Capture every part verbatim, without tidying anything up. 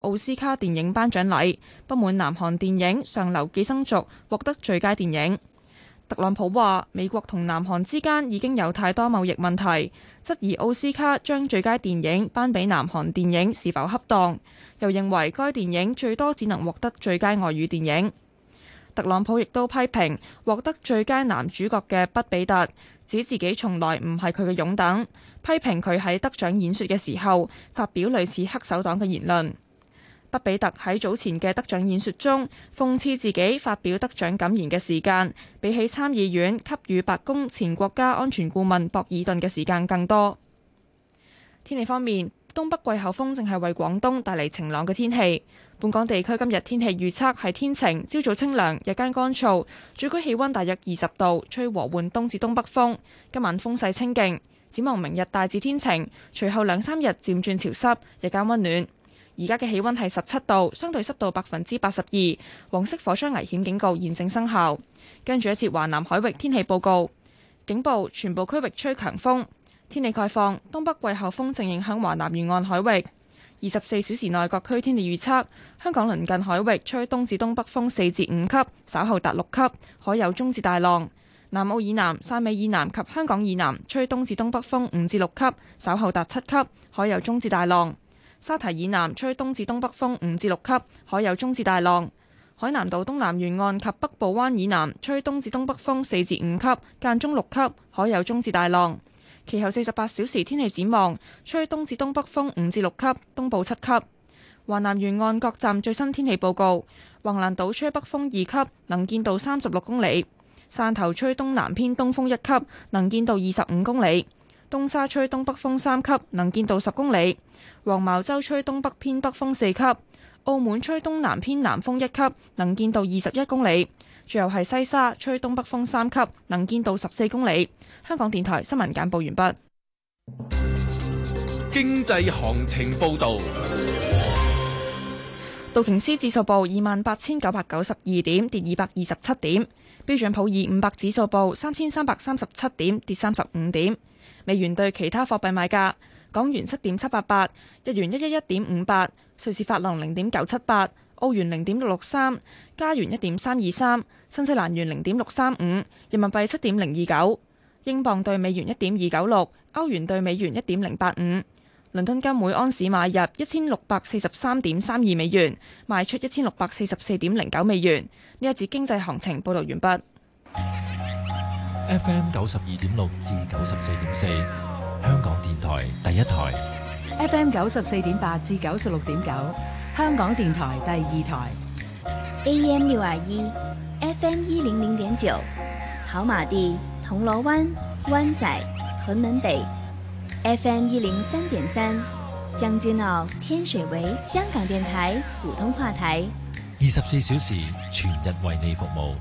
奧斯卡電影頒獎禮，不滿南韓電影《上流寄生族》獲得最佳電影。特朗普話：美國同南韓之間已經有太多貿易問題，質疑奧斯卡將最佳電影頒俾南韓電影是否恰當，又認為該電影最多只能獲得最佳外語電影。特朗普亦都批評獲得最佳男主角嘅畢比特，指自己從來唔係佢嘅擁躉，批評佢喺得獎演說嘅時候發表類似黑手黨嘅言論。畢比特喺早前嘅得獎演說中，諷刺自己發表得獎感言嘅時間，比起參議院給予白宮前國家安全顧問博爾頓嘅時間更多。天氣方面，東北季候風正係為廣東帶嚟晴朗嘅天氣。本港地區今日天氣預測係天晴，朝早清涼，日間乾燥，最高氣溫大約二十度，吹和緩東至東北風。今晚風勢清勁。展望明日大致天晴，隨後兩三日漸轉潮濕，日間溫暖。而家嘅氣溫係十七度，相對濕度百分之八十二，黃色火災危險警告現正生效。跟住一節華南海域天氣報告，警報全部區域吹強風。天氣概況，東北季候風正影響華南沿岸海域。二十四小時內各區天氣預測，香港鄰近海域吹東至東北風四至五級，稍後達六級，海有中至大浪。南澳以南、汕尾以南及香港以南吹東至東北風五至六級，稍後達七級，海有中至大浪。沙堤以南吹東至東北風五至六級，海有中至大浪。海南島東南沿岸及北部灣以南吹東至東北風四至五級，間中六級，海有中至大浪。其後四十八小時天氣展望，吹東至東北風五至六級，東部七級。華南沿岸各站最新天氣報告：橫瀾島吹北風二級，能見度三十六公里；汕頭吹東南偏東風一級，能見度二十五公里；東沙吹東北風三級，能見度十公里；黃茅洲吹東北偏北風四級；澳門吹東南偏南風一級，能見度二十一公里；最後係西沙吹東北風三級，能見度十四公里。香港電台新聞簡報完畢。 經濟行情報道。 道瓊斯指數報二萬八千九百九十二點，跌二百二十七點。標準普爾五百指數報三千三百三十七點，跌三十五點。美元對其他貨幣買價：港元七點七八八，日元一一一點五八，瑞士法郎零點九七八，澳元零點六六三，加元一點三二三，新西蘭元零點六三五，人民幣七點零二九，英鎊對美元一點二九六，歐元對美元一點零八五。倫敦金每盎司買入一千六百四十三點三二美元，賣出一千六百四十四點零九美元。呢一節經濟行情報道完畢。 F M 九十二點六至九十四點四，香港電台第一台。 F M 九十四點八至九十六點九，香港電台第二台。 A M 六二一，F M 一零零點九，跑馬地、銅鑼灣、灣仔、屯門北。F M 一零三點三，將軍澳、天水圍，香港電台普通話台， 二十四小時全日為你服務。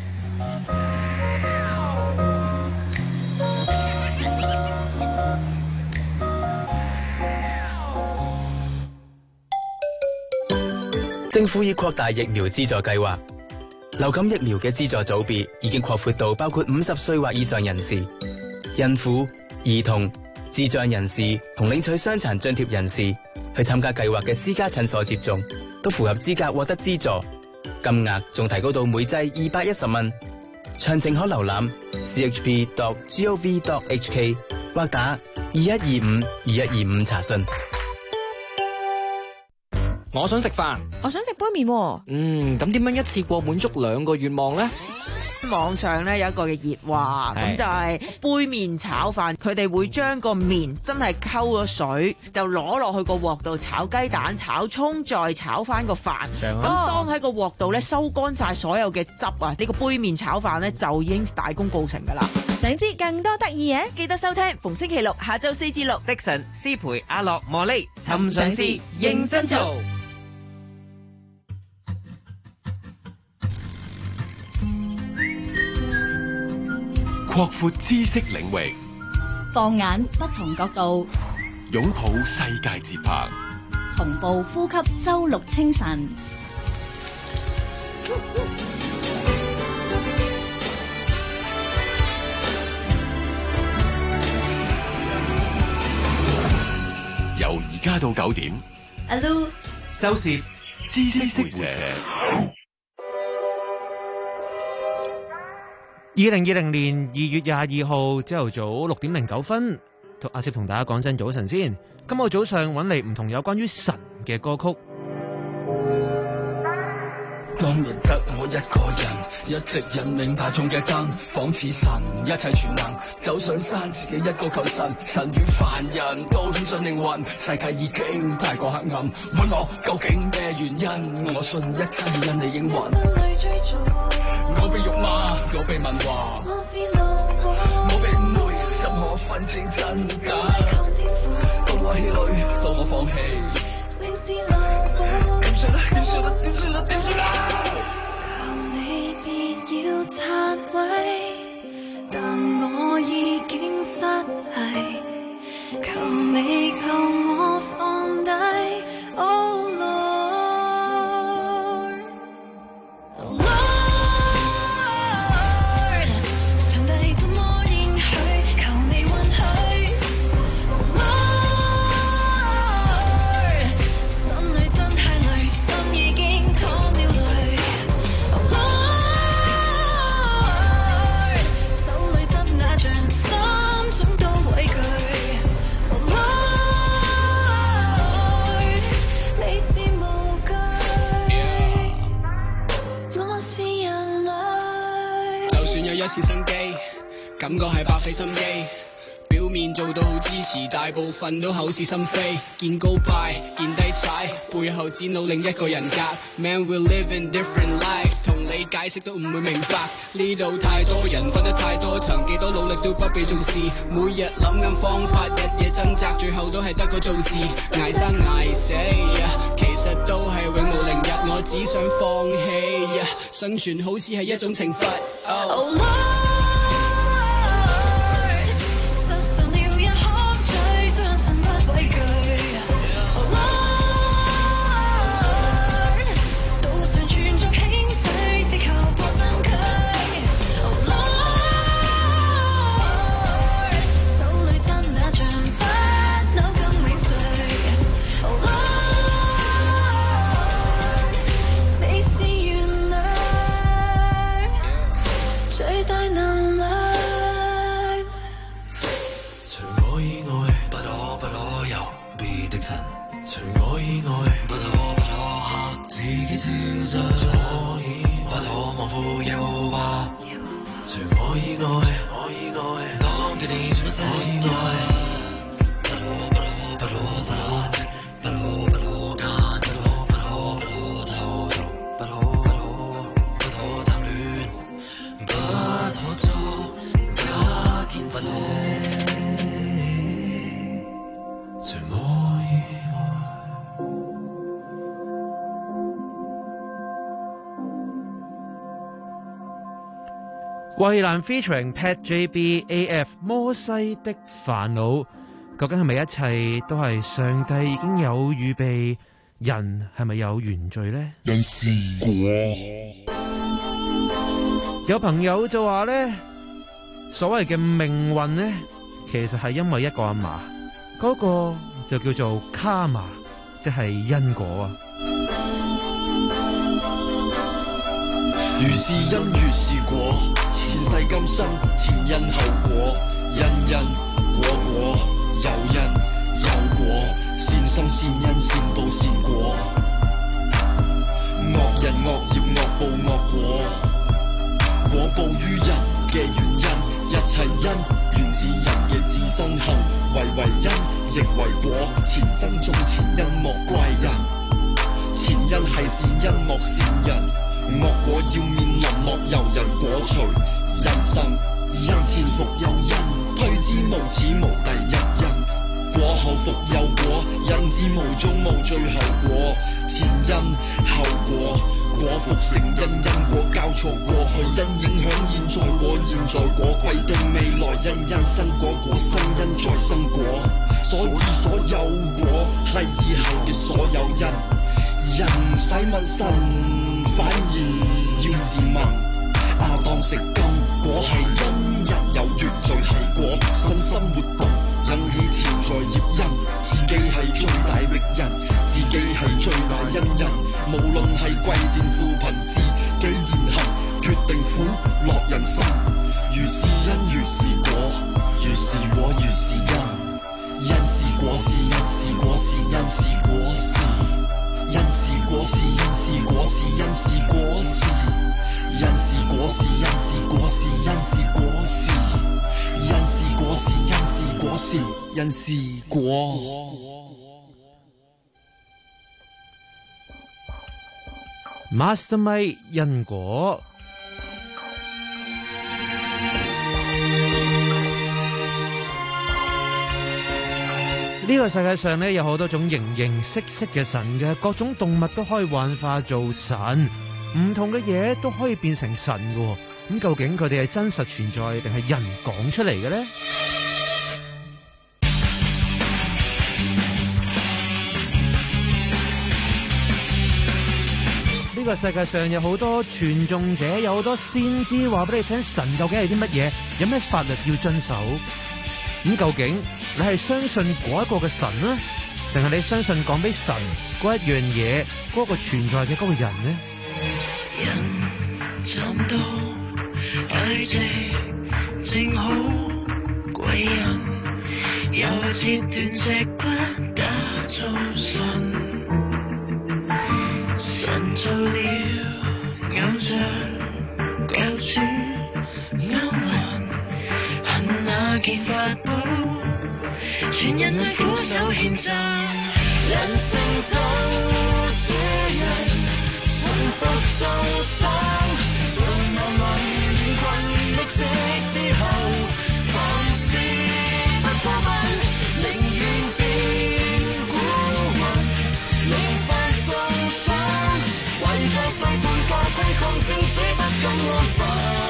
政府已擴大疫苗資助計劃，流感疫苗嘅資助組別已經擴闊到包括五十歲或以上人士、孕婦、兒童、智障人士同領取傷殘津貼人士去參加計劃嘅私家診所接種，都符合資格獲得資助，金額仲提高到每劑二百一十蚊。詳情可瀏覽 c h p dot gov dot h k 或打二一二五二一二五查詢。 我想食飯， 我想食杯麵喎。 嗯，咁點樣一次過滿足兩個願望呢？ 網上咧有一個嘅熱話，咁就係杯麵炒飯，佢哋會將個麵真係溝咗水，就攞落去個鑊度炒雞蛋、炒葱，再炒翻個飯。咁當喺個鑊度咧收乾晒所有嘅汁啊，呢個杯麵炒飯咧就已經大功告成噶啦。 想知更多得意嘢， 記得收聽逢星期六下晝四至六， 的神、思培、阿樂、莫莉，尋常事認真做。 擴闊知識領域， 放眼不同角度， 擁抱世界節拍， 同步呼吸周六清晨。 由而家到九點， 阿 Lu、 周涉知識會社。 二零二零年二月廿二號朝頭早六點零九分，阿涉同大家講聲早晨先。今個早上揾嚟唔同有關於神嘅歌曲。 當然得我一個人，一直引領大眾嘅燈，仿似神一切全能，走上山自己一個求神，神與凡人都獻上靈魂，世界已經太過黑暗，問我究竟咩原因？我信一切因你應允。我被辱罵，我被問話，我被誤會，怎可分清真假？到我氣餒，到我放棄。點算啦？點算啦？點算啦？點算啦？ 求你別要拆毀，但我已經失禮。求你救我放低。Oh Lord, oh Lord， 上帝怎麼應許？求你允許。Oh Lord， 心裏真係累，心已經淌了淚。Oh Lord， 手裏執那像，心中都畏懼。Oh Lord， 你是無懼， yeah。 我是人類。 就算有一絲生機，感覺係白費心機。表面做到好支持，大部分都口是心非。見高拜，見低踩，背後展露另一個人格。Man will live in different life， 同你解釋都唔會明白。呢度太多人分得太多層，幾多努力都不被重視。每日諗緊方法，日夜掙扎，最後都係得個做字。捱生捱死，其實都係永無寧日。我只想放棄，生存好似係一種懲罰。Oh Oh Lord， 除我以外，不可不可嚇自己超載，所以不可忘負耶和華。除我以外，我以外，當見你出世以外，不可不可不可散，不可不可間，不可不可不可偷盜，不可不可不可談戀，不可做假見證。除我衛蘭 featuring Pat J B A F 摩西的煩惱，究竟係咪一切都係上帝已經有預備？人係咪有原罪呢？人是果。有朋友就話呢，所謂嘅命運呢，其實係因為一個阿嫲，嗰個就叫做卡瑪，即係因果啊。 如是因如是果，前世今生前因後果，因因果果有因有果，善生善因善報善果，惡人惡業惡報惡果，果報於人嘅原因，一切因源自人嘅自身行為為因亦為果，前生種前因莫怪人，前因係善因莫善人，惡果要面臨莫由人果除，人生因前復有因，推之無始無第一因，果後復有果，因之無終無最後果，前因後果，果復成因，因果交錯過去，因影響現在果，現在果規定未來因，因生果果生因再生果，所以所有果係以後嘅所有因，人唔使問神，反而要自問，亞當食禁果係因，人有原罪係果，身心活動引起潛在業因，自己係最大敵人，自己係最大恩人。無論係貴賤富貧，自己言行決定苦樂人心。如是因如是果，如是果如是因，因是果是因是果是因是果是，因是果是因是果是因是果是，因是果是因是果是因是果是，因是果是因是果是因是果。 Mastermind 因果。呢個世界上咧有好多種形形色色嘅神嘅，各種動物都可以幻化做神，唔同嘅嘢都可以變成神嘅。咁究竟佢哋係真實存在定係人講出嚟嘅咧？呢個世界上有好多傳頌者，有好多先知話俾你聽神究竟係啲乜嘢，有咩法律要遵守。咁究竟你係相信嗰一個嘅神呢，定係你相信講俾神嗰一樣嘢嗰個存在嘅嗰個人呢？ 人找到愛情正好貴人，又切斷脊骨打造神，神做了偶像各處勾魂，恨那件法寶全人類俯首獻贈，人成就這樣馴服眾生，在萬萬困的死之後，凡事不過問，寧願變孤魂，令犯眾生，為救世半個歸抗聖子，不甘安分。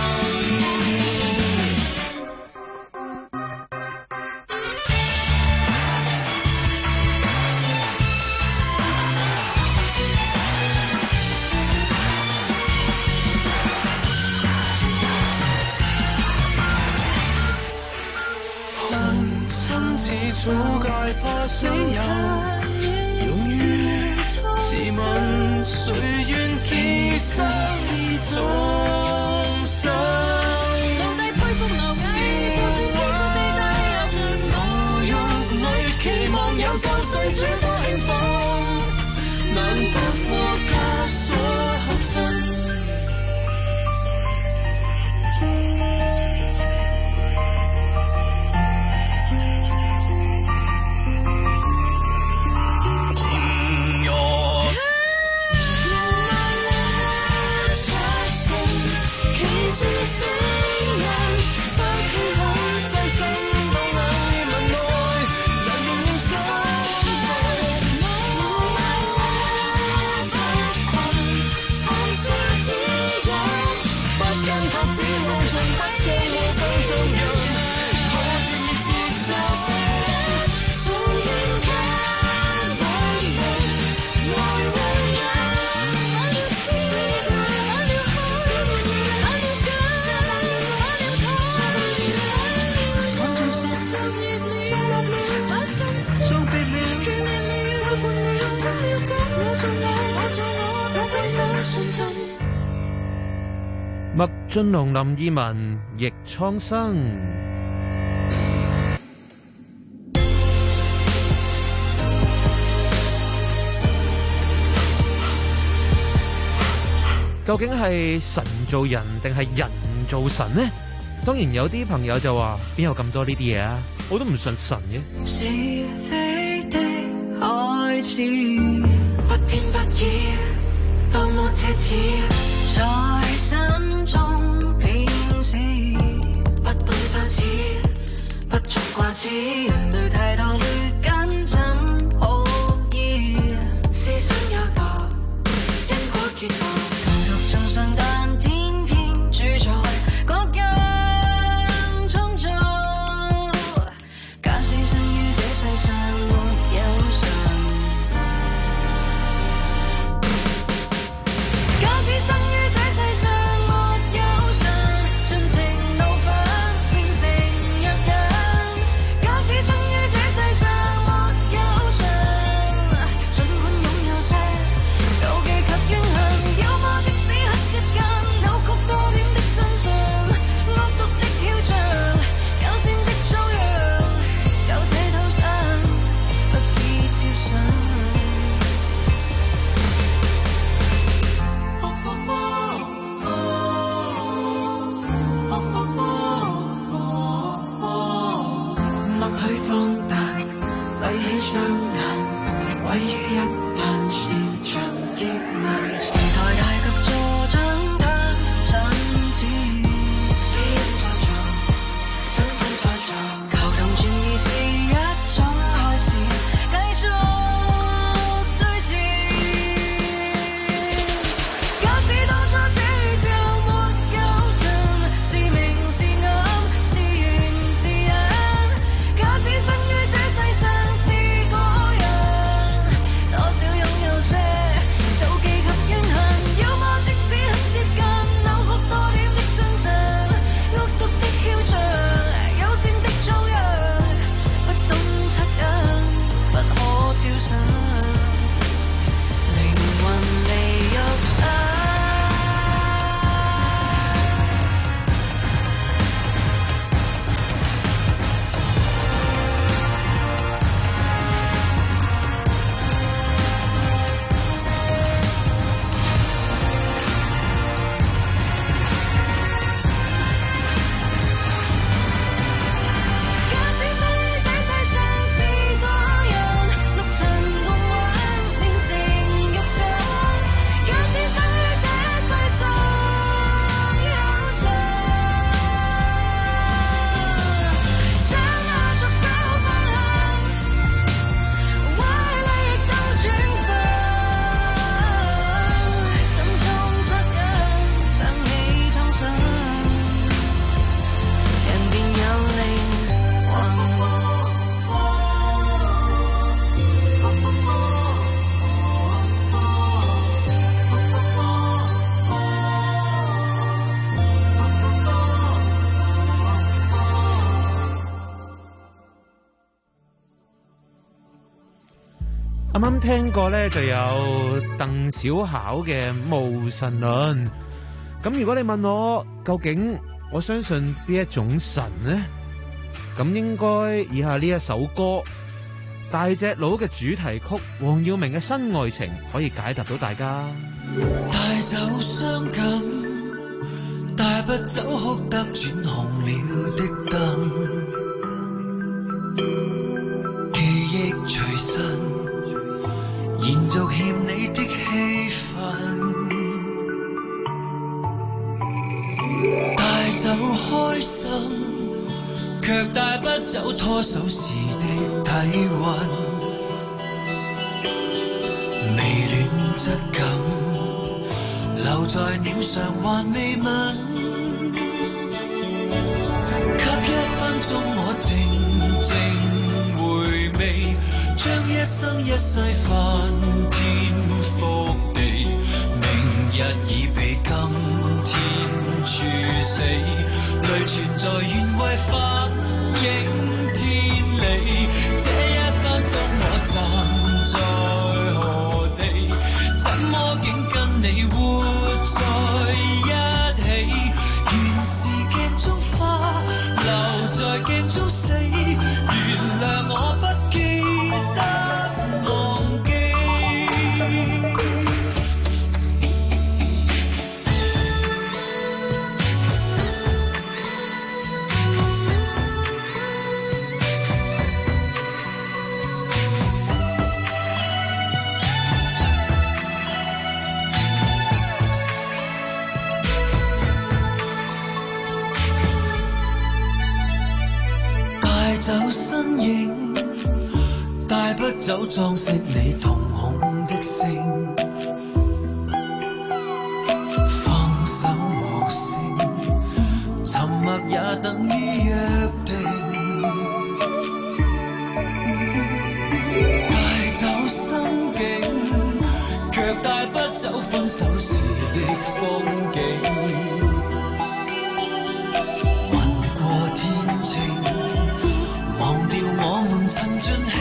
早戒怕死有勇於自問，誰願置身眾生？到底恢復流眼，就算恢復地帶，也像牢獄裏期望有救世主多興奮，難得和他所合襯。 麥浚龍、林二汶逆蒼生。究竟係神做人定係人做神呢？當然有啲朋友就話邊有咁多呢啲嘢啊，我都唔信神嘅。 是非的開始，不偏不倚，多麼奢侈，在心中偏知，不懂羞恥，不足掛齒，人類太多劣根怎好醫？思想有道，因果結果，同屬眾生，但偏偏主宰各樣創造。假使生於這世上沒有神，假使生於這世上沒有神，盡情怒憤變成弱人。假使生於啱啱聽過咧，就有鄧小巧嘅《無神論》。咁如果你問我究竟我相信邊一種神呢？咁應該以下呢一首歌大隻佬嘅主題曲黃耀明嘅《新愛情》可以解答到大家。 帶走傷感，帶不走哭得轉紅了的燈，記憶隨身延續欠你的氣氛，帶走開心卻帶不走拖手時的體溫，微暖質感留在臉上還未吻，給一分鐘我靜靜回味，將一生一世翻天覆地，明日已被今天處死，淚存在願為反映天理，這一分鐘我站在何地，怎麼竟跟你活在一起，原是鏡中花留在鏡中死，原諒我不記得忘記。帶走身影，帶不走裝飾你瞳孔的星，放手無聲，沉默也等於約定，帶走心境，卻帶不走分手時的風景，我們曾盡興，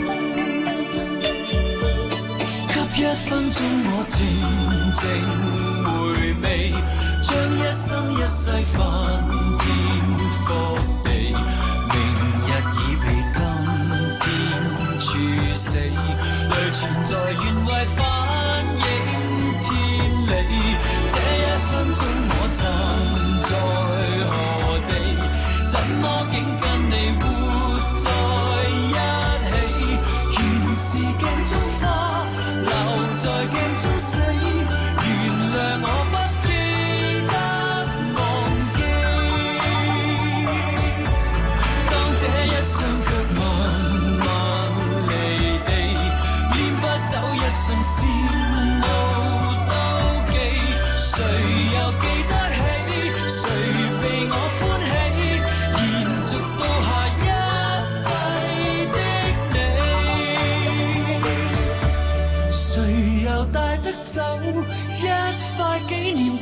給一分鐘我靜靜回味，將一生一世翻天覆地，明日已被今天處死，淚存在願為反映天理，這一分鐘我站在何地，怎麼竟跟你活在一起，原是鏡中花留在鏡中死，原諒我不記得忘記，當這一雙腳慢慢離地，免不走一生羨慕妒忌，誰又記得起，誰被我歡喜，延續到下一誰又帶得走一塊紀念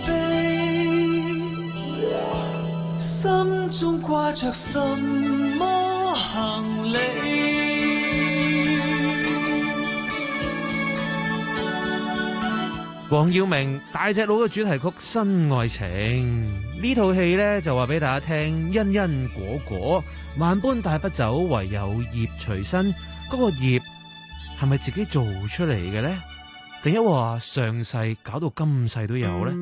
碑？心中掛着什麼行李？ 黃耀明大隻佬嘅主題曲《新愛情》呢套戲呢，就話俾大家聽，因因果果，萬般帶不走，唯有業隨身。嗰、那個業係咪自己做出嚟嘅呢？定一話上世搞到今世都有呢？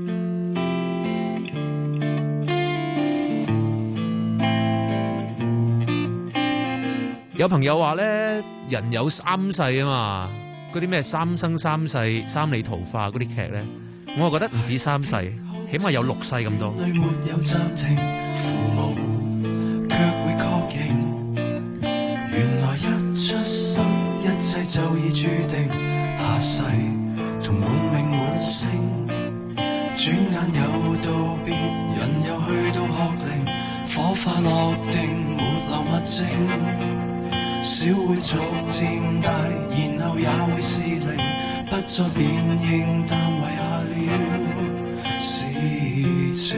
有朋友話咧，人有三世啊嘛，嗰啲咩三生三世、三里桃花嗰啲劇咧，我就覺得唔止三世，起碼有六世咁多。 沒有暫停，父母卻會確認，原來一出生一切就已注定，下世同滿命滿姓，轉眼又道別，人又去到學齡，火花落定，沒留物證，小會逐漸大，然後也會是零，不再變形，但遺下了事情。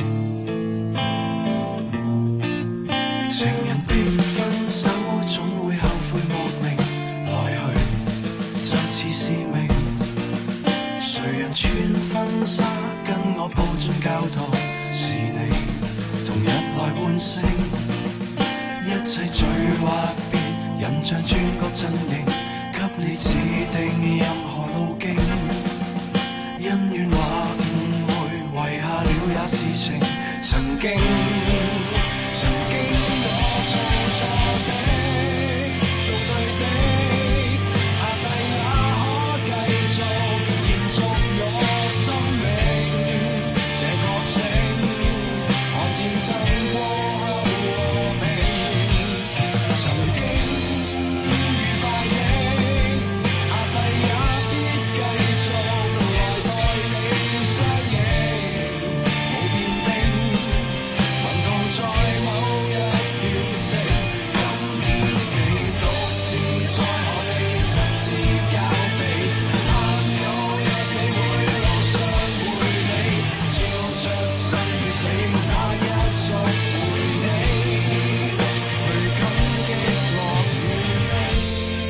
情人的分手總會就似使命。誰人穿婚紗跟我步進教堂？是你，同日來喚醒。一切聚或別，人像轉個陣營，給你指定任何路徑。恩怨或誤會，遺下了也是情。曾經，曾經我做錯的，做對的，下世也可繼續延續我生命。這覺醒，看戰爭過後和平。曾經愉快的，下世也必繼續來待你相迎。無變冰，雲圖在某日完成。今天你獨自在何地失之交臂？但有日你會路上回你，照着生與死，找一束回你，去感激樂與悲。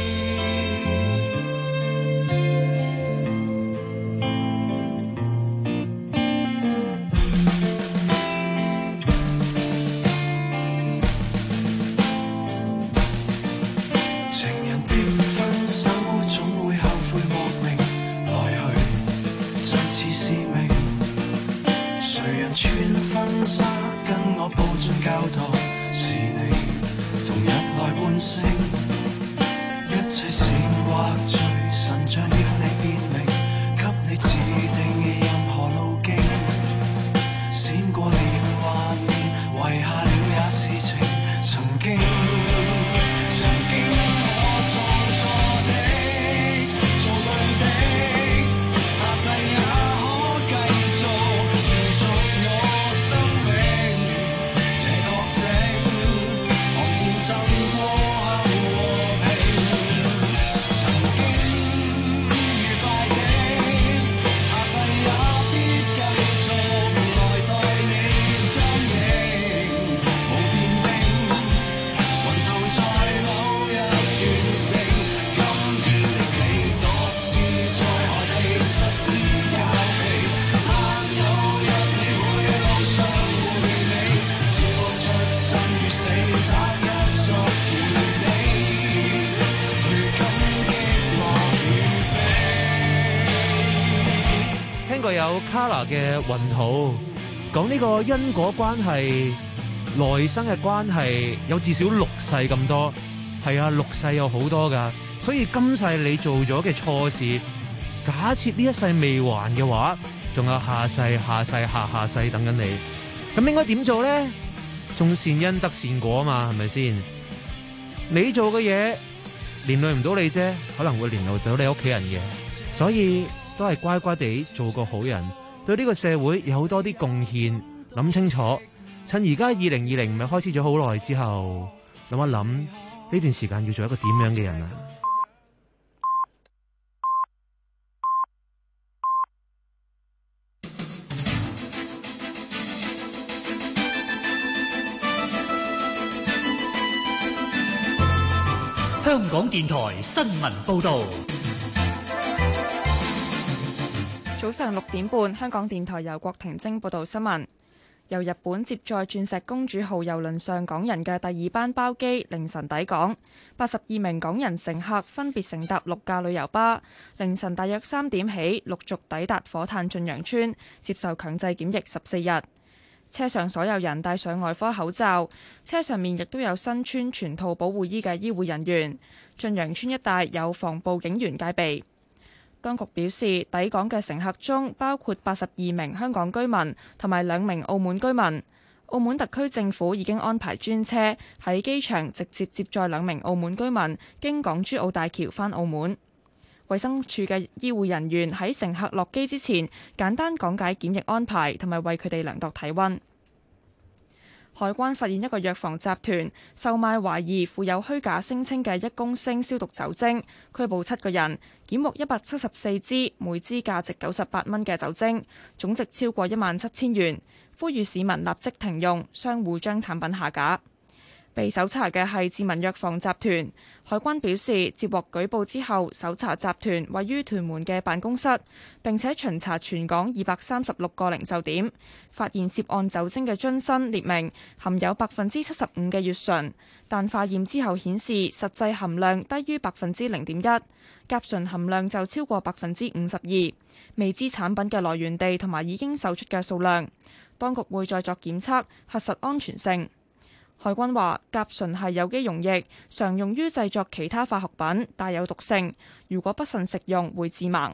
情人的分手總會後悔莫名，來去就似使命。誰人穿婚紗跟我步進教堂？是你，同日來喚醒。一切善或罪，神像要你辨明，給你指定任何路徑。閃過年華年，遺下了也是情。曾經，曾經我做錯的，做對的，下世也可繼續延續我生命。這覺醒，看戰爭過後和平。曾經愉快的，下世也必繼續來待你相迎。無變冰，雲圖在某日完成。今天的你獨自在何地失之交臂？但有日你會路上回你，照着生與死，找一束回你，去感激樂與悲。 聽過有 Kala 嘅雲圖，講呢個因果關係、來生嘅關係，有至少六世咁多。係啊，六世有好多噶，所以今世你做咗嘅錯事，假設呢一世未還嘅話，仲有下世、下世、下下世等緊你。咁應該點做咧？種善因得善果啊嘛，係咪先？你做嘅嘢連累唔到你啫，可能會連累到你屋企人嘅，所以都係乖乖地做個好人，對呢個社會有多啲貢獻。諗清楚，趁而家二零二零唔係開始咗好耐之後，諗一諗呢段時間要做一個點樣嘅人啊！ 香港電台新聞報導。 早上六點半，香港電台由郭婷晶報道新聞。由日本接載鑽石公主號郵輪上港人嘅第二班包機凌晨抵港，八十二名港人乘客分別乘搭六架旅遊巴，凌晨大約三點起陸續抵達火炭駿洋邨，接受強制檢疫十四日。車上所有人戴上外科口罩，車上面亦都有身穿全套保護衣嘅醫護人員。駿洋邨一帶有防暴警員戒備。當局表示，抵港嘅乘客中包括八十二名香港居民同埋兩名澳門居民。澳門特區政府已經安排專車喺機場直接接載兩名澳門居民經港珠澳大橋返澳門。衛生署嘅醫護人員喺乘客落機之前，簡單講解檢疫安排同埋為佢哋量度體溫。海關發現一個藥房集團售賣懷疑附有虛假聲稱嘅一公升消毒酒精，拘捕七個人，檢獲一百七十四支，每支價值九十八蚊嘅酒精，總值超過一萬七千元。呼籲市民立即停用，商戶將產品下架。 被搜查嘅係智文藥房集團。海關表示，接獲舉報之後，搜查集團位於屯門嘅辦公室，並且巡查全港二百三十六個零售點，發現涉案酒精嘅樽身列明含有百分之七十五嘅乙醇，但化驗之後顯示實際含量低於百分之零點一，甲醇含量就超過百分之五十二。未知產品嘅來源地同埋已經售出嘅數量，當局會再作檢測，核實安全性。海關話，甲醇係有機溶液，常用於製作其他化學品，帶有毒性，如果不慎食用會致盲。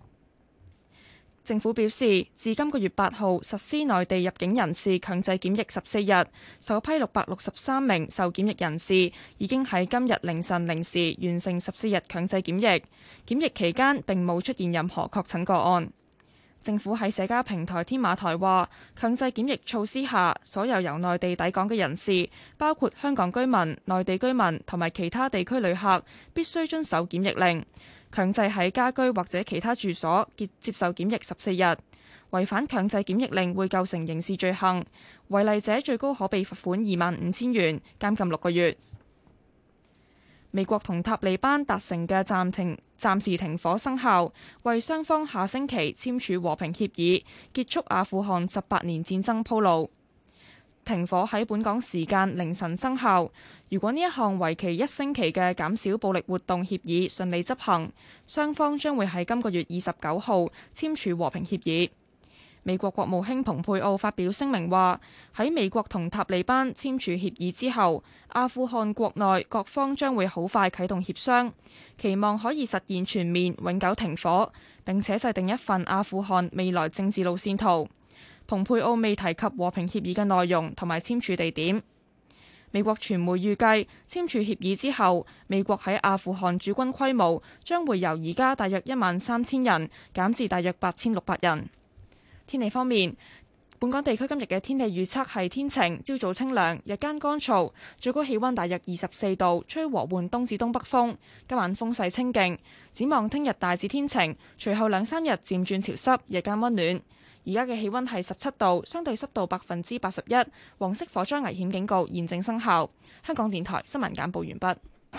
政府表示，自今個月八號實施內地入境人士強制檢疫十四日，首批六百六十三名受檢疫人士已經喺今日凌晨零時完成十四日強制檢疫，檢疫期間並冇出現任何確診個案。政府喺社交平台天馬台話，強制檢疫措施下，所有由內地抵港嘅人士，包括香港居民、內地居民同埋其他地區旅客，必須遵守檢疫令，強制喺家居或者其他住所接接受檢疫十四日。違反強制檢疫令會構成刑事罪行，違例者最高可被罰款二萬五千元、監禁六個月。美國同塔利班達成嘅暫停暫時停火生效，為雙方下星期簽署和平協議，結束阿富汗十八年戰爭鋪路。停火喺本港時間凌晨生效。如果呢一項為期一星期嘅減少暴力活動協議順利執行，雙方將會喺今個月二十九號簽署和平協議。美國國務卿蓬佩奧發表聲明話，喺美國同塔利班簽署協議之後，阿富汗國內各方將會好快啟動協商，期望可以實現全面永久停火，並且制定一份阿富汗未來政治路線圖。蓬佩奧未提及和平協議嘅內容同埋簽署地點。美國傳媒預計簽署協議之後，美國喺阿富汗駐軍規模將會由而家大約一萬三千人減至大約八千六百人。天氣方面，本港地區今日嘅天氣預測係天晴，朝早清涼，日間乾燥，最高氣溫大約二十四度，吹和緩東至東北風。今晚風勢清勁。展望聽日大致天晴，隨後兩三日漸轉潮濕，日間溫暖。而家嘅氣溫係十七度，相對濕度百分之八十一，黃色火災危險警告現正生效。香港電台新聞簡報完畢。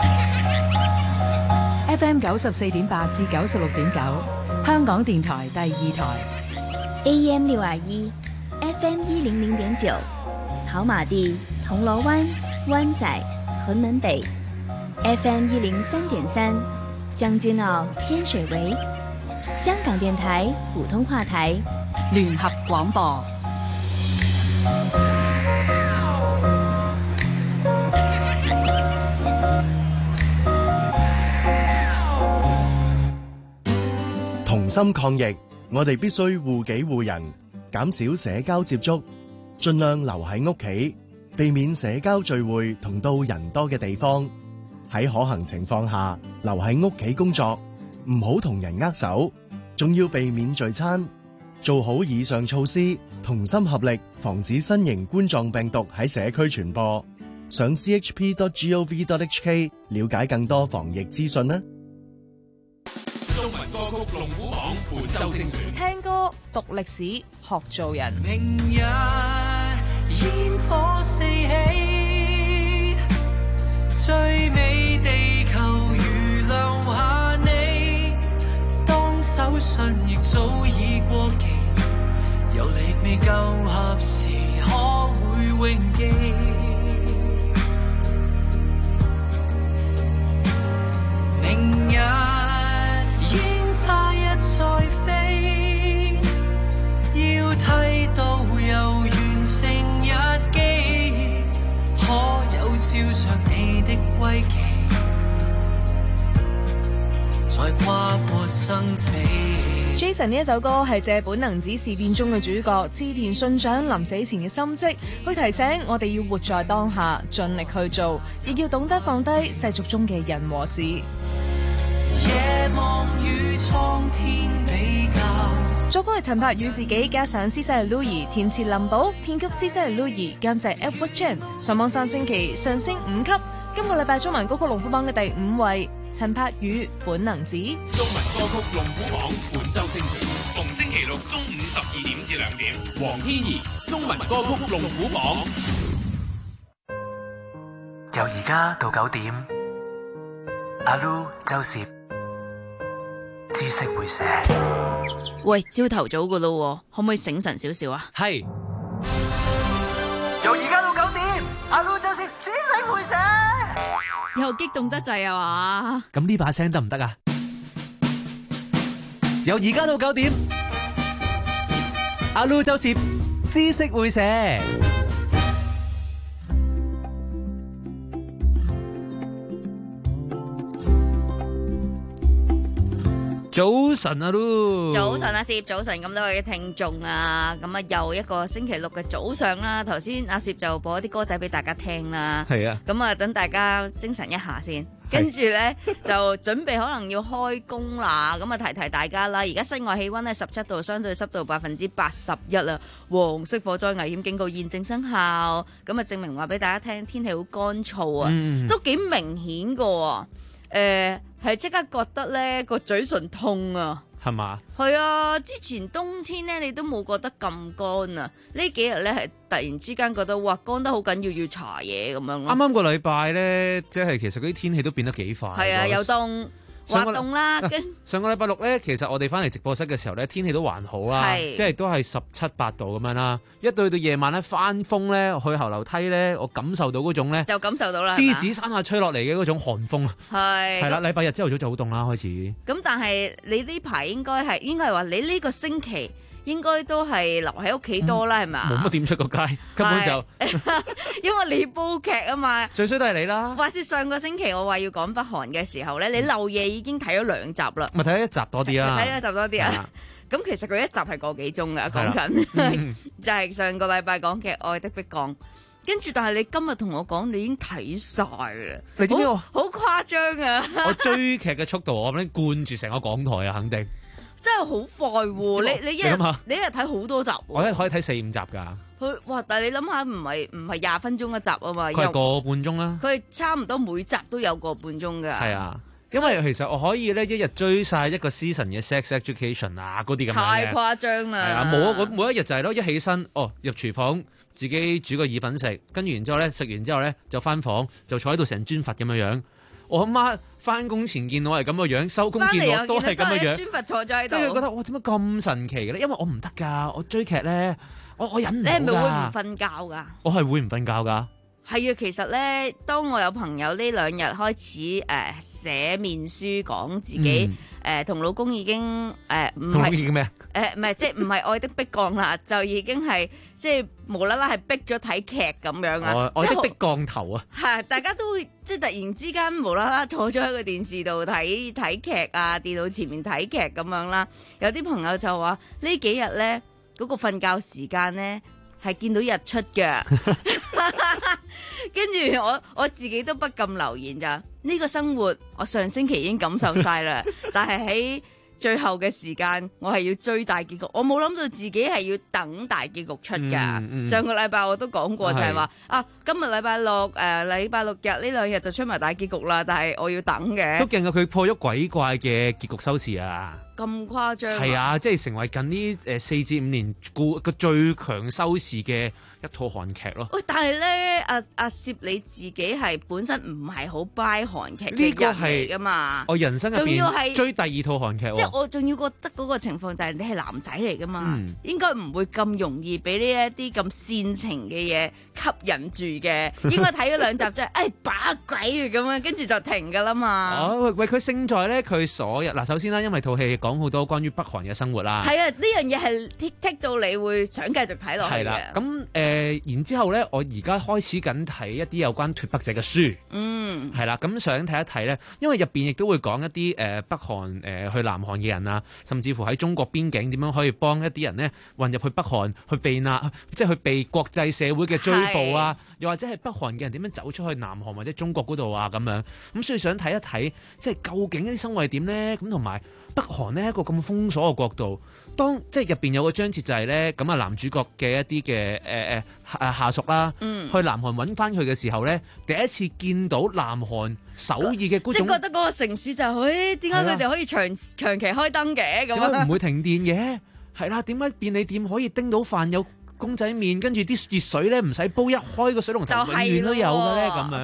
F M 九十四點八至九十六點九，香港電台第二台。 A M 六二一 ，F M 一零零點九，跑馬地、銅鑼灣、灣仔、屯門北 ，F M 一零三點三，將軍澳、天水圍，香港電台普通話台， 聯合廣播。 同心抗疫。我哋必須護己護人，減少社交接觸，盡量留喺屋企，避免社交聚會同到人多嘅地方。喺可行情況下，留喺屋企工作，唔好同人握手，仲要避免聚餐。做好以上措施，同心合力，防止新型冠狀病毒喺社區傳播。上 c h p dot gov dot h k 了解更多防疫資訊啦。 中文歌曲龍虎榜本周精選， 聽歌讀歷史學做人。 明日煙火四起，最美地球如留下你，當手信亦早已過期，有力未夠合時可會永記。明日再飛，要剃到又完成日記，可有照着你的歸期，再跨過生死。 Jason 呢一首歌係借本能寺事變中嘅主角織田信長臨死前嘅心跡，去提醒我哋要活在當下，盡力去做，亦要懂得放低世俗中嘅人和事。 夜望與蒼天比較， 作歌係陳柏宇自己，加上施西利 Louis 填詞林寶，編曲施西利 Louis， 監製 Edward Chan， 上網三星期上升五級。今個禮拜中文歌曲龍虎榜嘅第五位，陳柏宇本能寺。 中文歌曲龍虎榜本周精選，逢星期六中午十二點至兩點。黃天怡中文歌曲龍虎榜。 由而家到九點，阿 Lu 周攝知識會寫。 喂，朝頭早噶咯，可唔可以醒神少少啊？ 係。 由而家到九點，阿 Lu 周攝知識會寫。 又激動得滯啊嘛？ 咁呢把聲得唔得啊？由而家到九點，阿 Lu 周攝知識會寫。早晨啊，Lu。 早晨啊，攝，早晨咁多位嘅聽眾啊，咁啊又一個星期六嘅早上啦。頭先阿攝就播一啲歌仔俾大家聽啦。 係啊。 咁啊，等大家精神一下先，跟住咧就準備可能要開工啦。咁啊，提提大家啦，而家室外氣溫咧十七度，相對濕度百分之八十一啦。黃色火災危險警告現正生效。咁啊，證明話俾大家聽，天氣好乾燥啊，嗯、都幾明顯噶。誒、呃。係即刻覺得咧個嘴唇痛啊， 係嘛？ 係啊，之前冬天咧你都冇覺得咁乾啊，呢幾日咧係突然之間覺得哇乾得好緊要，要搽嘢咁樣咯。 啱啱個禮拜咧，即係其實嗰啲天氣都變得幾快。係啊，又凍。滑動啦，跟、啊、 上個禮拜六咧，其實我哋翻嚟直播室嘅時候咧，天氣都還好啦，即係都係十七八度咁樣啦。一到到夜晚咧，翻風咧，去後樓梯咧，我感受到嗰種咧， 就感受到啦， 獅子山下吹落嚟嘅嗰種寒風啊， 係係啦， 禮拜日朝頭早就好凍啦，開始。 咁但係你呢排應該係應該係話你呢個星期。應該都係留喺屋企多啦，係咪？ 冇乜點出過街，根本就因為你煲劇啊嘛。 最衰都係你啦。 話說上個星期我話要講北韓嘅時候咧，你漏夜已經睇咗兩集啦。 咪睇咗一集多啲啦。 睇咗一集多啲啊！咁其實佢一集係個幾鐘噶，講緊、嗯、就係上個禮拜講嘅《愛的迫降》，跟住但係你今日同我講，你已經睇晒啦。 你知唔知我好誇張啊？ 我追劇嘅速度，我諗灌住成個港台啊，肯定。真係好快喎！你你一日你一日睇好多集， 我一日可以睇四五集㗎。 佢哇！但係你諗下，唔係唔係廿分鐘一集啊嘛？ 佢係個半鐘啦。佢差唔多每集都有個半鐘㗎。 係啊，因為其實我可以咧一日追晒一個 season 嘅 Sex Education 啊，嗰啲咁樣嘅。 太誇張啦！ 係啊，冇啊！每一日就係咯，一起身哦，入廚房自己煮個意粉食，跟住然之後咧食完之後咧就翻房就坐喺度成尊佛咁樣樣。我阿媽翻工前見我係咁嘅樣，收工見我都係咁嘅樣， 專佛坐咗喺度。 跟住覺得哇，點解咁神奇嘅咧？因為我唔得㗎，我追劇咧，我我忍唔到㗎。你係咪會唔瞓覺㗎？ 我係會唔瞓覺㗎。 係啊，其實咧，當我有朋友呢兩日開始誒、呃、寫面書講自己誒同、嗯呃、老公已經誒唔係已經咩誒唔係即係唔係愛的迫降啦，就已經係即係無啦啦係逼咗睇劇咁樣啊！ 愛的迫降頭啊！ 係大家都會即係突然之間無啦啦坐咗喺個電視度睇睇劇啊，電腦前面睇劇咁樣啦。有啲朋友就話呢幾日咧嗰個瞓覺時間咧係見到日出嘅。跟住我我自己都不禁留言咋，呢、這個生活我上星期已經感受晒啦，但係喺最後嘅時間我係要追大結局，我冇諗到自己係要等大結局出噶、嗯嗯。上個禮拜我都講過就係話啊，今日禮拜六誒禮拜六日呢兩日就出埋大結局啦，但係我要等嘅。 都勁啊！佢破咗鬼怪嘅結局收視啊！ 咁誇張？ 係啊，即係成為近呢誒四至五年個個最強收視嘅一套韓劇咯。喂， 但係咧，阿阿攝你自己係本身唔係好 buy 韓劇嘅人嚟噶嘛？ 我人生入邊追第二套韓劇。 即係我仲要覺得嗰個情況就係你係男仔嚟噶嘛，嗯、應該唔會咁容易俾呢一啲咁煽情嘅嘢吸引住嘅。應該睇咗兩集即係，誒把鬼啊咁樣，跟住就停噶啦嘛。 哦，喂喂，佢勝在咧，佢所有嗱，首先啦，因為套戲講好多關於北韓嘅生活啦。 係啊，呢樣嘢係剔剔到你會想繼續睇落去嘅。係啦， 咁誒、呃，然之後咧，我而家開始緊睇一啲有關脫北者嘅書。嗯，係啦，咁想睇一睇咧，因為入邊亦都會講一啲誒、呃、北韓誒、呃、去南韓嘅人啊，甚至乎喺中國邊境點樣可以幫一啲人咧混入去北韓去避難，即係去避國際社會嘅追捕啊，又或者係北韓嘅人點樣走出去南韓或者中國嗰度啊咁樣。咁所以想睇一睇，即係究竟啲生活係點咧？咁同埋北韓呢一個咁封鎖嘅國度，當即係入邊有個章節就係咧，咁啊男主角嘅一啲嘅誒誒誒下屬啦，嗯、去南韓揾翻佢嘅時候咧，第一次見到南韓首爾嘅嗰種， 即係覺得嗰個城市就係、是，點解佢哋可以長長期開燈嘅？咁點解唔會停電嘅？係啦，點解便利店可以叮到飯有公仔麵，跟住啲熱水咧唔使煲，一開個水龍頭永遠都有嘅咧咁樣。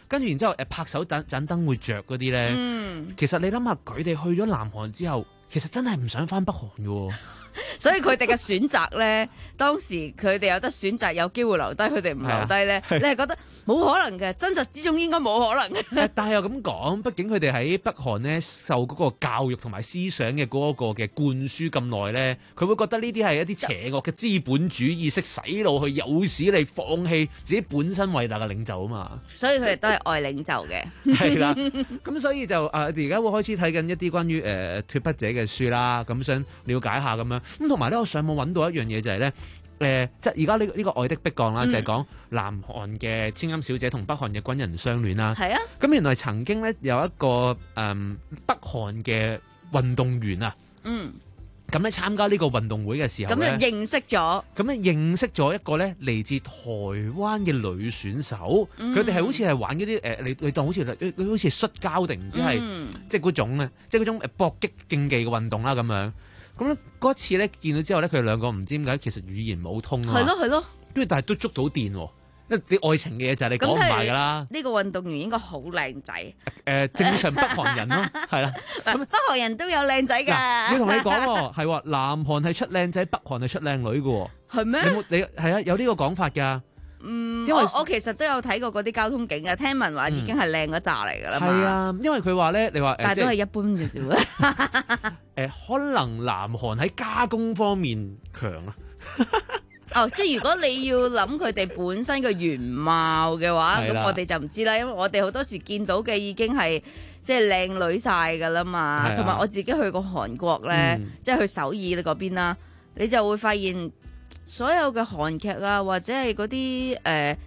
跟住然之後誒拍手盞盞燈會着嗰啲咧， 嗯、 其實你諗下佢哋去咗南韓之後，其實真係唔想翻北韓嘅喎。 所以佢哋嘅選擇咧，當時佢哋有得選擇，有機會留低，佢哋唔留低咧，你係覺得冇可能嘅，真實之中應該冇可能嘅。 但係又咁講，畢竟佢哋喺北韓咧受嗰個教育同埋思想嘅嗰個嘅灌輸咁耐咧，佢會覺得呢啲係一啲邪惡嘅資本主義式洗腦，去誘使你放棄自己本身偉大嘅領袖啊嘛。 所以佢哋都係愛領袖嘅。 係啦，咁所以就啊，而家會開始睇緊一啲關於誒、呃、脫北者嘅書啦，咁想了解下咁樣。咁同埋咧，我上網揾到一樣嘢就係、是、咧，誒、呃，即係而家呢呢個愛的迫降啦，嗯、就係講南韓嘅千金小姐同北韓嘅軍人相戀啦。係啊，咁原來曾經咧有一個誒、嗯、北韓嘅運動員啊，嗯，咁咧參加呢個運動會嘅時候咧， 咁就認識咗， 咁咧認識咗一個咧嚟自台灣嘅女選手，佢哋係好似係玩嗰啲誒，你你當好似你好似摔跤定唔知係、嗯、即係嗰種咧，即係嗰種誒搏擊競技嘅運動啦咁樣。咁咧嗰一次咧見到之後咧，佢哋兩個唔知點解其實語言唔好通啊， 係咯係咯， 跟住但係都捉到電喎，因為啲愛情嘅嘢就係你講唔埋㗎啦。 呢個運動員應該好靚仔，誒、 呃、正常北韓人咯，係啦，咁北韓人都有靚仔㗎。 要同你講喎，係喎，南韓係出靚仔，北韓係出靚女㗎喎， 係咩？ 你冇你係啊？有呢個講法㗎。 嗯，因為我我其實都有睇過嗰啲交通警嘅，聽聞話已經係靚嗰扎嚟㗎啦嘛。係啊， 因為佢話咧，你話但係都係一般嘅啫喎。 誒，可能南韓喺加工方面強啊。 哦，即係如果你要諗佢哋本身嘅原貌嘅話，咁我哋就唔知啦，因為我哋好多時見到嘅已經係即係靚女晒㗎啦嘛。同埋我自己去過韓國咧，嗯、即係去首爾嗰邊啦，你就會發現。所有嘅韓劇啊，或者係嗰啲誒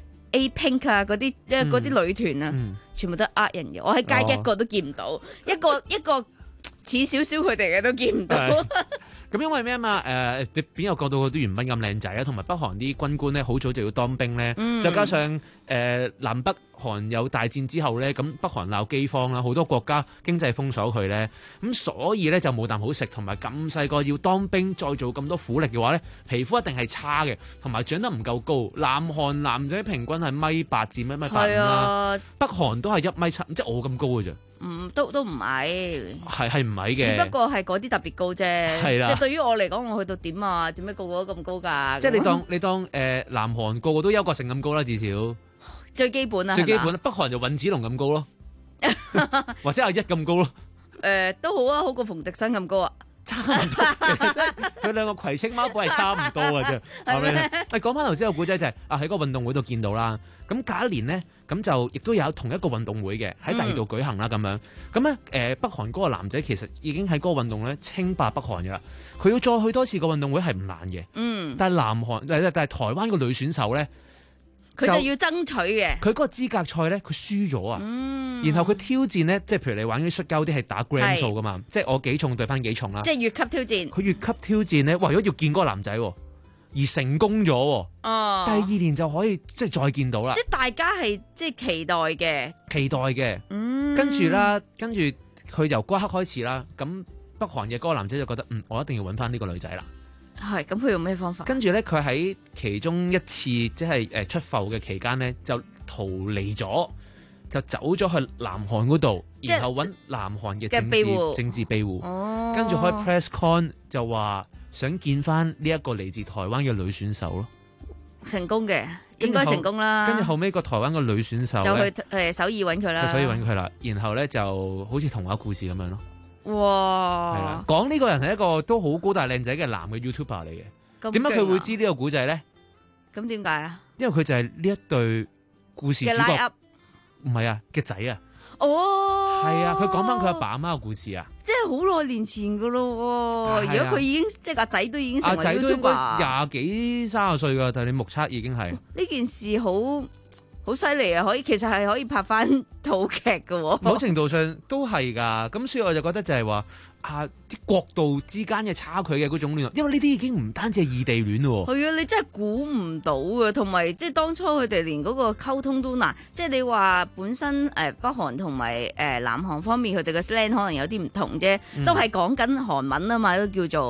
A Pink 啊，嗰啲誒嗰啲女團啊，嗯、全部都係呃人嘅。我喺街一個都見唔到，哦、一個一個似少少佢哋嘅都見唔到。 咁因為咩啊嘛？誒、呃，你邊個角度都原本咁靚仔啊？同埋北韓啲軍官咧，好早就要當兵咧，嗯、再加上誒、呃、南北韓有大戰之後咧，咁北韓鬧饑荒啦，好多國家經濟封鎖佢咧，咁所以咧就冇啖好食，同埋咁細個要當兵，再做咁多苦力嘅話咧，皮膚一定係差嘅，同埋長得唔夠高。南韓男仔平均係米八至米米八五啦，北韓都係一米七，即係我咁高嘅啫。 嗯，都都唔矮， 係係唔矮嘅， 只不過係嗰啲特別高啫。係啦，即係對於我嚟講，我去到點啊？做咩個個都咁高㗎？ 即係你當你當誒、呃、南韓個個都憂國性咁高啦，至少最基本啦， 最基本啦。北韓就尹子龍咁高咯，或者阿一咁高咯。誒、 呃，都好啊，好過馮迪生咁高啊。 差唔多，佢兩個葵青貓寶係差唔多嘅啫。係咪咧？誒，講翻頭先個古仔就係、是、啊，喺個運動會度見到啦。咁隔一年呢，咁就亦都有同一個運動會嘅喺第二度舉行啦。咁、嗯、樣咁咧，誒北韓嗰個男仔其實已經喺嗰個運動咧稱霸北韓嘅啦。佢要再去多次個運動會係唔難嘅。嗯。但係南韓，但係台灣個女選手咧， 佢就要爭取嘅。 佢嗰個資格賽咧，佢輸咗啊。嗯。然後佢挑戰咧，即係譬如你玩啲摔跤啲係打 gram 數噶嘛，即係我幾重對翻幾重啦。 即係越級挑戰。佢越級挑戰咧，為咗要見嗰個男仔，而成功咗。哦。第二年就可以即係再見到啦。 即係大家係即係期待嘅。 期待嘅。嗯。跟住啦，跟住佢由嗰一刻開始啦，咁北韓嘅嗰個男仔就覺得，嗯，我一定要揾翻呢個女仔啦。 係。咁佢用咩方法？ 跟住咧，佢喺其中一次即係誒出埠嘅期間咧，就逃離咗。就走咗去南韓嗰度，然後揾南韓嘅政治政治庇護，哦、跟住開 press con 就話想見翻呢一個嚟自台灣嘅女選手咯。 成功嘅，應該成功啦。 跟住後尾個台灣嘅女選手就去誒首爾揾佢啦， 去首爾揾佢啦。然後咧就好似童話故事咁樣咯。 哇！ 係啦，講呢個人係一個都好高大靚仔嘅男嘅 YouTuber 嚟嘅。點解佢會知呢個古仔咧？ 咁點解啊？ 因為佢就係呢一對故事主角。唔係啊，嘅仔啊， 哦， 係啊，佢講翻佢阿爸阿媽嘅故事啊， 即係好耐年前噶咯。啊、如果佢已經即係阿仔都已經成為 YouTuber，阿仔都應該廿幾三十歲噶，但係你目測已經係呢、 哦、件事好好犀利啊！可以其實係可以拍翻套劇噶， 某程度上都係噶。咁所以我就覺得就係話啊，啲國度之間嘅差距嘅嗰種戀，因為呢啲已經唔單止係異地戀咯。 係啊，你真係估唔到嘅，同埋即係當初佢哋連嗰個溝通都難。即係你話本身誒、呃、北韓同埋誒南韓方面佢哋嘅 slang 可能有啲唔同啫，嗯、都係講緊韓文啊嘛，都叫做。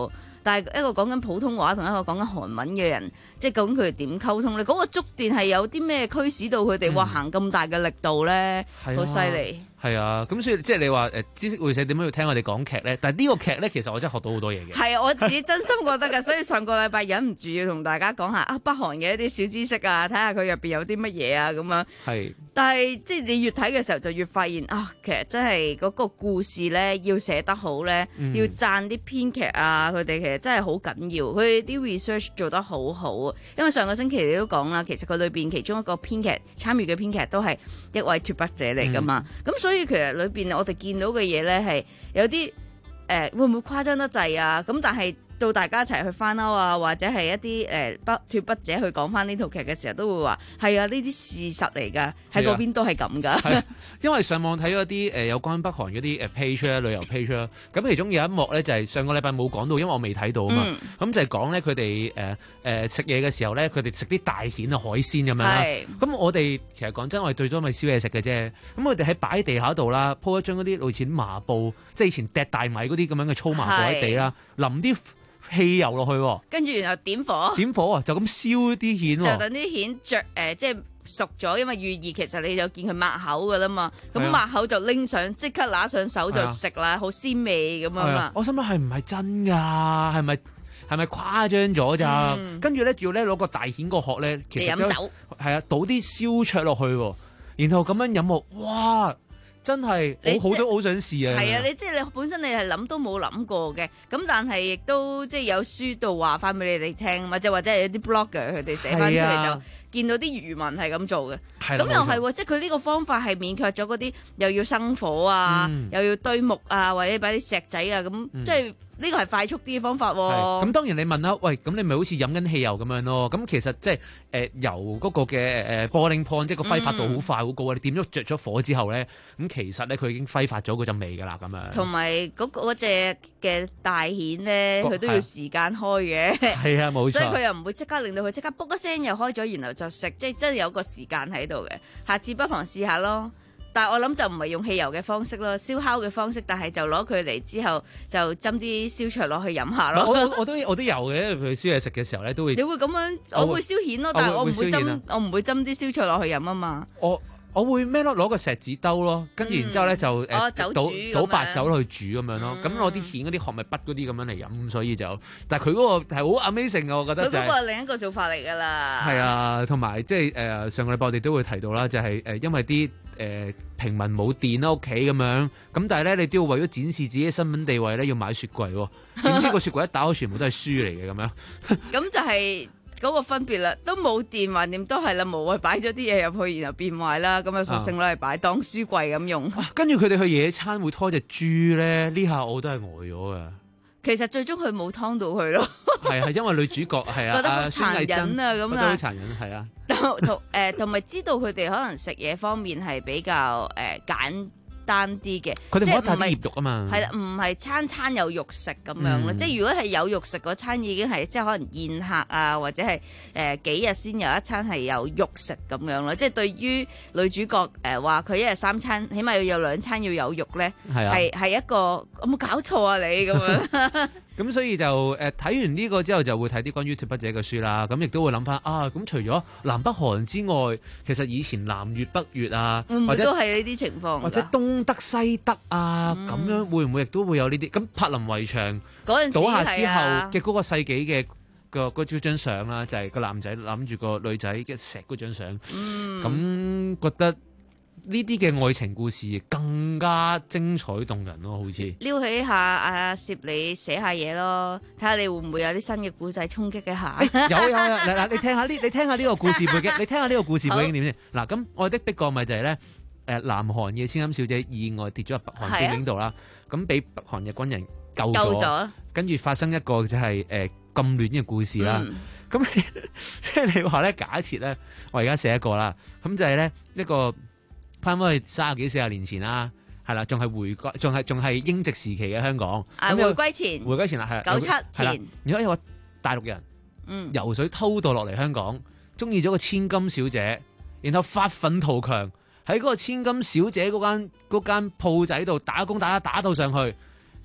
但係一個講緊普通話同一個講緊韓文嘅人，即係究竟佢哋點溝通咧？嗰、嗰個觸電係有啲咩驅使到佢哋話行咁大嘅力度咧？好犀利。 係啊，咁所以即係你話誒知識會社點樣要聽我哋講劇咧？但係呢個劇咧，其實我真係學到好多嘢嘅。 係啊，我自己真心覺得㗎，所以上個禮拜忍唔住要同大家講下啊北韓嘅一啲小知識啊，睇下佢入邊有啲乜嘢啊咁樣。係。但係即係你越睇嘅時候就越發現啊，其實真係嗰個故事咧要寫得好咧，嗯、要讚啲編劇啊，佢哋其實真係好緊要，佢哋啲 research 做得好好啊。因為上個星期你都講啦，其實佢裏邊其中一個編劇參與嘅編劇都係一位脫北者嚟㗎嘛，咁、嗯、所以其實裏邊我哋見到嘅嘢咧係有啲誒、呃、會唔會誇張得滯啊？咁但係到大家一齊去翻歐啊，或者係一啲誒北脫北者去講翻呢套劇嘅時候，都會話係啊，呢啲事實嚟㗎，喺嗰邊都係咁㗎。 因為上網睇咗啲誒有關北韓嗰啲誒 page 啦、旅遊 page 啦，咁其中有一幕咧就係上個禮拜冇講到，因為我未睇到啊嘛。咁、嗯、就係講咧佢哋誒誒食嘢嘅時候咧，佢哋食啲大蜆啊、海鮮咁樣啦。咁我哋其實講真，我哋最多咪燒嘢食嘅啫。咁我哋喺擺喺地下度啦，鋪一張嗰啲類似麻布，即係以前掟大米嗰啲咁樣嘅粗麻布喺地啦，淋啲汽油落去，跟住然後點火，點火啊，就咁燒啲蜆，就等啲蜆着誒，即係熟咗，因為寓意其實你就見佢抹口噶啦嘛，咁抹口就拎上，即刻拿上手就食啦，好鮮味咁啊嘛。我心諗係唔係真噶？係咪係咪誇張咗咋？嗯、跟住咧，仲要咧攞個大蜆個殼咧，其實飲酒係啊，倒啲燒灼落去，然後咁樣飲喎，哇！真係我好多好想試啊！係啊，你即係你本身你係諗都冇諗過嘅，咁但係亦都即係有書度話翻俾你哋聽，或者或者係一啲 blogger 佢哋寫翻出嚟就見到啲漁民係咁做嘅，咁又係喎，即係佢呢個方法係免卻咗嗰啲又要生火啊，嗯、又要堆木啊，或者擺啲石仔啊，咁、嗯、即係。呢個係快速啲嘅方法喎、哦。咁當然你問啦，喂，咁你咪好似飲緊汽油咁樣咯。咁其實即係誒油嗰個嘅誒 boiling point，即係個揮發度好快好高啊！你點咗着咗火之後咧，咁其實咧佢已經揮發咗嗰陣味㗎啦，咁樣。同埋嗰嗰隻嘅大蜆咧，佢都要時間開嘅。係啊，冇錯。所以佢又唔會即刻令到佢即刻卜一聲又開咗，然後就食，即係真係有個時間喺度嘅。下次不妨試下咯。但係我諗就唔係用汽油嘅方式咯，燒烤嘅方式，但係就攞佢嚟之後就斟啲燒灼落去飲下咯。我我都我都有嘅，譬如燒嘢食嘅時候咧都會。你會咁樣？我會燒蜆咯，但係我唔會斟，我唔會斟啲燒灼落去飲啊嘛。我我會咩咯？攞個錫紙兜咯，跟住然之後咧就誒、嗯、倒倒白酒落去煮咁樣咯。咁攞啲蜆嗰啲殼咪筆嗰啲咁樣嚟飲，所以就，但係佢嗰個係好 amazing 嘅，我覺得、就係。佢嗰個係另一個做法嚟㗎啦。係啊，同埋即係誒上個禮拜我哋都會提到啦，就係、是、誒因為啲。誒、呃、平民冇電啦屋企咁樣，咁但係咧你都要為咗展示自己嘅身份地位咧，要買雪櫃喎。點知個雪櫃一打開，全部都係書嚟嘅咁樣。咁就係嗰個分別啦，都冇電橫掂都係啦，無謂擺咗啲嘢入去，然後變壞啦，咁啊索性攞嚟擺當書櫃咁用。啊、跟住佢哋去野餐會拖隻豬咧，呢下我都係呆咗噶。其實最終佢冇劏到佢咯，係係因為女主角係啊，覺得好殘忍啊咁啊，覺得好殘忍係啊，同誒同埋知道佢哋可能食嘢方面係比較誒、呃、簡單啲嘅，佢哋冇得帶啲醃肉啊嘛，係啦，唔係餐餐有肉食咁樣咯、嗯，即係如果係有肉食嗰餐已經係即係可能宴客啊，或者係誒、呃、幾日先有一餐係有肉食咁樣咯，即係對於女主角誒話佢一日三餐，起碼要有兩餐要有肉咧，係係、啊、一個有冇搞錯啊你咁樣？咁所以就誒睇、呃、完呢個之後就會睇啲關於脫北者嘅書啦，咁亦都會諗翻啊，咁除咗南北韓之外，其實以前南越北越啊，會唔會都係呢啲情況，或者東德西德啊，咁、嗯、樣會唔會亦都會有呢啲？咁柏林圍牆倒下之後嘅嗰個世紀嘅個嗰張相啦，就係、是、個男仔攬住個女仔嘅石嗰張相，咁、嗯、覺得。呢啲嘅愛情故事更加精彩動人咯，好似撩起下阿攝你寫下嘢咯，睇下你會唔會有啲新嘅故仔衝擊一下？欸、有有有，嗱嗱，你聽下呢，你聽下呢個故事背景，你聽下呢個故事背景點先？嗱，咁《愛的迫降》咪就係咧，誒，南韓嘅千金小姐意外跌咗入北韓邊境度啦，咁俾、啊、北韓嘅軍人救咗，跟住發生一個就係誒咁亂嘅故事啦。咁即係你話咧，假設咧，我而家寫一個啦，咁就係咧一個。翻返去三十幾四十年前啦，係啦，仲係回歸，仲係仲係英殖時期嘅香港。啊，回歸前，回歸前啦，係九七前。然後有個大陸人，嗯，游水偷渡落嚟香港，中意咗個千金小姐，然後發奮圖強，喺嗰個千金小姐嗰間嗰間鋪仔度打工打打到上去，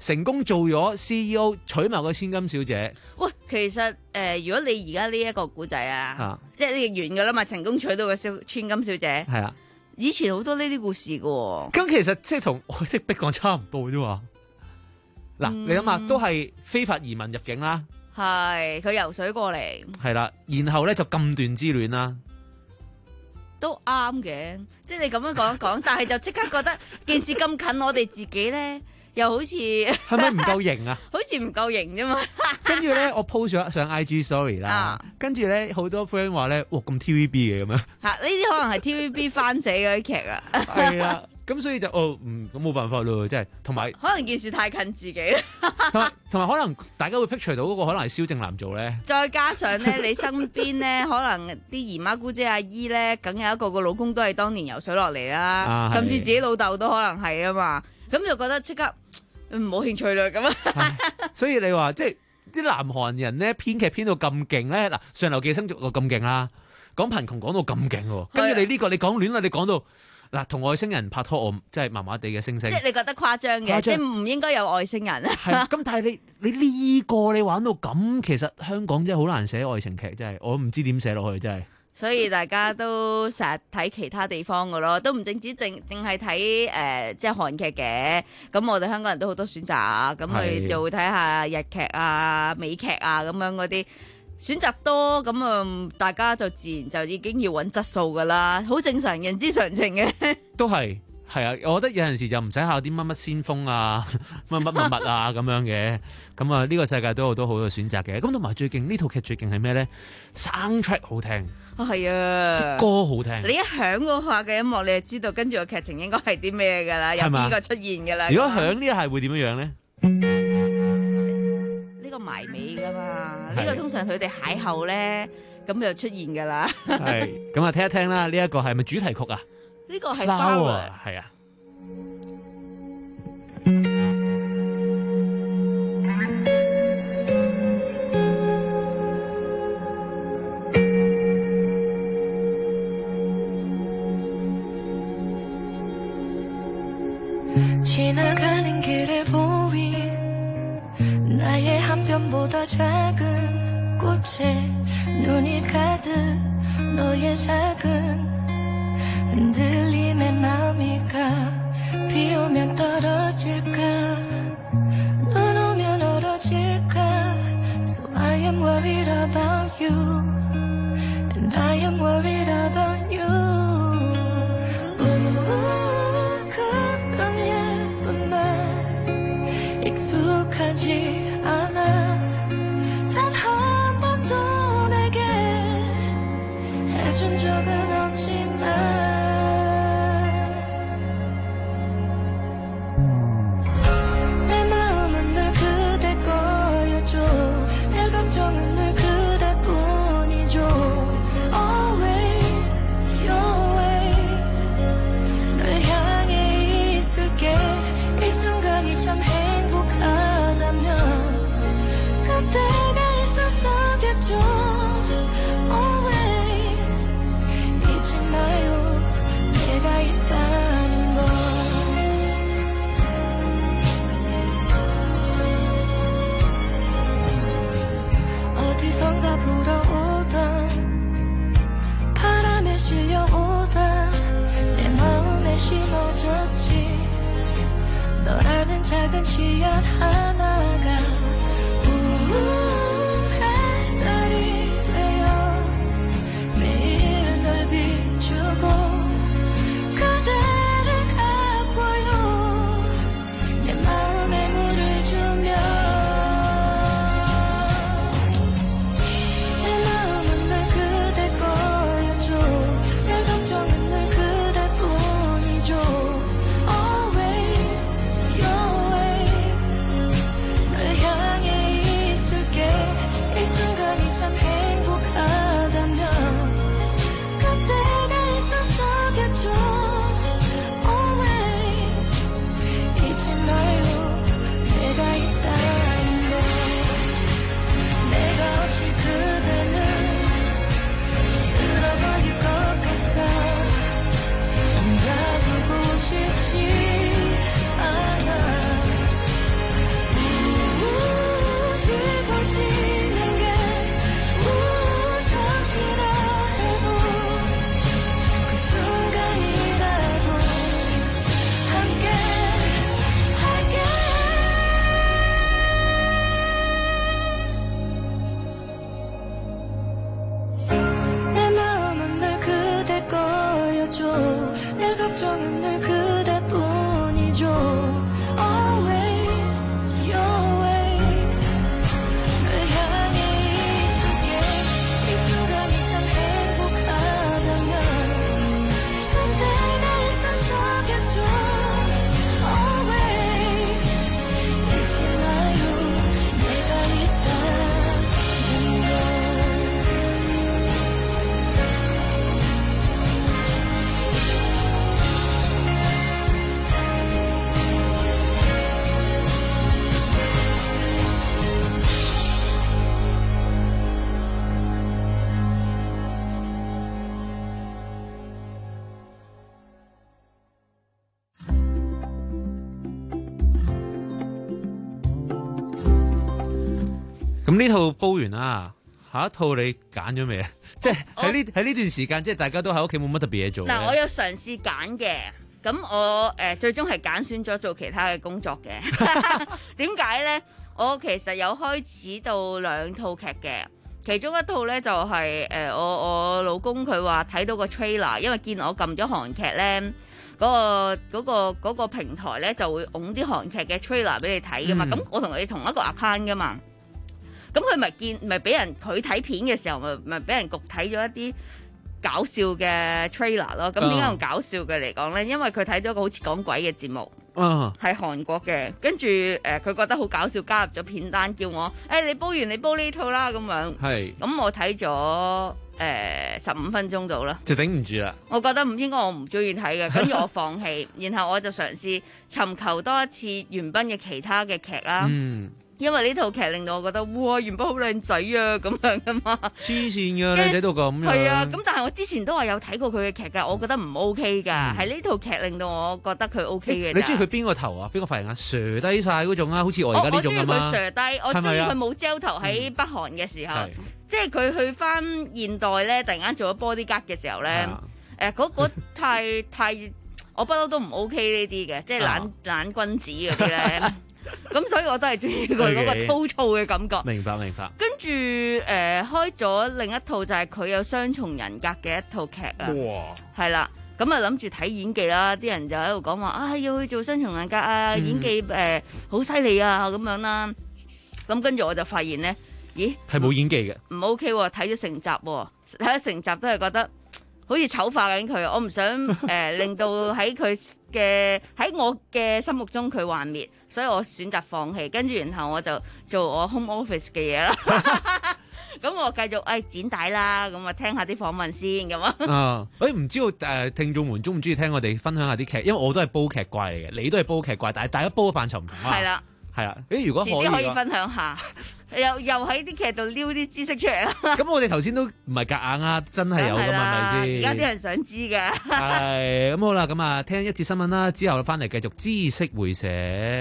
成功做咗 C E O， 娶埋個千金小姐。 喂，其實誒、呃，如果你而家呢一個古仔啊，啊即係呢個完噶啦嘛，成功娶到個千金小姐。係啊，以前好多呢啲故事噶、哦。 咁其實即係同愛的迫降差唔多啫嘛。嗱、嗯，你諗下，都係非法移民入境啦。 係，佢游水過嚟。係啦， 然後咧就禁斷之戀啦。 都啱嘅，即係你咁樣講一講，但係就即刻覺得件事咁近我哋自己咧，又好似係咪唔夠型啊？ 好似唔夠型啫嘛。 跟住咧，我 po 咗上 I G story 啦，啊、跟住咧好多 friend 話咧，哇咁 T V B 嘅咁樣。嚇，呢啲可能係 T V B 翻寫嗰啲劇啊。係啊。咁所以就哦，嗯，咁冇辦法咯，即係同埋可能件事太近自己啦， 同埋同埋可能大家會 picture 到嗰個可能係蕭正楠做咧， 再加上咧你身邊咧可能啲姨媽姑姐阿姨咧，梗有一個個老公都係當年游水落嚟啦，啊、甚至自己老豆都可能係啊嘛，咁就覺得即刻冇興趣啦咁啊， 所以你話即係啲南韓人咧編劇編到咁勁咧，嗱上流寄生族到咁勁啦，講貧窮講到咁勁喎，跟住你呢、這個你講戀愛你講到。嗱，同外星人拍拖我真係麻麻地嘅星星， 即係你覺得誇張嘅，即係唔應該有外星人。 係咁，但係你你呢個你玩到咁，其實香港真係好難寫愛情劇，真係我唔知點寫落去，真係。 所以大家都成日睇其他地方嘅咯，都唔淨止淨淨係睇誒即係韓劇嘅。咁我哋香港人都好多選擇，咁佢又會睇下日劇啊、美劇啊咁樣嗰啲。選擇多咁啊，大家就自然就已經要揾質素噶啦，好正常，人之常情嘅。 都係係啊，我覺得有陣時就唔使考啲乜乜先鋒啊，乜乜乜乜啊咁樣嘅。咁啊，呢個世界都有好多好多選擇嘅。咁同埋最勁呢套劇最勁係咩咧？Soundtrack 好聽啊，係啊， 歌好聽。 你一響嗰下嘅音樂，你就知道跟住個劇情應該係啲咩噶啦，有邊個出現噶啦。 如果響呢一下會點樣樣咧？ 呢個埋尾噶嘛，呢個通常佢哋邂逅咧，咁就出現噶啦。 係咁啊，聽一聽啦，呢一個係咪主題曲啊？ 呢個係 Flower， 係啊。 咁呢套煲完啦，下一套你揀咗未啊？即係喺呢喺呢段時間，即係大家都喺屋企冇乜特別嘢做。 嗱，我有嘗試揀嘅，咁我誒、呃、最終係揀選咗做其他嘅工作嘅。點解咧？我其實有開始到兩套劇嘅，其中一套咧就係、是、誒、呃、我我老公佢話睇到個 trailer， 因為見我撳咗韓劇咧。嗰、那個嗰、那個那個平台咧就會拱啲韓劇嘅 trailer 俾你睇噶嘛，咁、嗯、我同你同一個 account 噶嘛，咁佢咪見咪俾人佢睇片嘅時候咪咪俾人焗睇咗一啲搞笑嘅 trailer 咯，咁點解用搞笑嘅嚟講咧？因為佢睇咗個好似講鬼嘅節目，係、uh. 韓國嘅，跟住誒佢覺得好搞笑，加入咗片單，叫我誒、欸、你煲完你煲呢套啦咁樣，係，咁我睇咗。誒十五分鐘到啦， 就頂唔住啦。 我覺得唔應該，我唔中意睇嘅，跟住我放棄，然後我就嘗試尋求多一次袁彬嘅其他嘅劇啦。嗯，因為呢套劇令到我覺得哇，袁彬好靚仔啊咁樣噶嘛。黐線㗎，靚仔到咁樣。係啊，咁但係我之前都話有睇過佢嘅劇㗎，我覺得唔 OK 㗎，係呢套劇令到我覺得佢 OK 嘅。 你中意佢邊個頭啊？邊個髮型啊？蛇低晒嗰種啊，好似我而家呢種啊嘛。 我中意佢蛇低，我中意佢冇焦頭喺北韓嘅時候。即係佢去翻現代咧，突然間做咗 bodyguard 嘅時候咧，誒嗰嗰太太，我不嬲都唔 OK 呢啲嘅，即係懶懶君子嗰啲咧。咁所以我都係中意佢嗰個粗糙嘅感覺。明白明白。跟住誒、呃、開咗另一套就係佢有雙重人格嘅一套劇啊。哇！係啦，咁啊諗住睇演技啦，啲人就喺度講話啊要去做雙重人格啊，嗯、演技誒好犀利啊咁樣啦。咁跟住我就發現咧。咦，係冇演技嘅，唔 OK 喎！睇咗成集，睇咗成集都係覺得好似醜化緊佢，我唔想誒、呃、令到喺佢嘅喺我嘅心目中佢幻滅，所以我選擇放棄。跟住然後我就做我 home office 嘅嘢啦。咁我繼續誒、哎、剪帶啦，咁啊聽下啲訪問先咁啊。啊，誒唔知道誒、呃、聽眾們中唔中意聽我哋分享下啲劇？因為我都係煲劇怪嚟嘅，你都係煲劇怪，但係大家煲嘅範疇唔同啊。係啦。係啊，誒如果可以，可以分享下，又又喺啲劇度撩啲知識出嚟啦。咁我哋頭先都唔係夾硬啊，真係有噶嘛，係咪先？而家啲人想知嘅。係咁好啦，咁啊聽一節新聞啦，之後翻嚟繼續知識會社，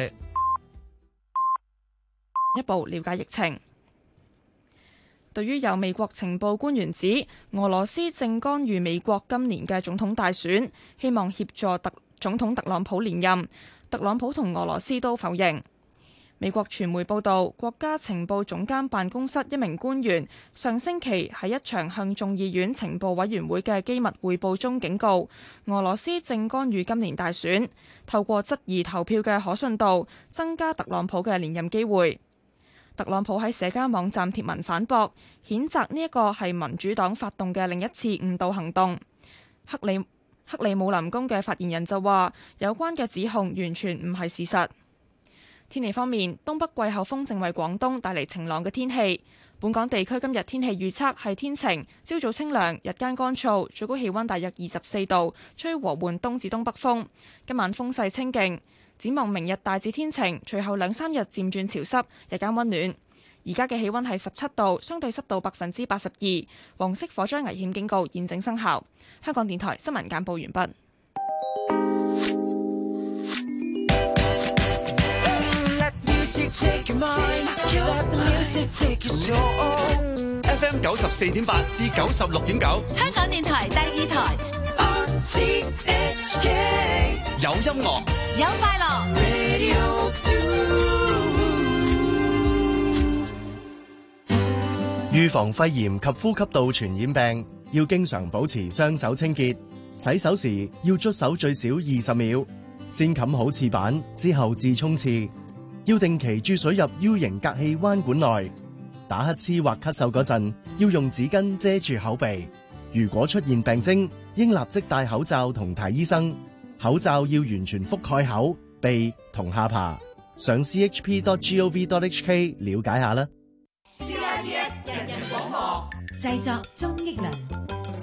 一步了解疫情。對於有美國情報官員指俄羅斯正干預美國今年嘅總統大選，希望協助特總統特朗普連任，特朗普同俄羅斯都否認。美國傳媒報道，國家情報總監辦公室一名官員上星期喺一場向眾議院情報委員會嘅機密匯報中警告，俄羅斯正干預今年大選，透過質疑投票嘅可信度，增加特朗普嘅連任機會。特朗普喺社交網站貼文反駁，譴責呢一個係民主黨發動嘅另一次誤導行動。克里克里姆林宮嘅發言人就話，有關嘅指控完全唔係事實。天氣方面，東北季候風正為廣東帶嚟晴朗嘅天氣。本港地區今日天氣預測係天晴，朝早清涼，日間乾燥，最高氣溫大約二十四度，吹和緩東至東北風。今晚風勢清勁。展望明日大致天晴，隨後兩三日漸轉潮濕，日間溫暖。而家嘅氣溫係十七度，相對濕度百分之八十二。黃色火災危險警告現正生效。香港電台新聞簡報完畢。 F M 九十四點八至九十六點九， 香港電台第二台。 有音樂， 有快樂。 預防肺炎及呼吸道傳染病，要經常保持雙手清潔。洗手時要捽手最少二十秒，先冚好廁板之後至沖廁。要定期注水入 U 型隔氣彎管內。打乞嗤或咳嗽嗰陣，要用紙巾遮住口鼻。如果出現病徵，應立即戴口罩同睇醫生。口罩要完全覆蓋口、鼻同下巴。上 c h p dot gov dot h k 了解下啦。 C I B S 人人廣播製作鍾益良。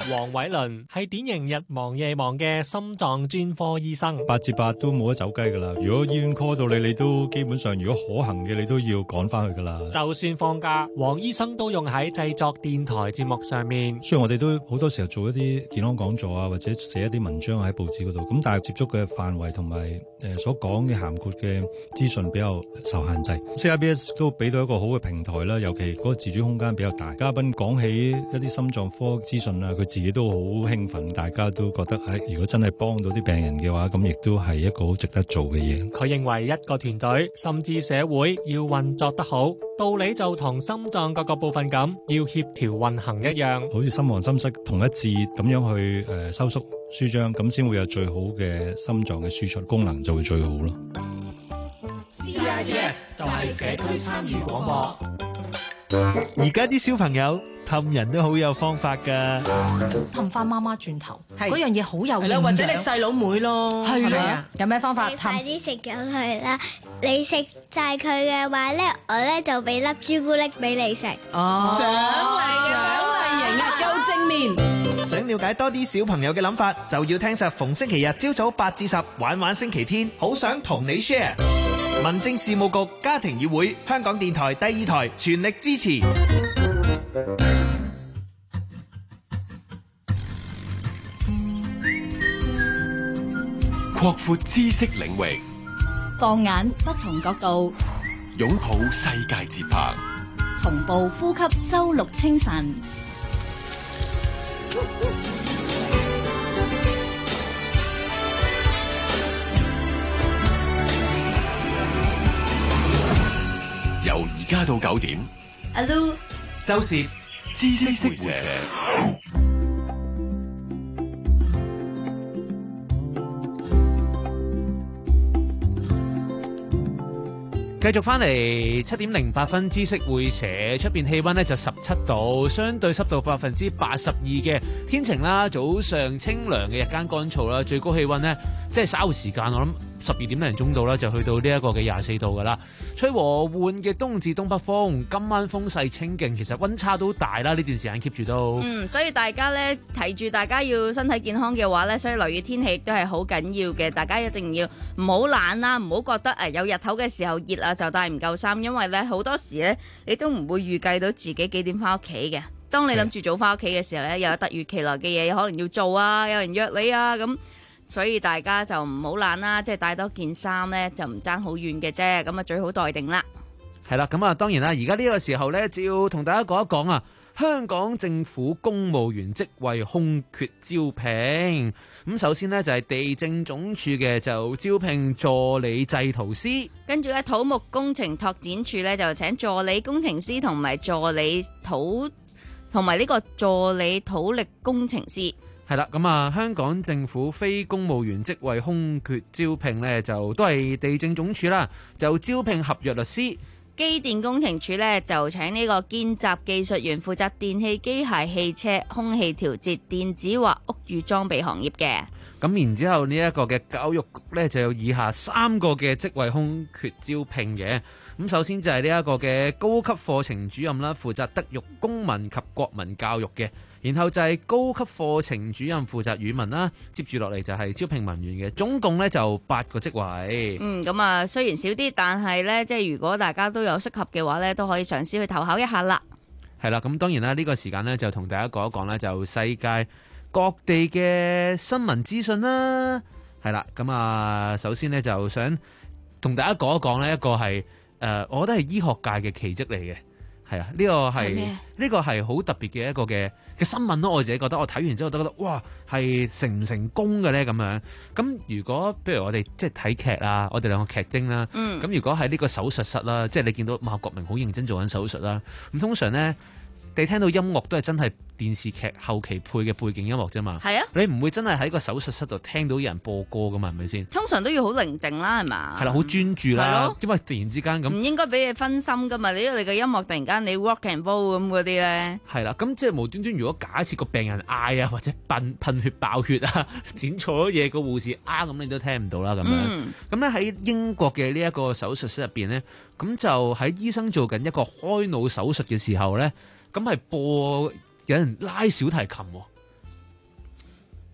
黃偉倫係典型日忙夜忙嘅心臟專科醫生， 八至八都冇得走雞噶啦。如果醫院 call 到你，你都基本上如果可行嘅，你都要趕翻去噶啦。 就算放假，黃醫生都用喺製作電台節目上面。 雖然我哋都好多時候做一啲健康講座啊，或者寫一啲文章喺報紙嗰度，咁但係接觸嘅範圍同埋誒所講嘅涵括嘅資訊比較受限制。C I B S 都俾到一個好嘅平台啦，尤其嗰個自主空間比較大。嘉賓講起一啲心臟科資訊啊，佢自己都好興奮，大家都覺得誒、哎，如果真係幫到啲病人嘅話，咁亦都係一個好值得做嘅嘢。 佢認為一個團隊甚至社會要運作得好，道理就同心臟各個部分咁，要協調運行一樣。 好似心房心室同一致咁樣去誒、呃、收縮舒張，咁先會有最好嘅心臟嘅輸出功能就會最好咯。 C I B S 就係社區參與廣播。 而家啲小朋友氹人都好有方法㗎， 氹翻媽媽轉頭， 係嗰樣嘢好有營養， 或者你細佬妹咯， 係啦，有咩方法你快啲食咗佢啦！你食晒佢嘅話咧，我咧就俾粒朱古力俾你食。 哦，獎勵獎勵型啊，夠正面。 想了解多啲小朋友嘅諗法，就要聽實逢星期日朝早八至十玩玩星期天，好想同你 share。民政事務局家庭議會，香港電台第二台全力支持。 擴闊知識領域， 放眼不同角度， 擁抱世界節拍， 同步呼吸周六清晨。 由而家到九點， 阿 Lu 周涉知識會者。 繼續翻嚟七點零八分，知識會社出邊氣溫呢就十七度，相對濕度百分之八十二嘅天晴啦，早上清涼嘅，日間乾燥啦，最高氣溫呢即係稍後時間我諗十二點零鐘度啦，就去到呢一個嘅廿四度噶啦，吹和緩嘅東至東北風，今晚風勢清勁，其實溫差都大啦，呢段時間 keep 住都。 嗯，所以大家咧提住大家要身體健康嘅話咧，所以留意天氣亦都係好緊要嘅，大家一定要唔好懶啦，唔好覺得誒有日頭嘅時候熱啊就帶唔夠衫，因為咧好多時咧你都唔會預計到自己幾點翻屋企嘅。當你諗住早翻屋企嘅時候咧，又有突如其來嘅嘢可能要做啊，有人約你啊咁。所以大家就唔好懶啦，即係帶多件衫咧，就唔爭好遠嘅啫。咁啊，最好待定啦。 係啦，咁啊，當然啦，而家呢個時候咧，就要同大家講一講啊，香港政府公務員職位空缺招聘。咁首先呢，就係地政總署嘅就招聘助理製圖師， 跟住咧土木工程拓展署咧就請助理工程師同埋助理土同埋呢個助理土力工程師。 係啦，咁啊，香港政府非公務員職位空缺招聘呢，就都係地政總署啦，就招聘合約律師。 機電工程署呢，就請呢個見習技術員負責電氣、機械、汽車、空氣調節、電子或屋宇裝備行業嘅。 咁然之後呢一個嘅教育局呢，就有以下三個嘅職位空缺招聘嘅。咁首先就係呢一個嘅高級課程主任啦，負責德育、公民及國民教育嘅。然後就係高級課程主任負責語文啦，接住落嚟就係招聘文員嘅，總共呢就八個職位。 嗯，咁啊雖然少啲，但係呢，即係如果大家都有適合嘅話呢，都可以嘗試去投考一下啦。 係啦，咁當然啦，呢個時間呢，就同大家講一講呢，就世界各地嘅新聞資訊啦。係啦，咁啊首先呢，就想同大家講一講呢一個係誒、呃，我覺得係醫學界嘅奇蹟嚟嘅。係啊，呢、這個係呢個係好特別嘅一個嘅嘅新聞咯。我自己覺得，我睇完之後都覺得哇，係成唔成功嘅咧咁樣。咁如果譬如我哋即係睇劇啊，我哋兩個劇精啦，咁、嗯、如果喺呢個手術室啦，即係你見到馬國明好認真做緊手術啦，咁通常咧你聽到音樂都係真係電視劇後期配嘅背景音樂啫嘛。係啊，你唔會真係喺個手術室度聽到有人播歌噶嘛？係咪先？通常都要好寧靜啦，係嘛？係啦，好專注啦，因為突然之間咁唔應該俾你分心噶嘛。因為你嘅音樂突然間你 rock and roll 咁嗰啲咧，係啦。咁即係無端端，如果假設個病人嗌啊，或者噴噴血爆血啊，剪錯咗嘢個護士啊，咁你都聽唔到啦咁樣。咁咧喺英國嘅呢一個手術室入邊咧，咁就喺醫生做緊一個開腦手術嘅時候咧。咁係播有人拉小提琴，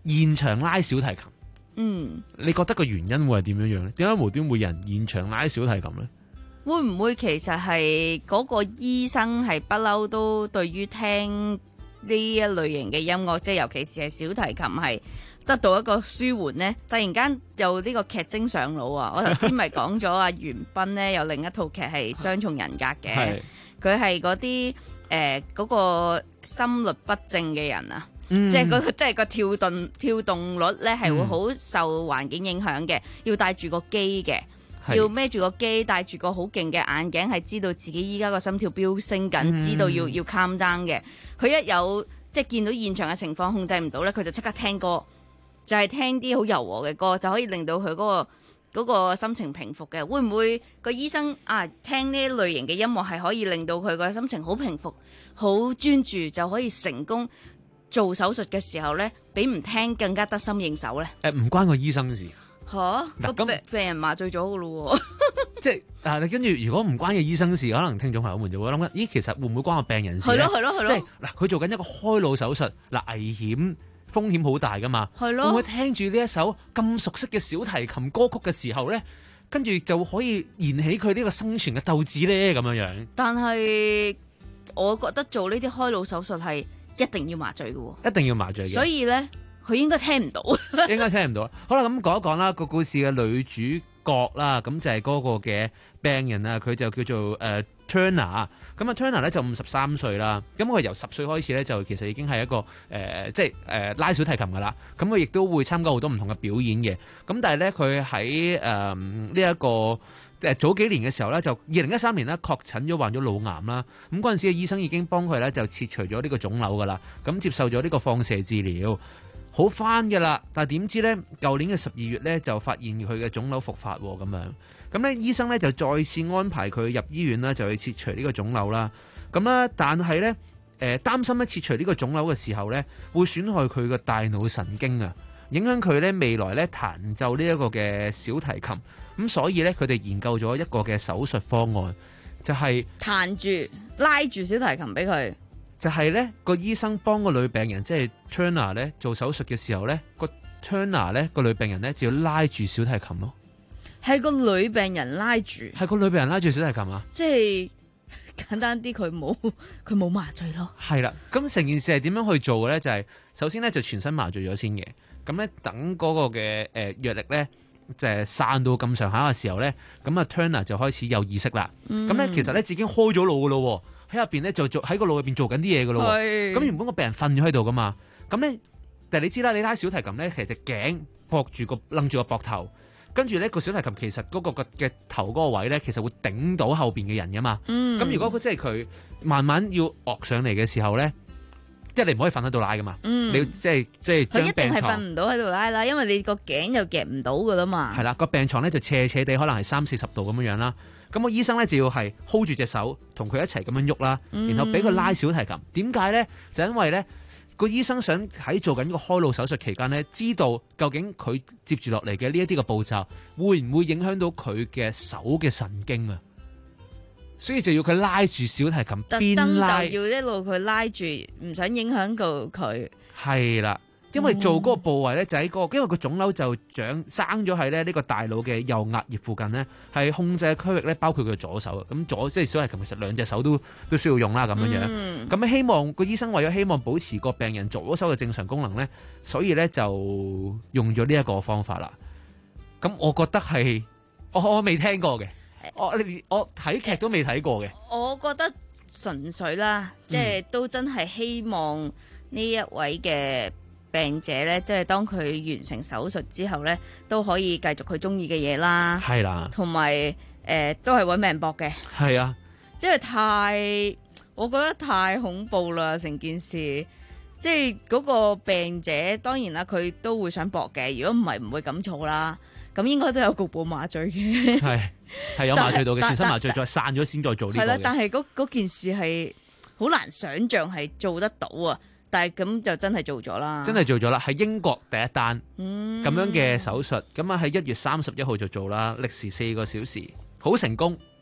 現場拉小提琴。 嗯， 你覺得個原因會係點樣樣咧？點解無端會有人現場拉小提琴咧？ 會唔會其實係嗰個醫生係不嬲都對於聽呢一類型嘅音樂，即係尤其是係小提琴係得到一個舒緩呢？突然間有呢個劇精上腦啊！我頭先咪講咗阿袁彬呢，有另一套劇係雙重人格嘅，佢係嗰啲誒嗰個心律不正嘅人啊。嗯、即係、嗰個即係個跳動跳動率咧係會好受環境影響嘅、嗯，要帶住個機嘅，要孭住個機，帶住個好勁嘅眼鏡，係知道自己依家個心跳飆升緊、嗯，知道要要 calm down 嘅。佢一有即係見到現場嘅情況控制唔到咧，佢就即刻聽歌，就係、是、聽啲好柔和嘅歌，就可以令到佢嗰、嗰個嗰、嗰個心情平復嘅。會唔會個醫生啊聽呢類型嘅音樂係可以令到佢個心情好平復、好專注，就可以成功做手術嘅時候咧，比唔聽更加得心應手咧？ 誒，唔關個醫生事吓，個病病人麻醉咗噶咯， 即係啊！你跟住如果唔關個醫生事，可能聽眾朋友們就會諗緊，咦，其實會唔會關個病人事咧？ 係咯係咯係咯， 即係嗱，佢做緊一個開腦手術，嗱，危險風險好大噶嘛，係咯，會唔會聽住呢一首咁熟悉嘅小提琴歌曲嘅時候咧，跟住就可以燃起佢呢個生存嘅鬥志咧？咁樣樣。但係我覺得做呢啲開腦手術係一定要麻醉嘅喎，一定要麻醉嘅，所以咧佢應該聽唔到，應該聽唔到。好啦，咁講一講啦，個故事嘅女主角啦，咁就係嗰個嘅病人啊，佢就叫做誒、呃、Turner，咁啊 Turner 咧就五十三歲啦，咁佢由十歲開始咧就其實已經係一個誒、呃、即係誒、呃、拉小提琴噶啦，咁佢亦都會參加好多唔同嘅表演嘅，咁但係咧佢喺誒呢一個。誒早幾年嘅時候咧，就二零一三年咧確診咗患咗腦癌啦。咁嗰陣時嘅醫生已經幫佢咧就切除咗呢個腫瘤噶啦，咁接受咗呢個放射治療，好翻嘅啦。但係點知咧，舊年嘅十二月咧就發現佢嘅腫瘤復發喎，咁樣咁咧醫生咧就再次安排佢入醫院啦，就去切除呢個腫瘤啦。咁啦，但係咧誒擔心咧切除呢個腫瘤嘅時候咧，會損害佢嘅大腦神經啊，影響佢咧未來咧彈奏呢一個嘅小提琴。咁所以咧，佢哋研究咗一個嘅手術方案，就係、是、彈住拉住小提琴俾佢。就係咧個醫生幫個女病人，即係 Turner 咧做手術嘅時候咧，個 Turner 咧個女病人咧就要拉住小提琴咯。係個女病人拉住，係個女病人拉住小提琴啊！即係簡單啲，佢冇佢冇麻醉咯。係啦，咁成件事係點樣去做嘅咧？就係、是、首先咧就全身麻醉咗先嘅，咁咧等嗰個嘅誒藥力咧。就係、是、散到咁上下嘅時候咧，咁啊 Turner 就開始有意識啦。咁、嗯、咧其實咧已經開咗腦噶咯，喺入邊咧就做喺個腦入邊做緊啲嘢噶咯。咁原本個病人瞓咗喺度噶嘛，咁咧但係你知啦，你拉小提琴咧，其實隻頸駁住個掕住個膊頭，跟住咧個小提琴其實嗰個嘅頭嗰個位咧，其實會頂到後邊嘅人噶嘛。咁、嗯、如果佢即係佢慢慢要惡上嚟嘅時候咧。即係你唔可以瞓喺度拉噶嘛，嗯、你要即係即係將病床。佢一定係瞓唔到喺度拉啦，因為你個頸又夾唔到噶啦嘛。係啦，個病床咧就斜斜地，可能係三四十度咁樣樣啦。咁個醫生咧就要係 hold 住隻手，同佢一齊咁樣喐啦，然後俾佢拉小提琴。點解咧？就因為咧個醫生想喺做緊個開腦手術期間咧，知道究竟佢接住落嚟嘅呢一啲嘅步驟會唔會影響到佢嘅手嘅神經啊？所以就要佢拉住小提琴，邊拉就要一路佢拉住，唔想影響到佢。係啦，因為做嗰個部位咧就喺個，因為個腫瘤就長生咗喺咧呢個大腦嘅右額葉附近咧，係控制嘅區域咧，包括佢嘅左手啊。咁左即係小提琴，其實兩隻手都都需要用啦，咁樣樣。咁、嗯、希望個醫生為咗希望保持個病人左手嘅正常功能咧，所以咧就用咗呢一個方法啦。咁我覺得係，我我未聽過嘅。我我睇劇都未睇過嘅，我覺得純粹啦，即係都真係希望呢一位嘅病者咧，即係當佢完成手術之後咧，都可以繼續佢中意嘅嘢啦，係啦，同埋誒都係搵命搏嘅，係啊，即係太，我覺得太恐怖啦，成件事，即係嗰個病者當然啦，佢都會想搏嘅，如果唔係唔會咁做啦。咁應該都有局部麻醉嘅，係係有麻醉到嘅，全身麻醉再散咗先再做呢個嘅。係啦，但係嗰嗰件事係好難想像係做得到啊！但係咁就真係做咗啦，真係做咗啦，係英國第一單咁、嗯、樣嘅手術，咁啊喺一月三十一號就做啦，歷時四個小時，好成功。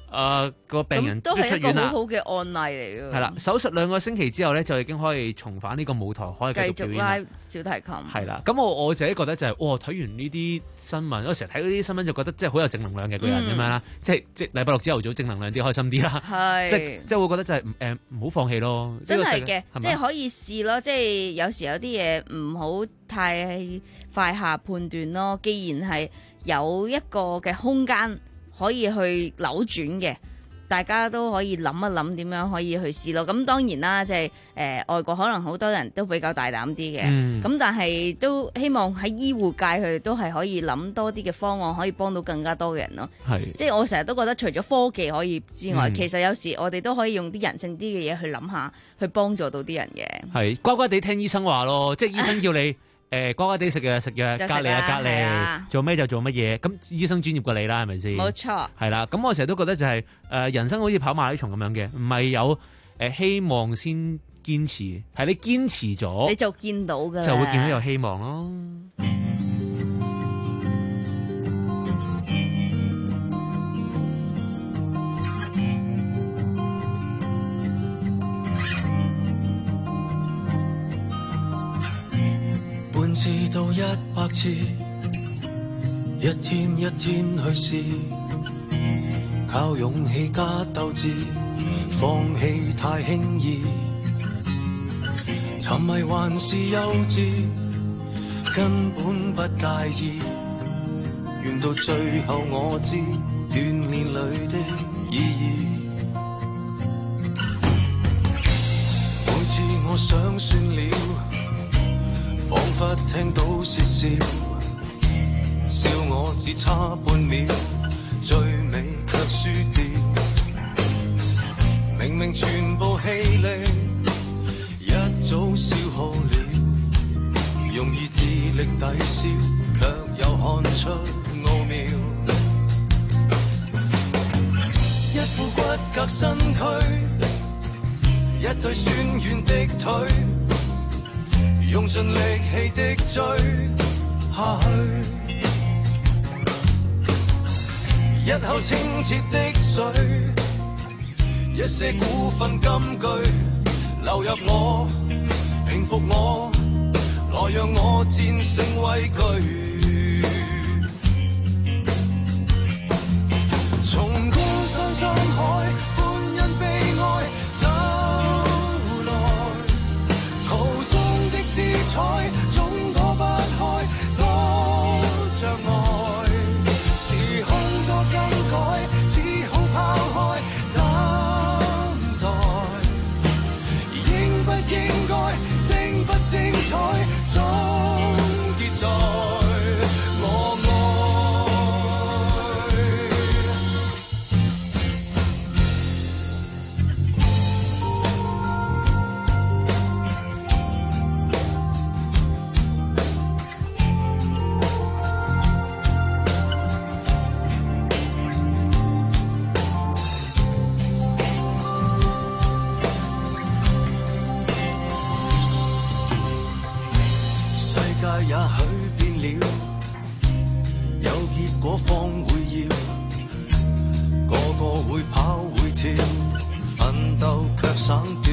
誒個病人都都係一個出院啦好好嘅案例嚟嘅。 係啦，手術兩個星期之後咧，就已經可以重返呢個舞台，可以繼續表繼續演啦。 拉小提琴。 係啦，咁我我自己覺得就係、哇，睇完呢啲新聞，我成日睇嗰啲新聞就覺得即係好有正能量嘅個人咁樣啦，即係即係禮拜六朝頭早正能量啲，開心啲啦。 係即係即係會覺得就係誒唔好放棄咯。 真係嘅， 係咪即係可以試咯。即係有時有啲嘢唔好太快下判斷咯。既然係有一個嘅空間可以去扭轉嘅，大家都可以諗一諗點樣可以去試咯。咁當然啦，即係誒外國可能好多人都比較大膽啲嘅，咁、 嗯、 但係都希望喺醫護界佢哋都係可以諗多啲嘅方案，可以幫到更加多嘅人咯。 係， 即係我成日都覺得除咗科技可以之外， 嗯、 其實有時我哋都可以用啲人性啲嘅嘢去諗下，去幫助到啲人嘅。 係乖乖地聽醫生話咯，即係醫生叫你。誒乖乖地食藥食藥，隔離啊隔離，做咩就做乜嘢。咁醫生專業過你啦，係咪先？ 冇錯。係啦，咁我成日都覺得就係、是、誒、呃、人生好似跑馬拉松咁樣嘅，唔係有誒、呃、希望先堅持，係你堅持咗， 你就見到㗎， 就會見到有希望咯。 半次到一百次，一天一天去試，靠勇氣加鬥志，放棄太輕易，沉迷還是幼稚，根本不介意，願到最後我知鍛鍊裏的意義。每次我想算了，彷彿聽到竊笑，笑我只差半秒，最尾卻輸掉。明明全部氣力一早消耗了，用意志力抵消，卻又看出奧妙。一副骨骼身軀，一對酸軟的腿，用盡力氣的追下去，一口清澈的水，一些古訓金句流入我，平復我，來讓我戰勝畏懼。從高山深海，歡欣悲哀走來，途中的姿彩總躲不開，多障礙，時空多更改，只好拋開等待，應不應該，精不精彩，總結在我愛。也許變了，有結果方會要，個個會跑會跳，奮鬥卻省掉。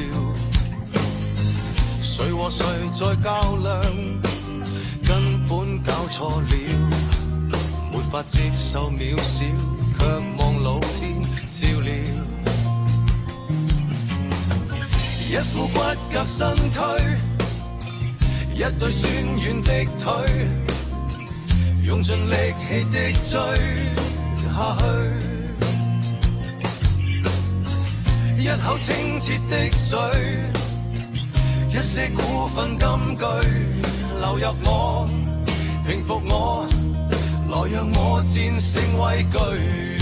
誰和誰在較量，根本搞錯了，沒法接受渺小，卻望老天照料。一副骨骼身軀，一對酸軟的腿，用盡力氣的追下去，一口清澈的水，一些古訓金句流入我，平復我，來讓我戰勝畏懼。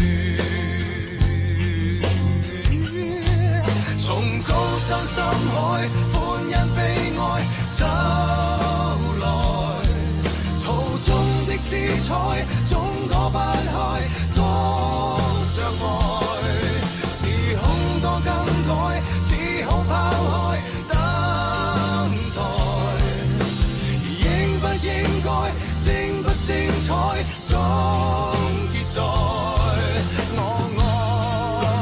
從高山深海，歡欣悲哀走來，途中的姿彩總躲不開，多障礙，時空多更改，只好拋開等待，應不應該，精不精彩，總結在我愛。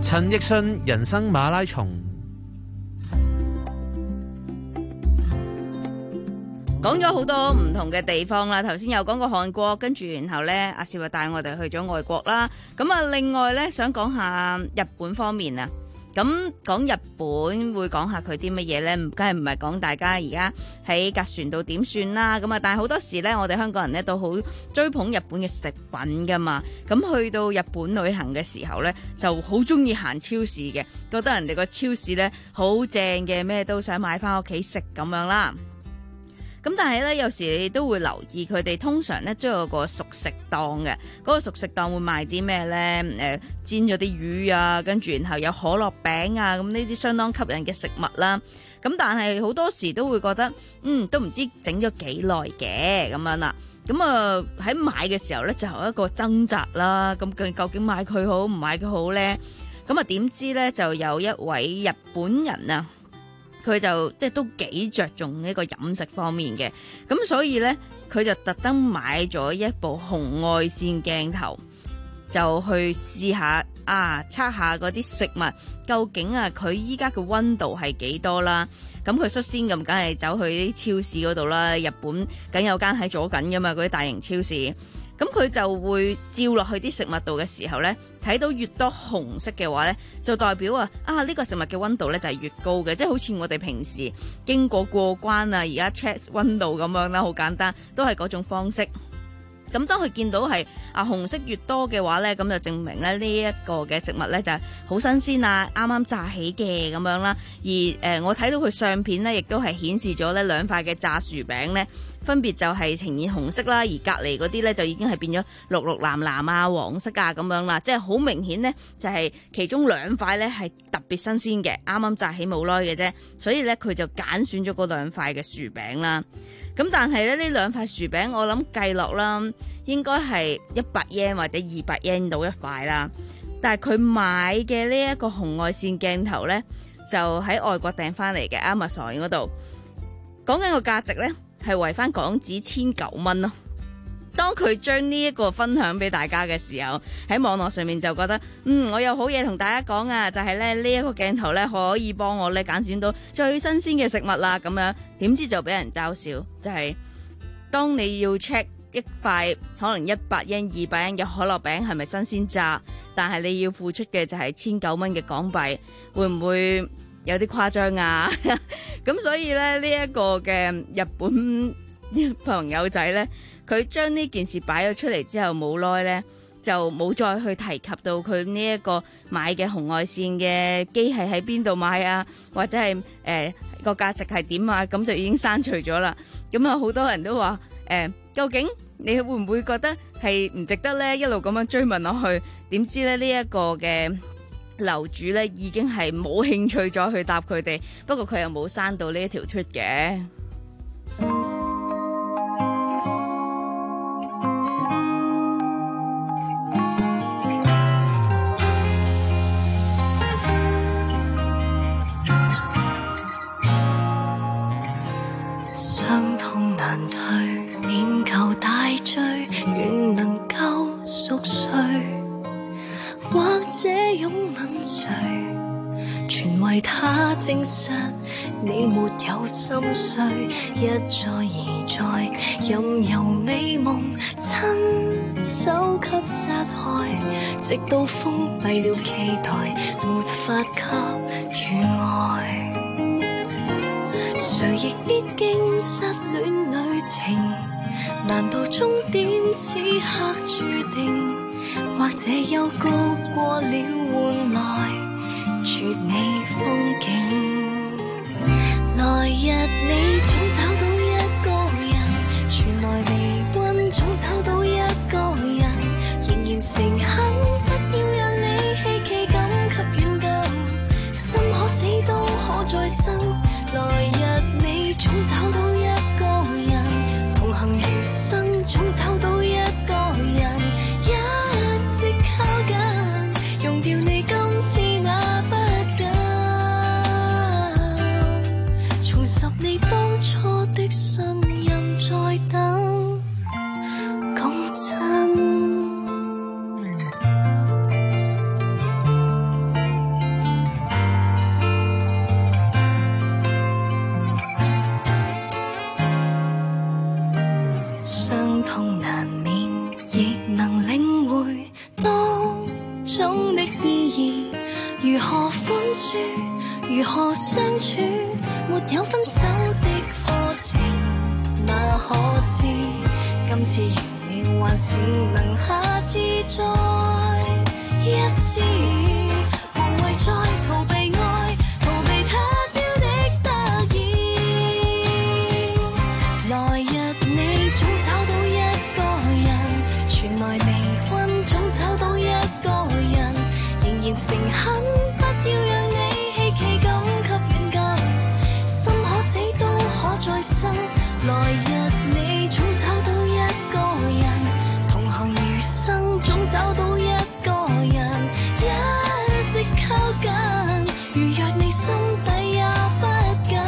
陳奕迅人生馬拉松。 講咗好多唔同嘅地方啦，頭先有講過韓國，跟住然後呢，阿少又帶我哋去咗外國啦。咁啊，另外呢，想講下日本方面啊。咁講日本會講下佢啲乜嘢呢？梗係唔係講大家而家喺架船度點算啦？咁啊，但係好多時呢，我哋香港人呢都好追捧日本嘅食品噶嘛。咁去到日本旅行嘅時候呢，就好中意行超市嘅，覺得人哋個超市呢好正嘅，咩都想買翻屋企食咁樣啦。咁但係咧，有時你都會留意佢哋通常咧都有個熟食檔嘅，嗰個熟食檔會賣啲咩咧？誒，煎咗啲魚啊，跟住然後有可樂餅啊，咁呢啲相當吸引嘅食物啦。咁但係好多時都會覺得，嗯，都唔知整咗幾耐嘅咁樣啦。咁啊喺買嘅時候咧就有一個掙扎啦。咁究竟買佢好唔買佢好咧？咁啊點知咧就有一位日本人啊。佢就即係都幾着重呢個飲食方面嘅，咁所以呢，佢就特登買咗一部紅外線鏡頭，就去試下啊測下嗰啲食物究竟啊佢依家嘅溫度係幾多啦。咁佢率先咁梗係走去啲超市嗰度啦，日本梗有間喺左近噶嘛，嗰啲大型超市。咁佢就會照落去啲食物度嘅時候呢，睇到越多紅色嘅話呢，就代表啊啊呢個食物嘅溫度呢就係越高嘅，即係好似我哋平時經過過關啊，而家 check 溫度咁樣啦，好簡單，都係嗰種方式。咁當佢見到係啊紅色越多嘅話呢，咁就證明咧呢一個嘅食物呢就係好新鮮啊，啱啱炸起嘅咁樣啦。而誒、呃、我睇到佢相片呢，亦都係顯示咗呢兩塊嘅炸薯餅呢，分別就係呈現紅色啦，而隔離嗰啲呢，就已經係變咗綠綠藍藍啊、黃色啊咁樣啦，即係好明顯呢，就係、是、其中兩塊呢係特別新鮮嘅，啱啱炸起冇耐嘅啫，所以呢，佢就揀選咗嗰兩塊嘅薯餅啦。咁但係咧呢兩塊薯餅我諗計落啦，應該係一百 yen 或者二百 yen 到一塊啦。但係佢買嘅呢一個紅外線鏡頭呢，就喺外國訂翻嚟嘅 Amazon 嗰度，講緊個價值呢，係圍翻港紙千九蚊咯。當佢將呢一個分享俾大家嘅時候，喺網絡上面就覺得，嗯，我有好嘢同大家講啊，就係咧呢一個鏡頭咧可以幫我咧揀選到最新鮮嘅食物啦，咁樣點知就俾人嘲笑，就係、是、當你要 check 一塊可能一百yen、二百yen嘅可樂餅係咪新鮮炸，但係你要付出嘅就係千九蚊嘅港幣，會唔會有啲誇張啊？咁所以咧呢一個嘅日本朋友仔咧。佢將呢件事擺咗出嚟之後冇耐呢，就冇再去提及到佢呢一個買嘅紅外線嘅機係喺邊度買啊，或者係誒個價值係點啊，咁就已經刪除咗啦。咁啊好多人都話誒、呃，究竟你會唔會覺得係唔值得呢？一路咁樣追問落去，點知咧呢一個嘅樓主呢已經係冇興趣再去答佢哋，不過佢又冇刪到呢一條 tweet 嘅。 他證實你沒有心碎，一再而再任由美夢親手給殺害，直到封閉了期待，沒法給予愛。誰亦必經失戀旅程，難道終點此刻注定，或者幽谷過了換來絕美風景，來日你總找到一個人，傳來離溫總找到一個人，仍然誠懇，不要讓你希冀感給軟禁，心可死都可再生，來日你總找到一個人，同行餘生總找到一個人，一直靠近，用掉你今次那你當初的信任再等講真。 何相處？沒有分手的課程，那可知今次完了還是能下次再一試？無謂再逃避愛，逃避他朝的得意。來日你總找到一個人，傳來微溫總找到一個人，仍然誠懇，不要讓你希冀感給遠近，心可死都可再生。來日你總找到一個人，同行餘生總找到一個人，一直靠近，如若你心底也不敢，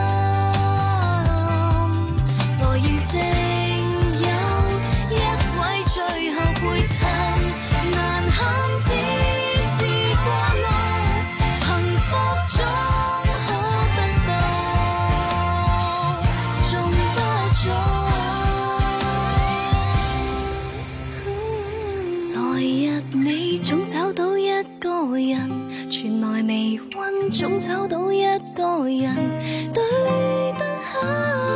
來認證有一位最後陪襯，難堪只是過路，幸福總可得到，仲不早？來日你總找到一個人，傳來微溫總找到一個人，對得起，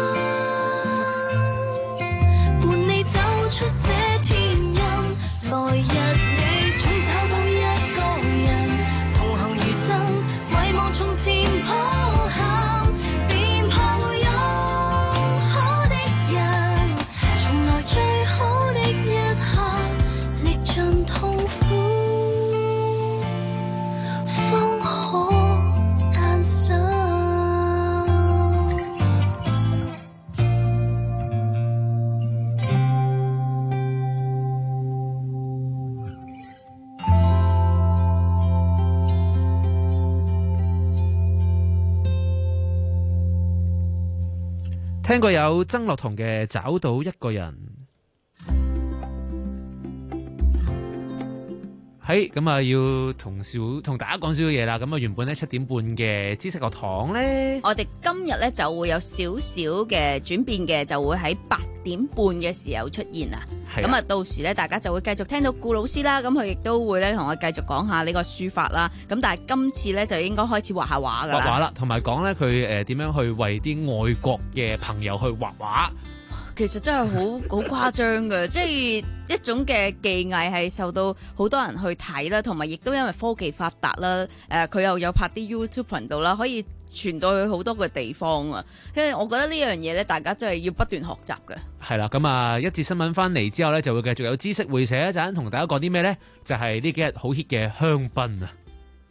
伴你走出這天陰。來日你總找到一個人，同行餘生，遺忘從前抱憾，便怕會有可的人，從來最好的一刻，歷盡痛苦，方可單身。 聽過有曾樂彤嘅找到一個人，係咁啊，要同少同大家講少少嘢啦。咁啊，原本咧七點半嘅知識學堂咧， 我哋今日咧就會有少少嘅轉變嘅，就會喺八點半嘅時候出現啊。咁啊，到時咧大家就會繼續聽到顧老師啦。咁佢亦都會咧同我繼續講下呢個書法啦。咁但係今次咧就應該開始畫下畫噶啦。 畫畫啦，同埋講咧佢誒點樣去為啲外國嘅朋友去畫畫。 其實真係好好誇張嘅，即係一種嘅技藝係受到好多人去睇啦，同埋亦都因為科技發達啦，誒、呃、佢又有拍啲 YouTube 頻道啦，可以傳到去好多個地方啊！因為我覺得呢樣嘢咧，大家真係要不斷學習嘅。 係啦，咁啊一節新聞翻嚟之後咧，就會繼續有知識會社一陣同大家講啲咩咧？就係、是、呢幾日好 hit 嘅香檳啊！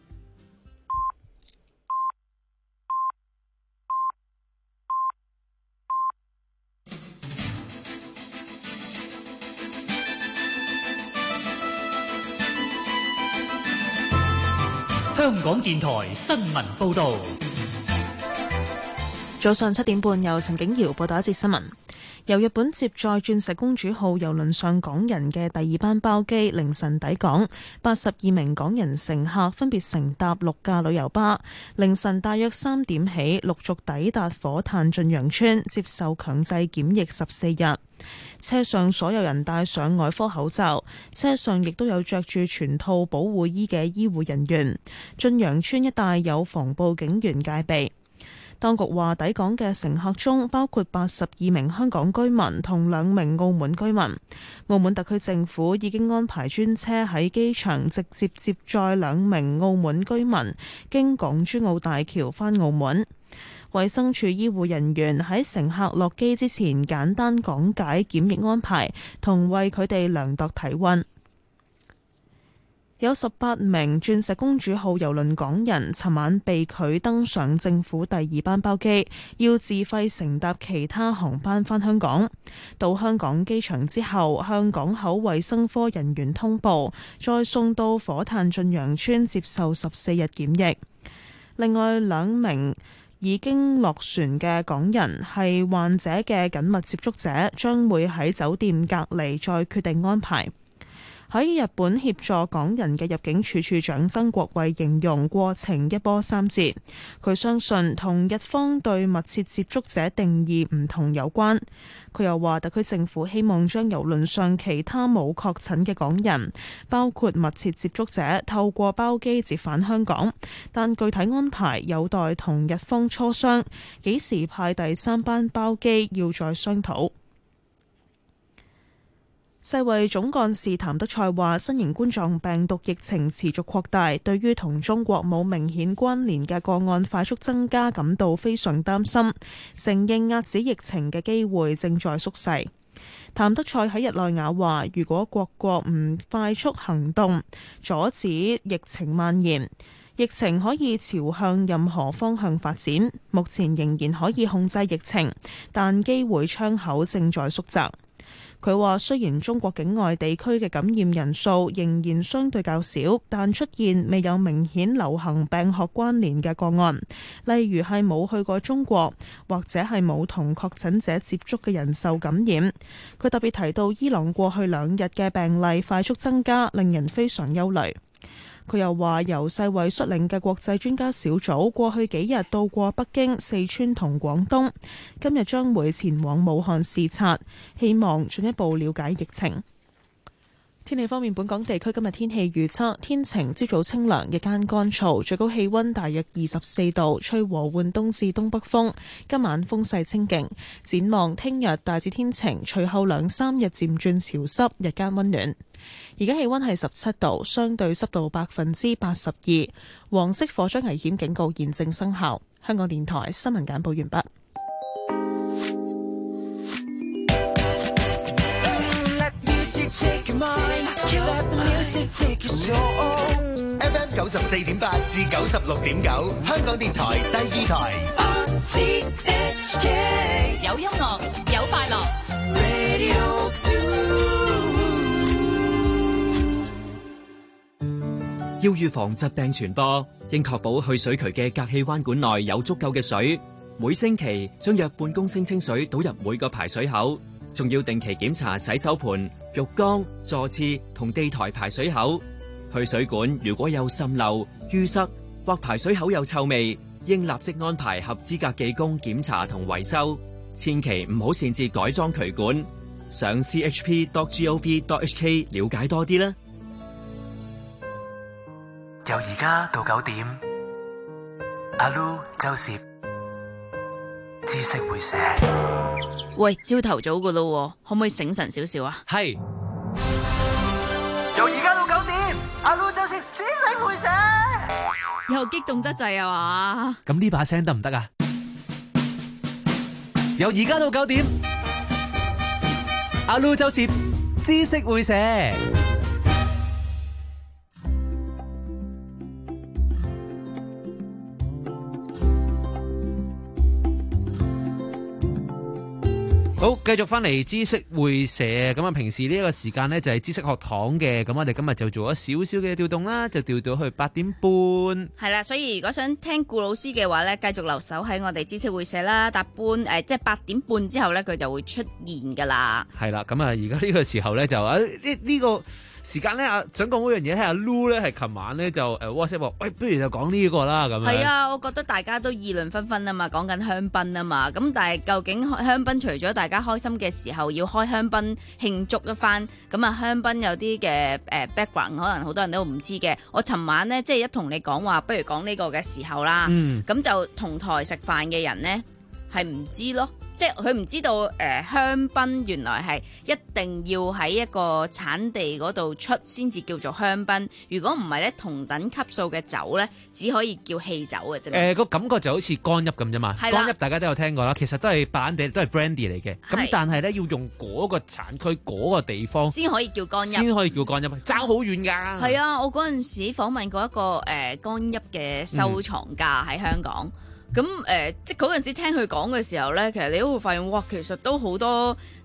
香港電台新聞報導。 早上七點半，由陳景瑤報道一節新聞。由日本接載鑽石公主號郵輪上港人嘅第二班包機凌晨抵港，八十二名港人乘客分別乘搭六架旅遊巴，凌晨大約三點起陸續抵達火炭駿洋村，接受強制檢疫十四日。車上所有人戴上外科口罩，車上亦都有着住全套保護衣嘅醫護人員。駿洋村一帶有防暴警員戒備。當局話，抵港嘅乘客中包括八十二名香港居民同兩名澳門居民。澳門特區政府已經安排專車喺機場直接接載兩名澳門居民，經港珠澳大橋返澳門。衛生署醫護人員喺乘客落機之前簡單講解檢疫安排，同為佢哋量度體溫。有十八名鑽石公主號郵輪港人尋晚被拒登上政府第二班包機，要自費乘搭其他航班返香港。到香港機場之後，向港口衛生科人員通報，再送到火炭駿洋村接受十四日檢疫。另外兩名已經落船嘅港人係患者嘅緊密接觸者，將會喺酒店隔離再決定安排。 喺日本協助港人嘅入境處處長曾國衛形容過程一波三折，佢相信同日方對密切接觸者定義唔同有關。佢又話特區政府希望將郵輪上其他冇確診嘅港人，包括密切接觸者，透過包機接返香港，但具體安排有待同日方磋商，幾時派第三班包機要再商討。世衛總幹事譚德塞話，新型冠狀病毒疫情持續擴大，對於同中國冇明顯關聯嘅個案快速增加感到非常擔心，承認遏止疫情嘅機會正在縮細。譚德塞喺日內瓦話，如果各國唔快速行動，阻止疫情蔓延，疫情可以朝向任何方向發展。目前仍然可以控制疫情，但機會窗口正在縮窄。佢話雖然中國境外地區嘅感染人數仍然相對較少，但出現未有明顯流行病學關聯嘅個案，例如係冇去過中國或者係冇同確診者接觸嘅人受感染。佢特別提到伊朗過去兩日嘅病例快速增加，令人非常憂慮。佢又話由世衛率領嘅國際專家小組過去幾日到過北京、四川同廣東，今日將會前往武漢視察，希望進一步了解疫情。天氣方面，本港地區今日天氣預測天晴，朝早清涼，日間乾燥，最高氣溫大約二十四度，吹和緩東至東北風。今晚風勢清勁。展望聽日大致天晴，隨後兩三日漸轉潮濕，日間溫暖。而家氣溫係十七度，相對濕度百分之八十二，黃色火災危險警告現正生效。香港電台新聞簡報完畢。 F M 九十四點八至九十六點九，香港電台第二台。 有音樂，有快樂。 要預防疾病傳播，應確保去水渠嘅隔氣彎管內有足夠嘅水。每星期將約半公升清水倒入每個排水口，仲要定期檢查洗手盆、浴缸、座廁同地台排水口。去水管如果有滲漏、淤塞或排水口有臭味，應立即安排合資格技工檢查同維修。千祈唔好擅自改裝渠管。上 c h p dot gov dot h k 了解多啲啦。 由而家到九點，阿 Lu 周攝知識會寫。 喂，朝頭早噶咯，可唔可以醒神少少啊？ 係。 由而家到九點，阿 Lu 周攝知識會寫。 又激動得滯啊嘛？ 咁呢把聲得唔得啊？由而家到九點，阿 Lu 周攝知識會寫。好，繼續翻嚟知識會社。咁啊，平時呢一個時間呢，就係知識學堂嘅，咁我哋今日就做咗少少嘅調動啦，就調到去八點半。 係啦，所以如果想聽顧老師嘅話呢，繼續留守喺我哋知識會社啦。搭半誒，即係八點半之後呢，佢就會出現噶啦。 係啦，咁啊，而家呢個時候呢，就啊呢呢個時間咧，啊想講嗰樣嘢係阿 Lu 咧，係琴晚咧就誒 WhatsApp 話，喂，不如就講呢個啦咁樣。 係啊，我覺得大家都議論紛紛啊嘛，講緊香檳啊嘛，咁但係究竟香檳除咗大家開心嘅時候要開香檳慶祝一番，咁啊香檳有啲嘅誒 background 可能好多人都唔知嘅。我尋晚咧即係一同你講話，不如講呢個嘅時候啦，咁、嗯、就同台食飯嘅人咧係唔知咯。即係佢唔知道誒、呃、香檳原來係一定要喺一個產地嗰度出先至叫做香檳。如果唔係咧，同等級數嘅酒咧，只可以叫氣酒嘅啫。誒、 呃，個感覺就好似干邑咁啫嘛。干邑大家都有聽過啦，其實都係白蘭地，都係 brandy 嚟嘅。咁但係咧要用嗰個產區嗰個地方先可以叫干邑， 先可以叫干邑，爭好遠㗎。 係啊，我嗰陣時訪問過一個誒干邑嘅收藏家喺香港。嗯咁誒、呃，即係嗰陣時聽佢講嘅時候咧，其實你都會發現，哇，其實都好多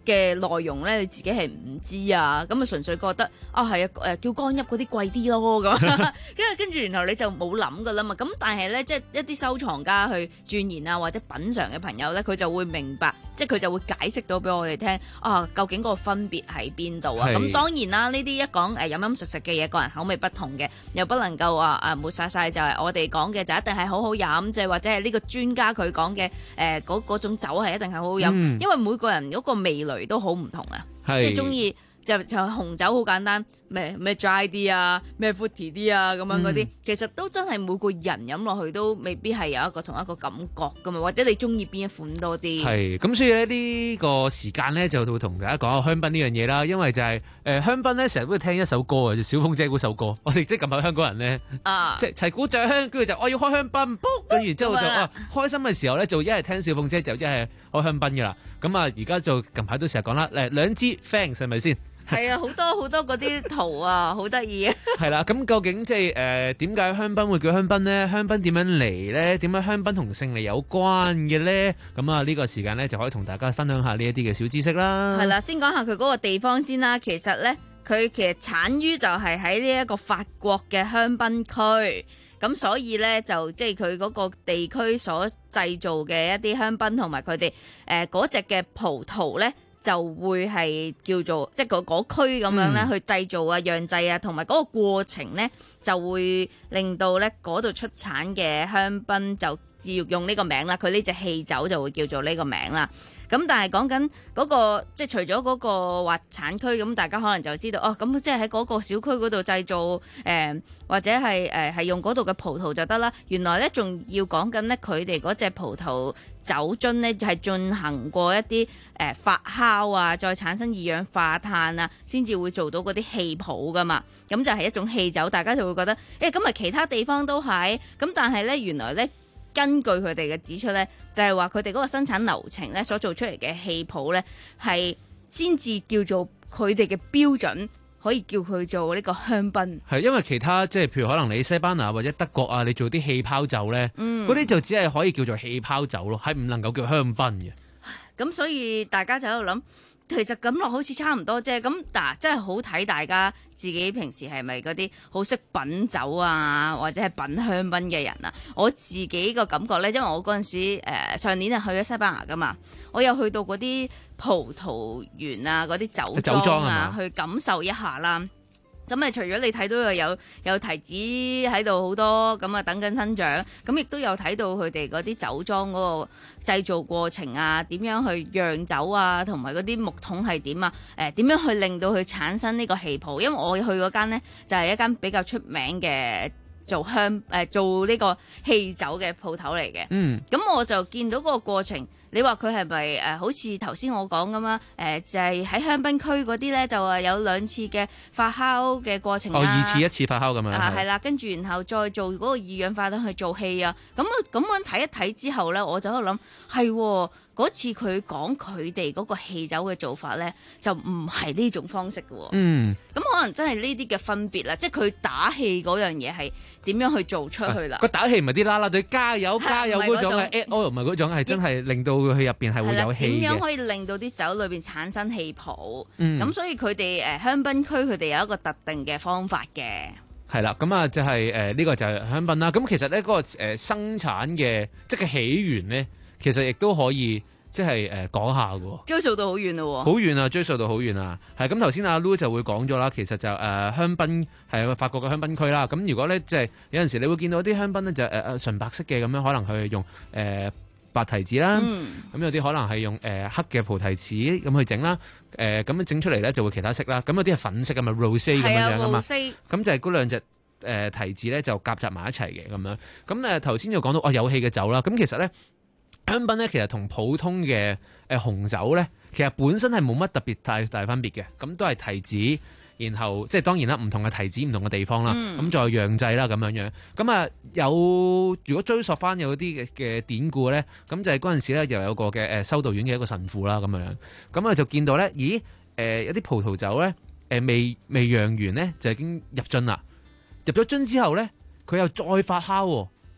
嘅內容咧，你自己係唔知啊，咁啊純粹覺得啊係啊誒叫乾邑嗰啲貴啲咯咁，跟住跟住然後你就冇諗噶啦嘛，咁但係咧即係一啲收藏家去鑽研啊或者品嚐嘅朋友咧，佢就會明白，即係佢就會解釋到俾我哋聽啊，究竟嗰個分別喺邊度啊？咁當然啦，呢啲一講誒飲飲食食嘅嘢，個人口味不同嘅，又不能夠話誒抹殺晒就係我哋講嘅就一定係好好飲，即係或者係呢個專家佢講嘅誒嗰嗰種酒係一定係好好飲，嗯、因為每個人嗰個味蕾都好唔同啊，即係中意就就紅酒好簡單，咩咩 dry 啲啊，咩 fruity 啲啊咁樣嗰啲，嗯、其實都真係每個人飲落去都未必係有一個同一個感覺噶嘛，或者你中意邊一款多啲。係咁，所以咧呢個時間咧就會同大家講下香檳呢樣嘢啦，因為就係、是、誒、呃、香檳咧成日都會聽一首歌嘅，就小鳳姐嗰首歌，我哋即係近排香港人咧，啊、即係齊鼓掌，跟住就我要開香檳，跟住之後就啊開心嘅時候咧就一係聽小鳳姐，就一係開香檳噶啦。咁啊而家就近排都成日講啦，誒兩支 Fangs 係咪先？係啊，好多好多嗰啲圖啊，好得意啊！係啦，咁究竟即係誒點解香檳會叫香檳呢？香檳點樣嚟呢？點解香檳同勝利有關嘅呢？咁啊呢個時間呢，就可以同大家分享下呢一啲嘅小知識啦。係啦，先講下佢嗰個地方先啦。其實呢，佢其實產於就係喺呢一個法國嘅香檳區。咁所以咧就即係佢嗰個地區所製造嘅一啲香檳同埋佢哋誒嗰隻嘅葡萄咧，就會係叫做即係嗰嗰區咁樣咧、嗯、去製造啊、釀製啊，同埋嗰個過程咧就會令到咧嗰度出產嘅香檳就要用呢個名啦。佢呢隻氣酒就會叫做呢個名啦。咁但係講緊嗰個即係除咗嗰個話產區，咁大家可能就知道哦，咁即係喺嗰個小區嗰度製造誒、呃，或者係誒係用嗰度嘅葡萄就得啦。原來咧仲要講緊咧，佢哋嗰隻葡萄酒樽咧係進行過一啲誒、呃、發酵啊，再產生二氧化碳啊，先至會做到嗰啲氣泡噶嘛。咁就係一種氣酒，大家就會覺得誒咁咪其他地方都係咁，但係咧原來咧。根據佢哋嘅指出咧，就係話佢哋嗰個生產流程咧，所做出嚟嘅氣泡咧，係先至叫做佢哋嘅標準，可以叫佢做呢個香檳。係因為其他即係譬如可能你西班牙或者德國啊，你做啲氣泡酒咧，嗰啲、嗯、就只係可以叫做氣泡酒咯，係唔能夠叫香檳嘅。咁所以大家就喺度諗。其實咁落好似差唔多啫，咁嗱真係好睇大家自己平時係咪嗰啲好識品酒啊，或者係品香檳嘅人啊？我自己個感覺咧，因為我嗰陣時誒、呃、上年係去咗西班牙噶嘛，我有去到嗰啲葡萄園啊，嗰啲酒莊啊，去感受一下啦。咁啊，除咗你睇到又有有提子喺度好多，咁啊等緊生長，咁亦都有睇到佢哋嗰啲酒莊嗰個製造過程啊，點樣去釀酒啊，同埋嗰啲木桶係點啊？誒、呃、點樣去令到佢產生呢個氣泡？因為我去嗰間呢，就係、是、一間比較出名嘅做香誒、呃、做呢個氣酒嘅鋪頭嚟嘅。嗯，咁我就見到嗰個過程。你話佢係咪誒好似頭先我講咁啊？誒、呃、就係、是、喺香檳區嗰啲咧，就話有兩次嘅發酵嘅過程啊。哦，二次一次發酵咁樣。啊，係啦，跟住然後再做嗰個二氧化碳去做氣啊。咁啊咁樣睇一睇之後咧，我就喺度諗係嗰次佢講佢哋嗰個氣酒嘅做法咧，就唔係呢種方式嘅喎。嗯。咁可能真係呢啲嘅分別啦，即係佢打氣嗰樣嘢係點樣去做出去啦？個、啊、打氣唔係啲啦啦隊加油加油嗰種，係 add oil 唔係嗰種，係真係令到。佢入邊係會有氣嘅。點樣可以令到啲酒裏邊產生氣泡？咁、嗯、所以佢哋誒香檳區佢哋有一個特定嘅方法嘅。係啦，咁啊就係誒呢個就係香檳啦。咁其實咧嗰、那個誒、呃、生產嘅即係起源咧，其實亦都可以即係誒講下嘅。追溯到好遠咯。好遠啊！追溯到好遠啊！係咁頭先阿 Lu 就會講咗啦。其實就誒、呃、香檳係法國嘅香檳區啦。咁如果咧即係有陣時你會見到啲香檳咧就誒誒、呃、純白色嘅咁樣，可能佢用誒。呃白提子啦，咁、嗯、有啲可能係用誒、呃、黑嘅菩提子咁去整啦，誒咁樣整出嚟咧就會其他色啦，咁有啲係粉色咁啊 rosé 咁樣樣噶嘛，咁就係嗰兩隻誒提子咧就夾雜埋一齊嘅咁樣，咁誒頭先就講到哦有氣嘅酒啦，咁其實咧香檳咧其實同普通嘅誒、呃、紅酒咧，其實本身係冇乜特別太大分別嘅，咁都係提子。然後即係當然啦，唔同嘅提子，唔同嘅地方啦，咁、嗯、再釀製啦咁樣樣。咁啊有如果追溯翻有啲嘅嘅典故咧，咁就係嗰陣時咧又有個嘅誒修道院嘅一個神父啦咁樣。咁啊就見到咧，咦誒、呃、有啲葡萄酒咧誒、呃、未未釀完咧就已經入樽啦。入咗樽之後咧，佢又再發酵喎。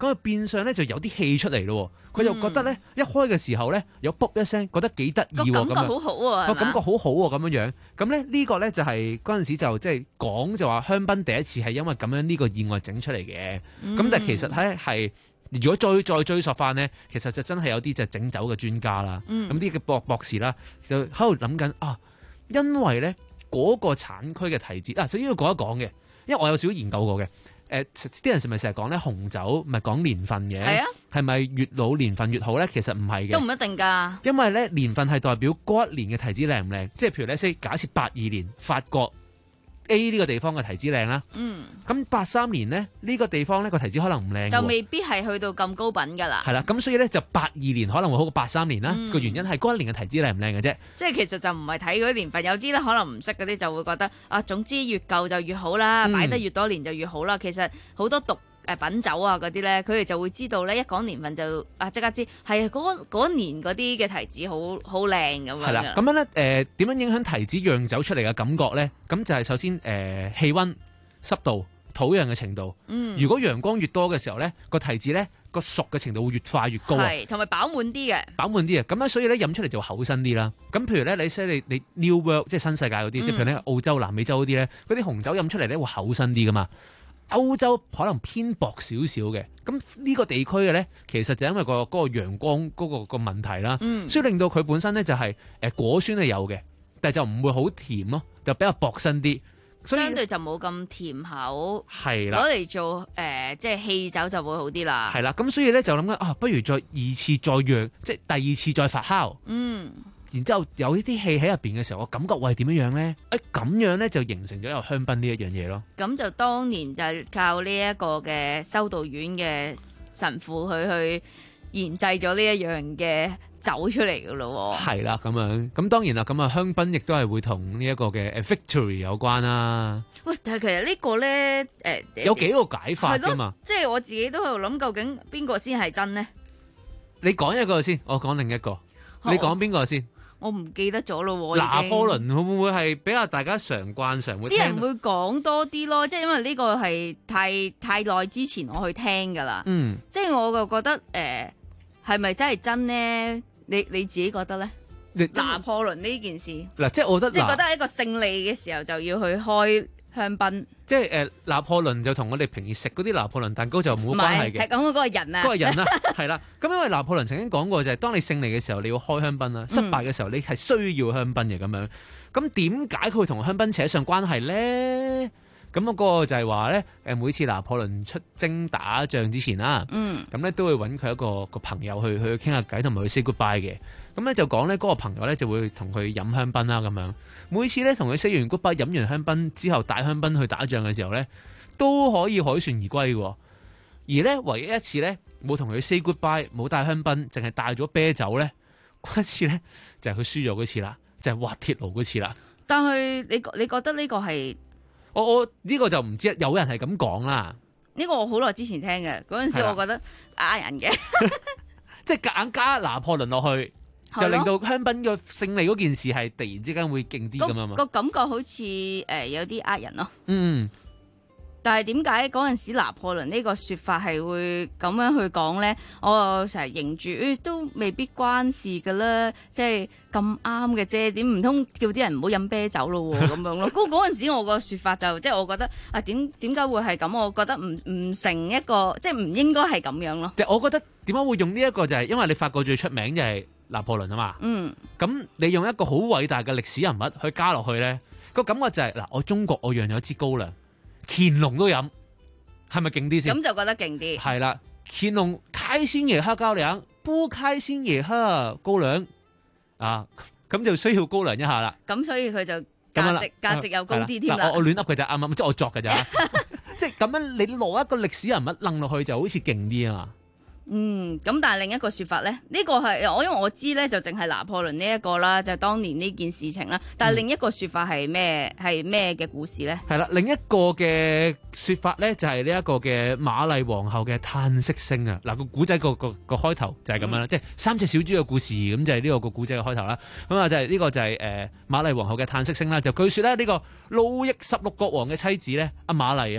咁啊變相咧就有啲氣出嚟咯。佢就覺得咧一開嘅時候咧有卜一聲，覺得幾得意喎， 個感覺好好喎， 個感覺好好喎咁樣樣。咁咧呢個咧就係嗰陣時就即係講就話香檳第一次係因為咁樣呢個意外整出嚟嘅。咁、嗯、但係其實咧係如果再再追溯翻咧，其實就真係有啲就整酒嘅專家啦。咁啲嘅博博士啦就喺度諗緊啊，因為咧嗰個產區嘅提子啊，首先要講一講嘅，因為我有少少研究過嘅。誒啲人係咪成日講咧紅酒咪講年份嘅？係啊，係咪越老年份越好咧？其實唔係嘅， 都唔一定㗎。因為咧年份係代表嗰一年嘅提子靚唔靚，即係譬如咧，假設八二年法國 A 呢個地方嘅提子靚啦，嗯，咁八三年咧呢、呢個地方咧個提子可能唔靚， 就未必係去到咁高品㗎啦。 係啦，咁所以咧就八二年可能會好過八三年啦。個、嗯、原因係嗰一年嘅提子靚唔靚嘅啫。 即係其實就唔係睇嗰啲年份，有啲咧可能唔識嗰啲就會覺得啊，總之越舊就越好啦，擺、嗯、得越多年就越好啦。其實好多毒誒品酒啊嗰啲咧，佢哋就會知道咧，一講年份就啊即刻知係嗰嗰年嗰啲嘅提子好好靚咁樣。係啦， 咁樣咧誒點樣影響提子釀酒出嚟嘅感覺咧？咁就係首先誒、呃、氣温、濕度、土壤嘅程度。嗯，如果陽光越多嘅時候咧，個提子咧個熟嘅程度會越快越高啊。 係，同埋飽滿啲嘅。飽滿啲嘅，咁咧所以咧飲出嚟就厚身啲啦。咁譬如咧，你即係你你 New World 即係新世界嗰啲，即、嗯、係譬如咧澳洲、南美洲嗰啲咧，嗰啲紅酒飲出嚟咧會厚身啲噶嘛。歐洲可能偏薄少少嘅，咁呢個地區嘅咧，其實就因為、嗰個嗰、嗰個陽光嗰、嗰個、嗰個問題啦、嗯，所以令到佢本身咧就係、是、誒果酸係有嘅，但係就唔會好甜咯，就比較薄身啲， 相對就冇咁甜口， 係啦， 攞嚟做誒、呃、即係氣酒就會好啲啦， 係啦，咁所以咧就諗緊啊，不如再二次再釀，即係第二次再發酵，嗯。然之後有呢啲氣喺入邊嘅時候，我感覺會係點樣樣咧？誒咁樣咧就形成咗有香檳呢一樣嘢咯。 咁就當年就靠呢一個嘅修道院嘅神父去去研製咗呢一樣嘅酒出嚟噶咯。 係啦，咁樣咁當然啦，咁啊香檳亦都係會同呢一個嘅 victory 有關啦。喂， 但係其實個呢個咧誒有幾個解法噶嘛？ 即係我自己都喺度諗，究竟邊個先係真呢？ 你講一個先，我講另一個。你講邊個先？ 我唔記得咗咯喎。 拿破崙會唔會係比較大家常慣常會聽？ 啲人會講多啲咯，即係因為呢個係太太耐之前我去聽㗎啦。嗯，即係我就覺得誒係咪真係真呢？你你自己覺得咧？拿破崙呢件事嗱，即係我覺得即係覺得一個勝利嘅時候就要去開香檳。 即係誒、呃、拿破崙就同我哋平時食嗰啲拿破崙蛋糕就冇關係嘅， 係講嗰個人啊， 嗰個人啦，係啦。咁因為拿破崙曾經講過就係，當你勝利嘅時候你要開香檳啦，失敗嘅時候你係需要香檳嘅咁樣。咁點解佢會同香檳扯上關係咧？咁嗰個就係話咧，誒每次拿破崙出征打仗之前啦，嗯，咁咧都會揾佢一個一個朋友去去傾下偈，同埋去 say goodbye 嘅。咁咧就講咧嗰個朋友咧就會同佢飲香檳啦咁樣。每次咧同佢 say 完 goodbye，飲完香檳之後帶香檳去打仗嘅時候咧，都可以凱旋而歸嘅。而咧唯一一次咧冇同佢 say goodbye，冇帶香檳，淨係帶咗啤酒咧，嗰一次咧就係佢輸咗嗰次啦，就係、是、滑鐵盧嗰次啦。 但係你你覺得呢個係？ 我我呢、這個就唔知，有人係咁講啦。 呢個我好耐之前聽嘅，嗰陣時我覺得呃人嘅， 即係夾硬加拿破崙落去，就令到香檳嘅勝利嗰件事係突然之間會勁啲咁啊嘛。 個感覺好似誒、呃、有啲呃人咯。嗯。但係點解嗰陣時拿破崙呢個說法係會咁樣去講咧？我成日認住，誒都未必關事噶啦，即係咁啱嘅啫。點唔通叫啲人唔好飲啤酒咯？咁樣咯。嗰嗰陣時我個說法就即係我覺得啊，點點解會係咁？我覺得唔唔成一個，即係唔應該係咁樣咯。 我覺得點解會用呢一個就係因為你法國最出名就係拿破崙啊嘛。嗯。咁你用一個好偉大嘅歷史人物去加落去咧，個感覺就係、是、嗱，我中國我釀咗支高粱。乾隆都飲，係咪勁啲先？ 咁就覺得勁啲。 係啦，乾隆開心也喝高粱，不開心也喝高粱啊，咁就需要高粱一下啦。 咁所以佢就價值價值又高啲添啦。 我我亂噏佢就啱啱，即係我作嘅咋，即係咁樣你攞一個歷史人物掕落去就好似勁啲啊嘛。 嗯，咁但係另一個說法咧，呢、這個係我因為我知咧就淨係拿破崙呢一個啦，就是、當年呢件事情啦。但係另一個說法係咩？係咩嘅故事咧？ 係啦，另一個嘅說法咧就係呢一個嘅瑪麗皇后嘅嘆息聲啊！嗱，個古仔個個個開頭就係咁樣啦，即、嗯、係、就是、三隻小豬嘅故事，咁就係呢個個古仔嘅開頭啦。咁啊就係呢個就係誒瑪麗皇后嘅嘆息聲啦。就據說咧呢個路易十六國王嘅妻子咧阿瑪麗啊，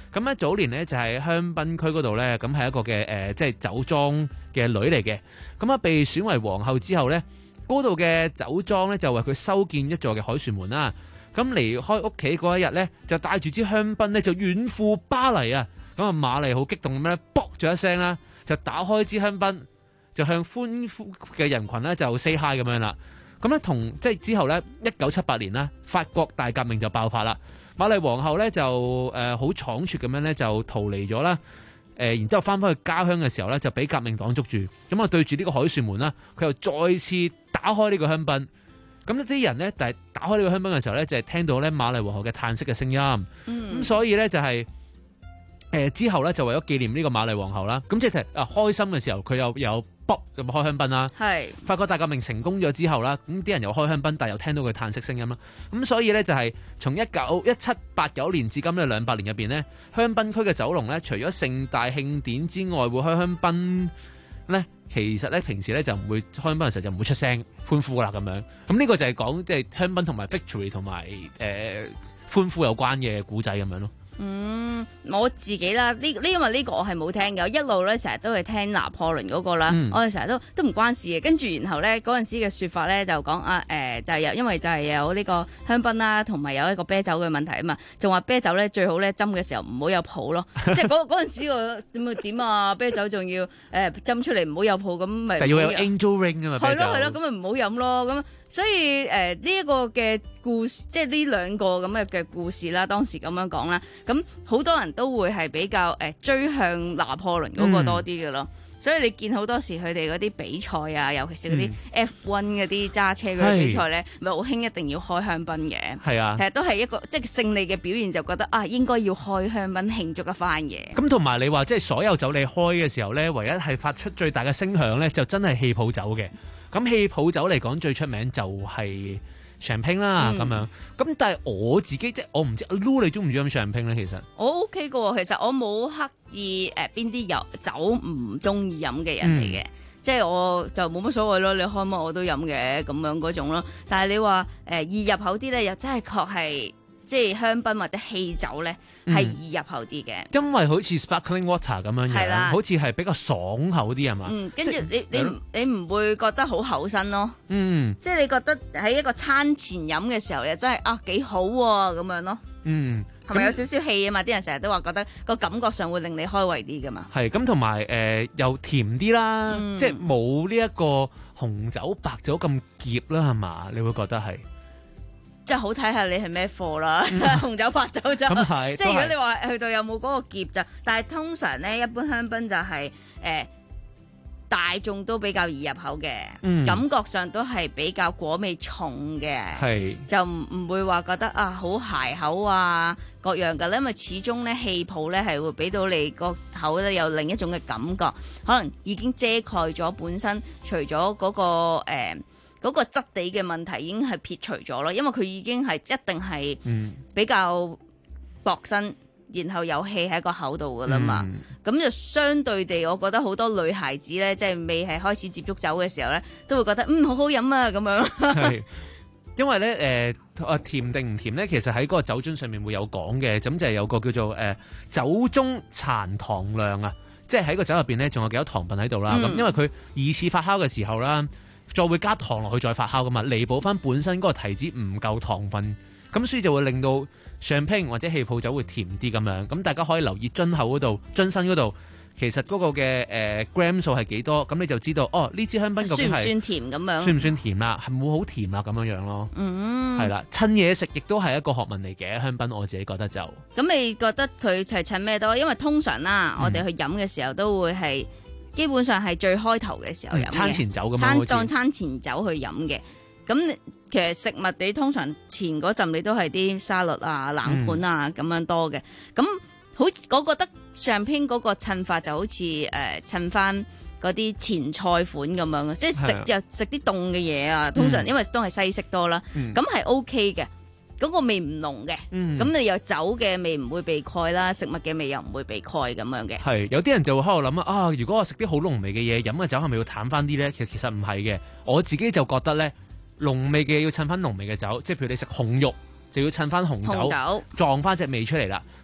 咁咧早年咧就喺香檳區嗰度咧，咁係一個嘅誒、呃，即係酒莊嘅女嚟嘅。咁啊被選為皇后之後咧，嗰度嘅酒莊咧就為佢修建一座嘅凱旋門啦。咁離開屋企嗰一日咧，就帶住支香檳咧就遠赴巴黎啊！咁啊瑪麗好激動咁咧，卜咗一聲啦，就打開支香檳，就向歡呼嘅人群咧就 say hi 咁樣啦。咁咧同即係之後咧，一九七八年啦，法國大革命就爆發啦。瑪麗皇后咧就誒好倉促咁樣咧就逃離咗啦，誒、呃、然之後翻返去家鄉嘅時候咧就俾革命黨捉住，咁啊對住呢個凱旋門啦，佢又再次打開呢個香檳，咁呢啲人咧但係打開呢個香檳嘅時候咧就係、是、聽到咧瑪麗皇后嘅嘆息嘅聲音，咁、嗯、所以咧就係、是、誒、呃、之後咧就為咗紀念呢個瑪麗皇后啦，咁即係啊開心嘅時候佢又有。卜咁開香檳啦，係法國大革命成功咗之後啦，咁啲人又開香檳，但係又聽到佢嘆息聲音啦，咁所以咧就係從一九一七八九年至今呢兩百年入邊呢，香檳區嘅酒龍咧，除咗盛大慶典之外，會開香檳咧，其實咧平時咧就唔會開香檳嘅時候就唔會出聲歡呼啦咁樣，咁呢個就係講即係香檳同埋 victory 同埋誒歡呼有關嘅古仔咁樣咯。 嗯，我自己啦，呢呢因為呢個我係冇聽嘅，我一路咧成日都係聽拿破崙嗰個啦，嗯、我哋成日都都唔關事嘅，跟住然後咧嗰陣時嘅説法咧就講啊誒、呃、就係、是、有因為就係有呢個香檳啦，同埋有一個啤酒嘅問題啊嘛，仲話啤酒咧最好咧斟嘅時候唔好有泡咯，即係嗰嗰陣時個點啊點啊啤酒仲要誒斟出嚟唔好有泡咁咪，但要有 angel ring 啊嘛，係咯係咯，咁咪唔好飲咯咁。所以誒呢一個嘅故事，即係呢兩個咁嘅嘅故事啦，當時咁樣講啦，咁好多人都會係比較誒、呃、追向拿破崙嗰個多啲嘅咯。嗯、所以你見好多時佢哋嗰啲比賽啊，尤其是嗰啲 F 一嗰啲揸車嗰啲比賽咧，咪好興一定要開香檳嘅。係啊，其實都係一個即係勝利嘅表現，就覺得啊應該要開香檳慶祝一番嘅。咁同埋你話即係所有酒你開嘅時候咧，唯一係發出最大嘅聲響咧，就真係氣泡酒嘅。咁氣泡酒嚟講最出名就係香檳啦，咁、嗯、樣。咁但係我自己即係我唔知阿 Lu 你中唔中意飲香檳咧？其實我 OK 嘅，其實我冇刻意誒邊啲有酒唔中意飲嘅人嚟嘅，嗯、即係我就冇乜所謂咯。你開乜我都飲嘅咁樣嗰種咯。但係你話誒、呃、易入口啲咧，又真係確係。即係香檳或者氣酒咧，係易入口啲嘅、嗯，因為好似 sparkling water 咁樣樣，好似係比較爽口啲係嘛？嗯，跟住你你你你唔會覺得好厚身咯？嗯，即係你覺得喺一個餐前飲嘅時候又真係啊幾好喎、啊、咁樣咯。嗯，係咪有少少氣啊嘛？啲人成日都話覺得個感覺上會令你開胃啲噶嘛。係咁，同埋誒又甜啲啦，嗯、即係冇呢一個紅酒白酒咁澀啦，係嘛？你會覺得係。即係好睇下你係咩貨啦，嗯、紅酒白酒就，即係如果你話去到有冇嗰個澀就，但係通常咧一般香檳就係、是、誒、呃、大眾都比較易入口嘅，嗯、感覺上都係比較果味重嘅，是就唔唔會話覺得啊好鞋口啊各樣㗎，因為始終咧氣泡咧係會俾到你個口咧有另一種嘅感覺，可能已經遮蓋咗本身除咗嗰、那個誒。呃嗰個質地嘅問題已經係撇除咗咯，因為佢已經係一定係比較薄身，嗯、然後有氣喺個口度噶啦嘛。咁、嗯、就相對地，我覺得好多女孩子咧，即係未係開始接觸酒嘅時候咧，都會覺得嗯好好飲啊咁樣。係，因為咧誒啊甜定唔甜咧，其實喺嗰個酒樽上面會有講嘅，咁就係有個叫做誒、呃、酒中殘糖量啊，即係喺個酒入邊咧仲有幾多糖分喺度啦。咁、嗯、因為佢二次發酵嘅時候啦。再會加糖落去再發酵噶嘛，彌補翻本身嗰個提子唔夠糖分，咁所以就會令到香檳或者氣泡酒會甜啲咁樣。咁大家可以留意樽口嗰度、樽身嗰度，其實嗰個嘅誒、呃、gram 數係幾多，咁你就知道哦呢支香檳究竟係算唔算甜咁樣？算唔算甜啦？係冇好甜啊咁樣樣咯。嗯，係啦，趁嘢食亦都係一個學問嚟嘅香檳，我自己覺得就。咁你覺得佢係襯咩多？因為通常啦，嗯、我哋去飲嘅時候都會係。基本上係最開頭嘅時候飲嘅、嗯，餐前酒咁樣，餐當餐前酒去飲嘅。咁其實食物你通常前嗰陣你都係啲沙律啊、冷盤啊咁、嗯、樣多嘅。咁好，我覺得香檳嗰個襯法就好似誒襯翻嗰啲前菜款咁樣嘅，即係食又食啲凍嘅嘢啊。通常因為都係西式多啦，咁係 O K 嘅。嗰、那個味唔濃嘅，咁、嗯、你有酒嘅味唔會被蓋啦，食物嘅味又唔會被蓋咁樣嘅。係有啲人就會喺度諗啊，啊如果我食啲好濃味嘅嘢，飲嘅酒係咪要淡翻啲咧？其實其實唔係嘅，我自己就覺得咧，濃味嘅嘢要襯翻濃味嘅酒，即係譬如你食紅肉就要襯翻紅酒，紅酒撞翻隻味出嚟啦。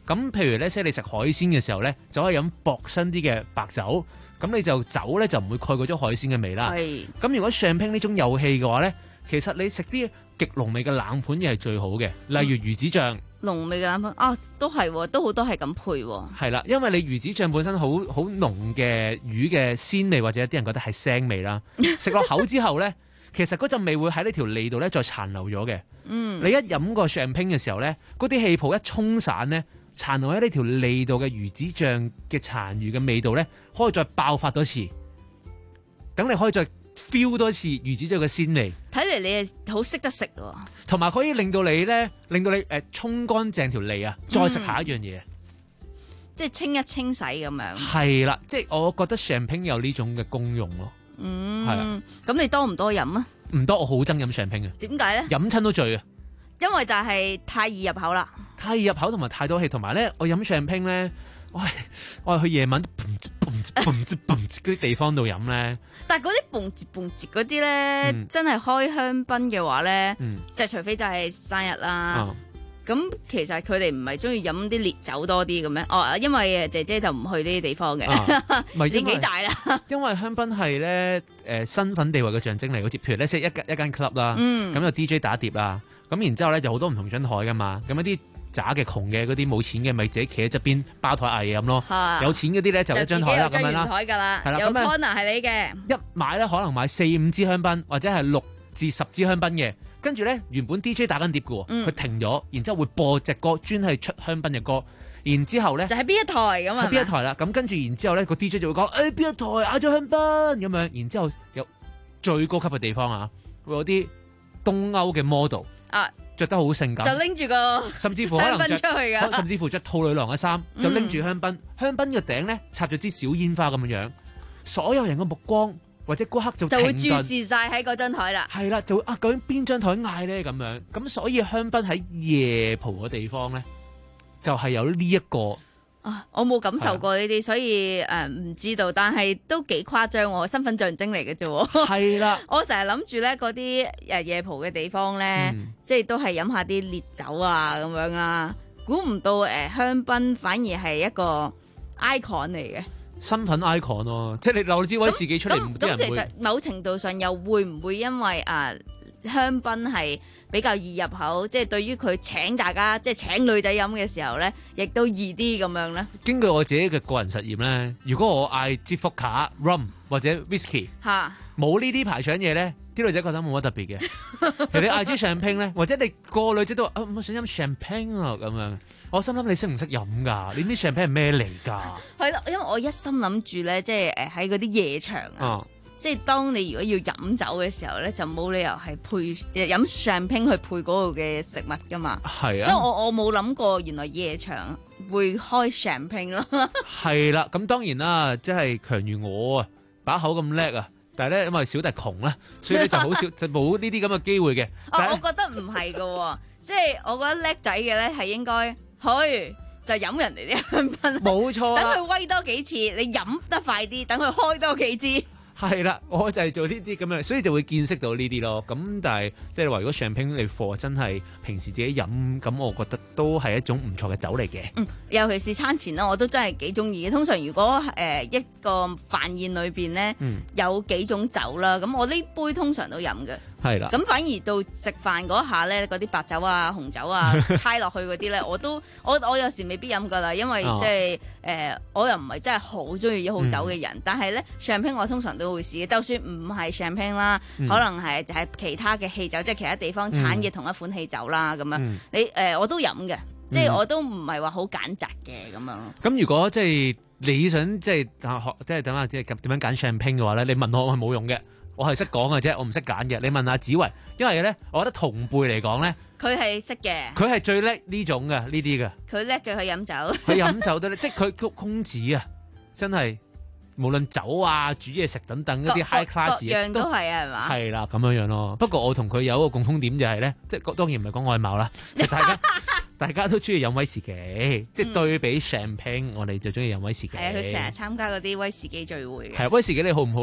咁譬如咧，即係你食海鮮嘅時候咧，就可以飲薄身啲嘅白酒，咁你就酒咧就唔會蓋過咗海鮮嘅味啦。 係。 咁如果上拼呢種有氣嘅話咧，其實你食啲極濃味嘅冷盤亦係最好嘅，例如魚子醬。 濃味嘅冷盤啊，都係，都好多係咁配喎。 係啦，因為你魚子醬本身好好濃嘅魚嘅鮮味，或者有啲人覺得係腥味啦。食落口之後咧，其實嗰陣味會喺呢條脷度咧再殘留咗嘅。嗯。你一飲個上拼嘅時候咧，嗰啲氣泡一沖散咧，殘留喺呢條脷度嘅魚子醬嘅殘餘嘅味道咧，可以再爆發多次。等你可以再 feel 多次魚子醬嘅鮮味。 睇嚟你係好識得食喎。 同埋可以令到你咧，令到你誒沖乾淨條脷啊，再食下一樣嘢。 嗯，即係清一清洗咁樣。 係啦，即係我覺得上拼有呢種嘅功用咯。 嗯， 係啊。 咁你多唔多飲啊？ 唔多，我好憎飲上拼嘅。 點解咧？ 飲親都醉啊！ 因為就係太易入口啦。 太易入口同埋太多氣，同埋咧，我飲上拼咧，我係我係去夜晚嗰啲地方度飲咧。 但係嗰啲蹦節蹦節嗰啲咧，嗯、真係開香檳嘅話咧，嗯、就除非就係生日啦。咁、哦、其實佢哋唔係中意飲啲烈酒多啲嘅咩？哦，因為姐姐就唔去呢啲地方嘅，啊、年紀大啦。因為香檳係咧誒身份地位嘅象徵嚟，好似譬如咧，即係一間一間 club 啦，咁、嗯、有 D J 打碟啦，咁然之後咧就好多唔同張台噶嘛，咁一啲渣嘅窮嘅嗰啲冇錢嘅咪自己企喺側邊包台嗌嘢飲咯，有錢嗰啲咧就一張台啦咁樣啦，係啦，有 corner 係你嘅，一買咧可能買四五支香檳或者係六至十支香檳嘅，跟住咧原本 D J 打緊碟嘅喎，佢、嗯、停咗，然之後會播隻歌專係出香檳嘅歌，然之後咧就喺邊一台咁啊？ 喺邊一台啦，咁跟住然之後咧個 D J 就會講誒邊一台嗌咗香檳咁樣，然之後有最高級嘅地方啊，會有啲東歐嘅 model 啊。着得好性感， 就拎住個甚至乎可能着香檳出去噶， 甚至乎着兔女郎嘅衫，就拎住香檳，嗯、香檳嘅頂咧插咗支小煙花咁樣樣，所有人嘅目光或者嗰刻就就會注視晒喺嗰張台啦。 係啦，就啊究竟邊張台嗌咧咁樣，咁所以香檳喺夜蒲嘅地方咧，就係、是、有呢、這、一個。 啊！我冇感受過呢啲，所以誒唔、呃、知道，但係都幾誇張喎，身份象徵嚟嘅啫喎。係啦，我成日諗住咧嗰啲誒夜蒲嘅地方咧，嗯、即係都係飲下啲烈酒啊咁樣啦。估唔到誒、呃、香檳反而係一個 icon 嚟嘅身份 icon 咯、啊，即係你漏支威士忌出嚟，啲人會。咁其實某程度上又會唔會因為啊、呃、香檳係比較易入口，即係對於佢請大家即係請女仔飲嘅時候咧，亦都易啲咁樣咧。根據我自己嘅個人實驗咧，如果我嗌支福卡 rum 或者 whisky， 嚇冇呢啲排場嘢咧，啲女仔覺得冇乜特別嘅。其實你嗌支 champagne 咧，或者你個個女仔都話啊，我想飲 champagne 啊咁樣。我心諗你識唔識飲㗎？你啲 champagne 係咩嚟㗎？係咯，因為我一心諗住咧，即係誒喺嗰啲夜場啊。啊即係當你如果要飲酒嘅時候咧，就冇理由係配飲 champagne 去配嗰度嘅食物噶嘛。係啊，所以我我冇諗過原來夜場會開 champagne 咯。係啦，咁當然啦，即係強如我啊，把口咁叻啊，但係咧因為小弟窮啦，所以咧就好少就冇呢啲咁嘅機會嘅。哦，我覺得唔係噶，即係我覺得叻仔嘅咧係應該去就飲人哋啲香檳。冇錯，等佢威多幾次，你飲得快啲，等佢開多幾支。係啦，我就係做呢啲咁樣，所以就會見識到呢啲咯。咁但係即係話，如果 champagne 你貨真係平時自己飲，咁我覺得都係一種唔錯嘅酒嚟嘅。嗯，尤其是餐前啦，我都真係幾中意嘅。通常如果誒、呃、一個飯宴裏邊咧，嗯、有幾種酒啦，咁我呢杯通常都飲嘅。係啦，咁反而到食飯嗰下咧，嗰啲白酒啊、紅酒啊，猜落去嗰啲咧，我都我我有時未必飲噶啦，因為即係誒，我又唔係真係好中意好酒嘅人。嗯、但係咧 champagne 我通常都會試嘅，就算唔係 champagne 啦，嗯、可能係就係其他嘅氣酒，即係其他地方產嘅同一款氣酒啦，咁樣、嗯、你誒、呃、我都飲嘅，即係我都唔係話好揀擇嘅咁樣。咁如果即係你想即係學即係等下即係點樣揀 champagne 嘅話咧，你問我係冇用嘅。我係識講嘅啫，我唔識揀嘅。你問下子維，因為咧，我覺得同輩嚟講咧，佢係識嘅，佢係最叻呢種嘅呢啲嘅。佢叻嘅，佢飲酒，佢飲酒得咧，即係佢公子啊，真係無論酒啊、煮嘢食等等嗰啲 high class 嘢，各樣都係啊，係嘛？係啦，咁樣樣咯。不過我同佢有一個共通點就係咧，即係當然唔係講外貌啦，大家大家都中意飲威士忌，即係對比 champagne，我哋就中意飲威士忌。係啊，佢成日參加嗰啲威士忌聚會嘅。係威士忌你好唔好咧？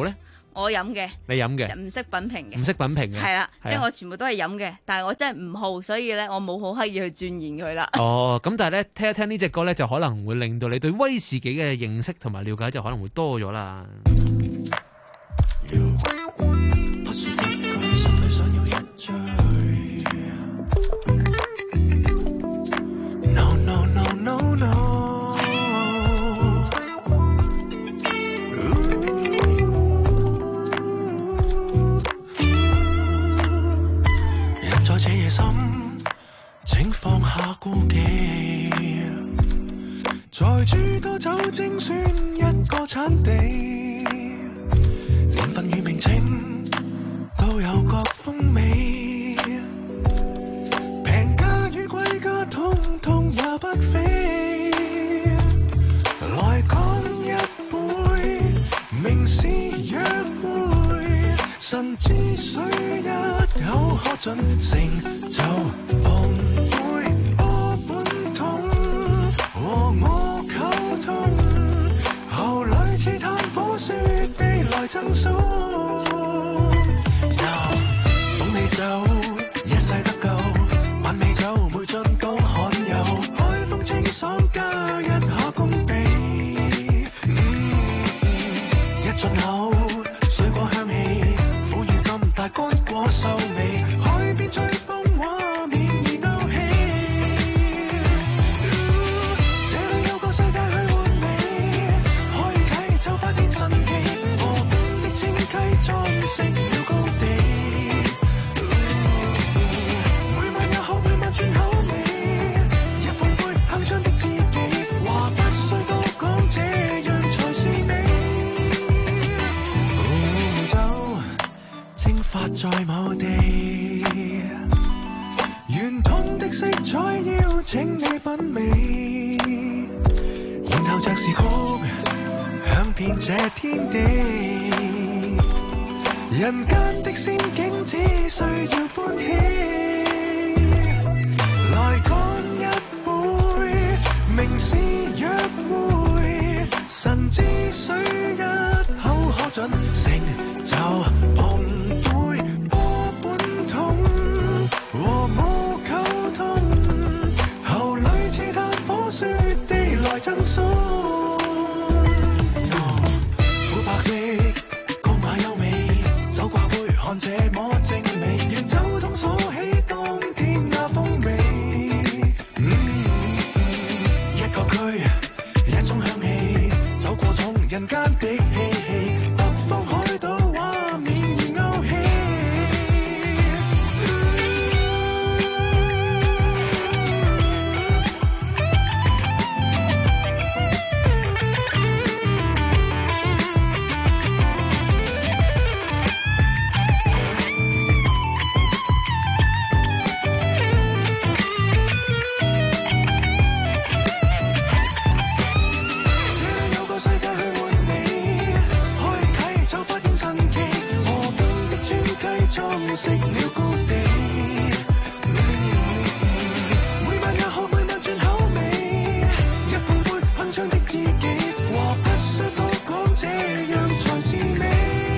我飲嘅， 你飲嘅， 唔識品評嘅， 唔識品評嘅， 係啦， 係啊即係我全部都係飲嘅，但係我真係唔好，所以咧我冇好刻意去鑽研佢啦。 哦，咁但係咧聽一聽呢隻歌咧，就可能會令到你對威士忌嘅認識同埋了解就可能會多咗啦。 No no no no no。這夜深，請放下顧忌，在諸多酒精選一個產地，年份與名稱都有各風味，平價與貴價通通也不菲，來乾一杯，名士約會，神之水一口喝盡，成就碰杯波本痛，和我溝通，後來似炭火雪地來贈送。捧你走，一世得救，晚美酒每樽都罕有，海風清爽加一下功地，嗯嗯、一進口水果香氣，苦與甘帶乾果秀味，海邊吹風畫面已勾起，這裏有個世界去換味，開啟就發現神奇，河邊的清溪裝飾了高地，每晚也好，每晚轉口味，一奉杯鏗鏘的知己，話不需多講，這樣才是美。蒸發在某地，圓通的色彩邀請你品味，然後爵士曲響遍這天地，人間的仙境只需要歡喜，來乾一杯，名士約會，神之水一口可盡，成就碰杯波本痛，和我溝通，後裏似炭火雪地來贈送，苦白色高雅優美，酒掛杯看這麼精美，願酒通鎖起當天那風味，嗯嗯、一個區一種香氣，走過種人間的嬉戲，北方海島畫面已勾起。食了高地，每晚也好，每晚轉口味，一奉杯鏗鏘的知己，話不需多講，這樣才是美。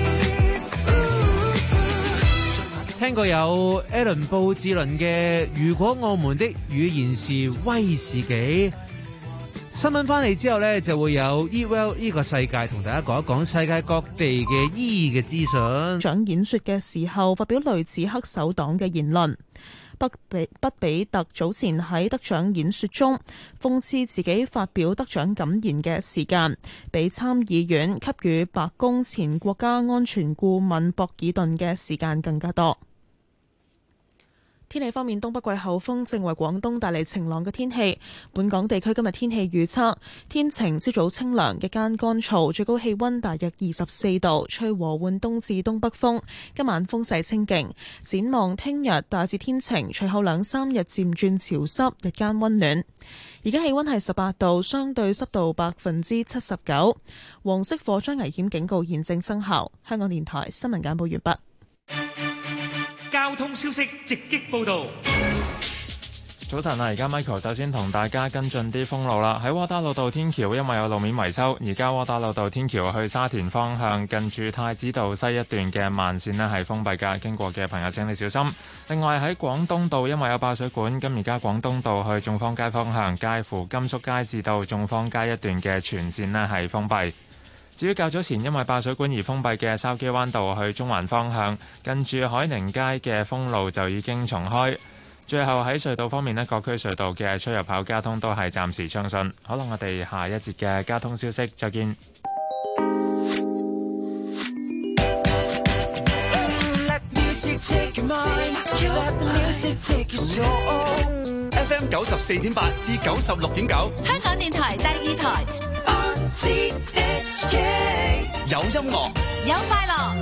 聽過有 Alan 布志倫嘅《如果我們的語言是威士忌》。新聞翻嚟之後呢，就會有 Eat Well 呢個世界同大家講一講世界各地嘅醫嘅資訊。 長演說嘅時候發表類似黑手黨嘅言論。畢比畢比特早前喺得獎演說中諷刺自己發表得獎感言嘅時間，比參議院給予白宮前國家安全顧問博爾頓嘅時間更加多。天氣方面，東北季候風正為廣東帶嚟晴朗嘅天氣。本港地區今日天氣預測，天晴，朝早清涼，日間乾燥，最高氣溫大約二十四度，吹和緩東至東北風。今晚風勢清勁。展望聽日大致天晴，隨後兩三日漸轉潮濕，日間溫暖。而家氣溫係十八度，相對濕度百分之七十九。黃色火災危險警告現正生效。香港電台新聞簡報完畢。 交通消息直擊報道。 早晨啊！而家 Michael 首先同大家跟進啲封路啦。喺窩打老道天橋因為有路面維修，而家窩打老道天橋去沙田方向近住太子道西一段嘅慢線呢係封閉㗎，經過嘅朋友請你小心。另外喺廣東道因為有爆水管，咁而家廣東道去眾坊街方向介乎甘肅街至到眾坊街一段嘅全線呢係封閉。至於較早前因為爆水管而封閉嘅筲箕灣道去中環方向，近住海寧街嘅封路就已經重開。最後喺隧道方面呢，各區隧道嘅出入口交通都係暫時暢順。好啦，我哋下一節嘅交通消息再見。 F M 九十四點八至九十六點九， 香港電台第二台。 有音樂， 有快樂。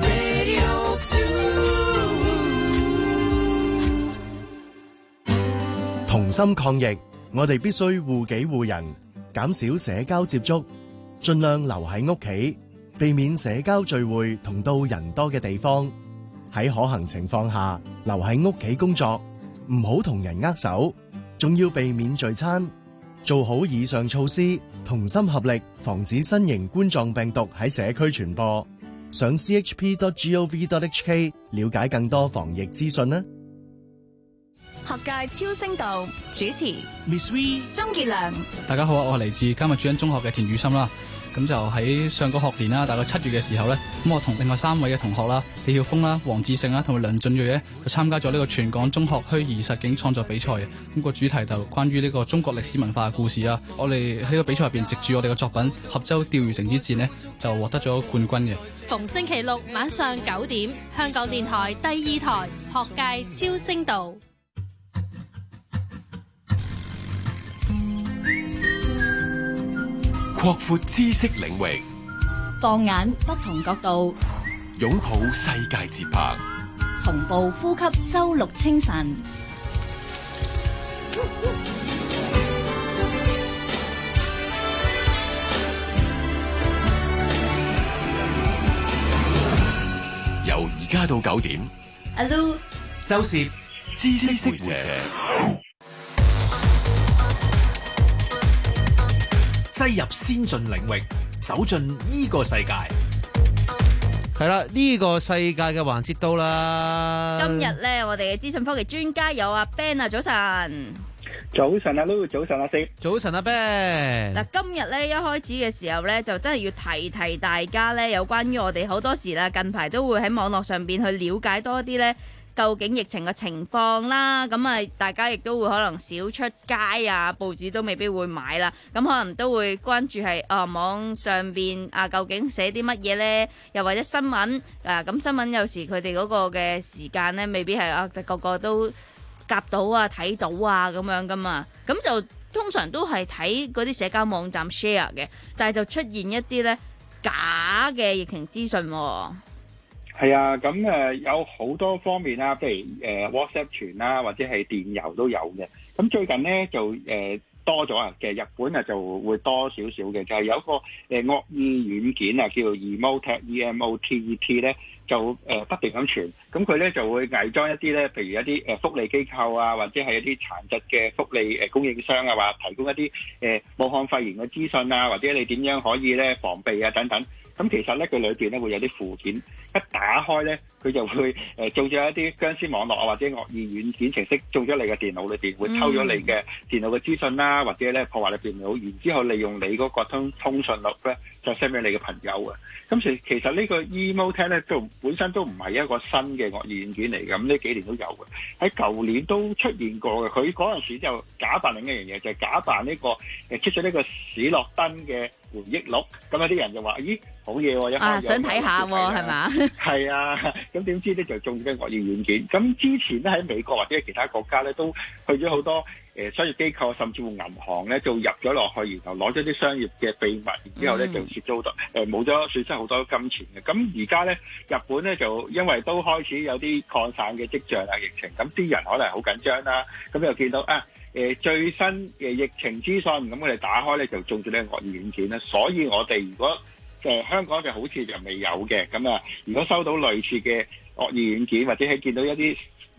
同心抗疫，我哋必須護己護人，減少社交接觸，盡量留喺屋企，避免社交聚會同到人多嘅地方。喺可行情況下，留喺屋企工作，唔好同人握手，仲要避免聚餐。做好以上措施，同心合力，防止新型冠狀病毒喺社區傳播。上 c h p dot gov dot h k 了解更多防疫資訊啦。 學界超聲道主持 Miss V、 鍾傑良。 大家好啊，我係嚟自迦密主恩中學嘅田宇森啦。咁就喺上個學年啦，大概七月嘅時候咧，咁我同另外三位嘅同學啦，李曉峰啦、黃志勝啦同埋梁俊睿咧，就參加咗呢個全港中學虛擬實境創作比賽嘅。咁個主題就關於呢個中國歷史文化嘅故事啦。我哋喺個比賽入邊，藉住我哋嘅作品《合州釣魚城之戰》呢，就獲得咗冠軍嘅。 逢星期六晚上九點，香港電台第二台學界超聲道。 擴闊知識領域， 放眼不同角度， 擁抱世界節拍， 同步呼吸周六清晨。 由而家到九點， 阿 Lu、 周攝、 知識會社。 擠入先進領域，走進呢個世界。 係啦，呢個世界嘅環節到啦。 今日咧，我哋嘅資訊科技專家有阿 Ben 啊，早晨。 早晨啊 Lulu， 早晨阿 Sir， 早晨阿 Ben。 嗱，今日咧一開始嘅時候咧，就真係要提提大家咧，有關於我哋好多時啦，近排都會喺網絡上邊去了解多啲咧。究竟疫情嘅情況啦，咁啊大家亦都會可能少出街啊，報紙都未必會買啦，咁可能都會關注係啊網上邊啊究竟寫啲乜嘢呢？又或者新聞啊，咁新聞有時佢哋嗰個嘅時間呢，未必係啊個個都夾到啊睇到啊咁樣噶嘛，咁就通常都係睇嗰啲社交網站 share 嘅，但係就出現一啲呢假嘅疫情資訊喎。 係啊，咁誒有好多方面啦，譬如誒 WhatsApp 傳啦，或者係電郵都有嘅。咁最近咧就誒多咗啊，其實日本啊就會多少少嘅，就係有一個誒惡意軟件啊，叫做 Emotet E M O T E T 咧，就誒不斷咁傳。咁佢咧就會偽裝一啲咧，譬如一啲誒福利機構啊，或者係一啲殘疾嘅福利誒供應商啊，話提供一啲誒武漢肺炎嘅資訊啊，或者你點樣可以咧防備啊等等。咁其實咧，佢裏邊咧會有啲附件，一打開咧，佢就會誒做咗一啲僵屍網絡啊，或者惡意軟件程式，做咗你嘅電腦裏邊，會偷咗你嘅電腦嘅資訊啦，或者咧破壞你電腦，然之後利用你嗰個通通訊錄咧，就 send 俾你嘅朋友啊。咁其其實呢個 Emotet 咧，都本身都唔係一個新嘅惡意軟件嚟嘅，咁呢幾年都有嘅，喺舊年都出現過嘅。佢嗰陣時就假扮另一樣嘢，就係、是、假扮呢、這個誒出咗呢個史諾登嘅回憶錄，咁有啲人就話：咦，好嘢喎！一啊， 想睇下喎，係嘛？ 係啊，咁點知咧就中咗惡意軟件。咁之前咧喺美國或者其他國家咧，都去咗好多誒商業機構，甚至乎銀行咧，就入咗落去，然後攞咗啲商業嘅秘密，然之後咧就蝕咗好多，誒冇咗損失好多金錢嘅。咁而家咧，日本咧就因為都開始有啲擴散嘅跡象啊，疫情，咁啲人可能好緊張啦，咁又見到啊。誒最新嘅疫情資訊，咁我哋打開咧就中咗呢個惡意軟件啦。所以我哋如果誒、呃、香港就好似就未有嘅，咁啊，如果收到類似嘅惡意軟件，或者係見到一啲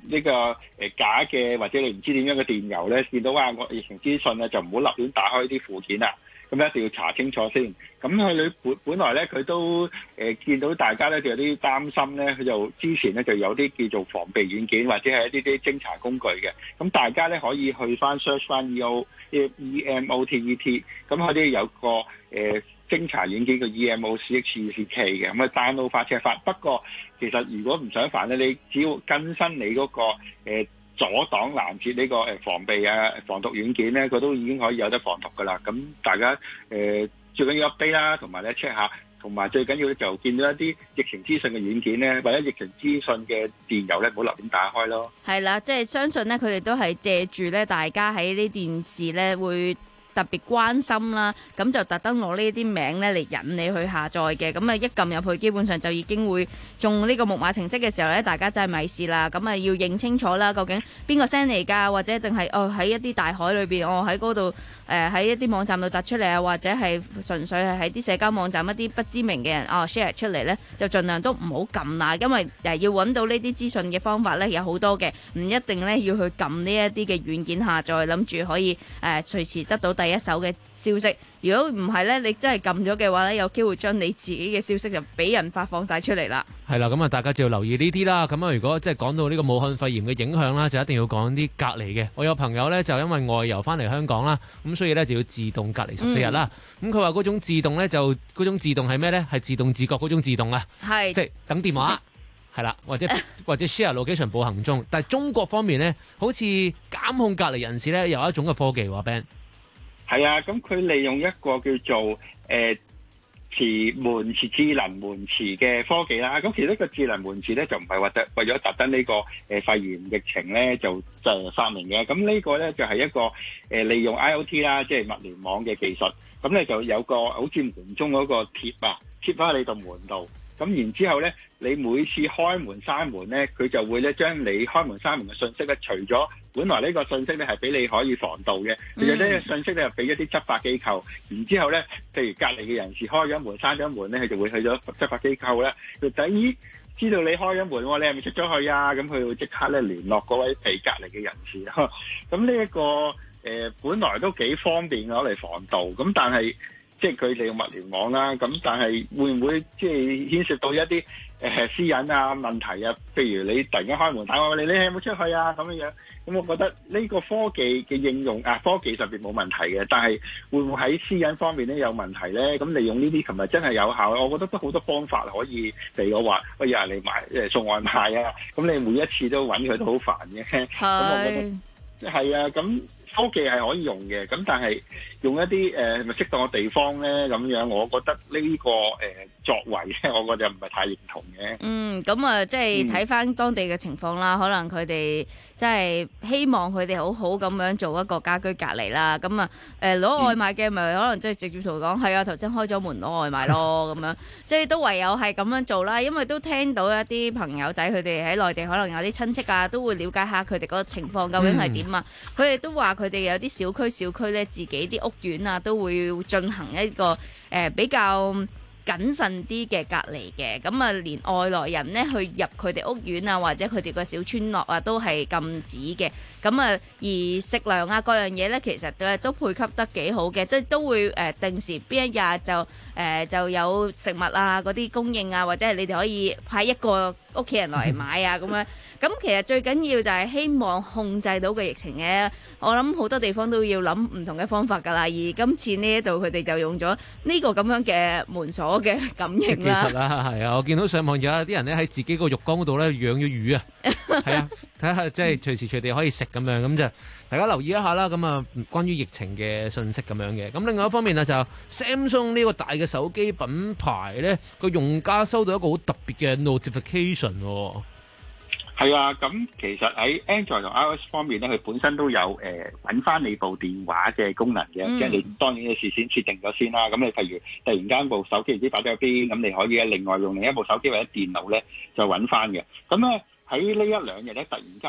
呢個誒假嘅或者你唔知點樣嘅電郵咧，見到啊我疫情資訊咧，就唔好立亂打開啲附件啦。咁一定要查清楚先。咁佢裏本本來咧，佢都誒、呃、見到大家咧就有啲擔心咧，佢就之前咧就有啲叫做防備軟件或者係一啲啲偵查工具嘅。咁大家咧可以去翻 search 翻 E O E M O T E T， 咁佢啲有個誒、呃、偵查軟件叫 E M O C H E C K 嘅，咁啊 download 發車發。不過其實如果唔想煩咧，你只要更新你嗰、那個、呃阻擋攔截呢個誒防備啊防毒軟件咧，佢都已經可以有得防毒噶啦。咁大家誒、呃、最緊要 update 啦，同埋咧 check 下，同埋最緊要咧就見到一啲疫情資訊嘅軟件咧，或者疫情資訊嘅電郵咧，唔好立亂打開咯。係啦，即係相信咧，佢哋都係借住咧，大家喺呢電視咧會特別關心啦，咁就特登攞呢啲名咧嚟引你去下載嘅，咁啊一撳入去，基本上就已經會中呢個木馬程式嘅時候咧，大家真係咪試啦，咁啊要認清楚啦，究竟邊個 send 嚟㗎，或者定係哦喺一啲大海裏邊，哦喺嗰度誒喺一啲網站度突出嚟啊，或者係純粹係喺啲社交網站一啲不知名嘅人哦 share 出嚟咧，就盡量都唔好撳啦，因為誒要揾到呢啲資訊嘅方法咧有好多嘅，唔一定咧要去撳呢一啲嘅軟件下載，諗住可以誒、呃、隨時得到第一手嘅消息。如果唔係咧，你真係撳咗嘅話咧，有機會將你自己嘅消息就俾人發放晒出嚟啦。 係啦，咁啊，大家就要留意呢啲啦。咁啊，如果即係講到呢個武漢肺炎嘅影響啦，就一定要講啲隔離嘅。我有朋友咧就因為外遊翻嚟香港啦，咁所以咧就要自動隔離十四日啦。咁佢話嗰種自動咧就嗰種自動係咩咧？係自動自覺嗰種自動啊，係即係等電話係啦，或者或者 share location 報行蹤。但係中國方面咧，好似監控隔離人士咧有一種嘅科技喎 Ben。 係啊，咁佢利用一個叫做誒詞門詞智能門詞嘅科技啦。咁其實呢個智能門詞咧就唔係話特為咗特登呢個誒肺炎疫情咧就就發明嘅。咁呢個咧就係一個誒利用 I O T 啦，即係物聯網嘅技術。咁咧就有個好似門鐘嗰個貼啊，貼翻喺你度門度。咁然之後咧，你每次開門閂門咧，佢就會咧將你開門閂門嘅信息咧，除咗本來呢個信息咧係俾你可以防盜嘅，其實呢個信息咧係俾一啲執法機構。然之後咧，譬如隔離嘅人士開咗門閂咗門咧，佢就會去咗執法機構咧，就等於知道你開咗門喎，你係咪出咗去啊？咁佢會即刻咧聯絡嗰位被隔離嘅人士咯。咁呢一個誒、呃，本來都幾方便攞嚟防盜，咁但係。即係佢利用物聯網啦，咁但係會唔會即係牽涉到一啲誒、呃、私隱啊問題啊？譬如你突然間開門打我，你你係冇出去啊咁樣樣，咁我覺得呢個科技嘅應用啊，科技上邊冇問題嘅，但係會唔會喺私隱方面咧有問題咧？咁利用呢啲琴日真係有效，我覺得都好多方法可以譬如我話，喂有人嚟買誒送外賣啊，咁你每一次都揾佢都好煩嘅，咁我覺得係啊，咁科技係可以用嘅，咁但係。用一啲誒咪適當嘅地方咧，咁樣我覺得呢、這個誒、呃、作為咧，我覺得唔係太認同嘅。嗯，咁啊，即係睇翻當地嘅情況啦，嗯、可能佢哋即係希望佢哋好好咁樣做一個家居隔離啦。咁啊誒攞外賣嘅咪可能即係直接同佢講係啊，頭先開咗門攞外賣咯，咁樣即係都唯有係咁樣做啦。因為都聽到一啲朋友仔佢哋喺內地可能有啲親戚啊，都會了解下佢哋嗰個情況究竟係點啊。佢哋、嗯、都話佢哋有啲小區小區咧，自己啲屋苑啊都會進行一個誒、呃、比較謹慎啲嘅隔離嘅，咁啊連外來人呢去入佢哋屋苑啊或者佢哋個小村落啊都係禁止嘅，咁啊而食糧啊各樣嘢呢，其實都都配給得幾好嘅，都都會誒、呃、定時邊一日就誒、呃、就有食物啊嗰啲供應啊，或者係你哋可以派一個屋企人落嚟買啊咁樣。咁其實最緊要就係希望控制到個疫情嘅，我諗好多地方都要諗唔同嘅方法㗎啦。而今次呢一度佢哋就用咗呢個咁樣嘅門鎖嘅感應啦。其實啦，係啊，我見到上網有啲人咧喺自己個浴缸嗰度咧養咗魚啊，係啊，睇下即係隨時隨地可以食咁樣，咁就大家留意一下啦。咁啊，關於疫情嘅信息咁樣嘅。咁另外一方面啊，就 Samsung 呢個大嘅手機品牌咧，個用家收到一個好特別嘅 notification 喎。係啊，咁其實喺 Android 同 iOS 方面咧，佢本身都有誒揾翻你部電話嘅功能嘅，即係、嗯、你當然你事先設定咗先啦。咁你譬如突然間部手機唔知擺咗喺邊，咁你可以另外用另一部手機或者電腦咧就揾翻嘅。咁咧喺呢一兩日咧，突然間咧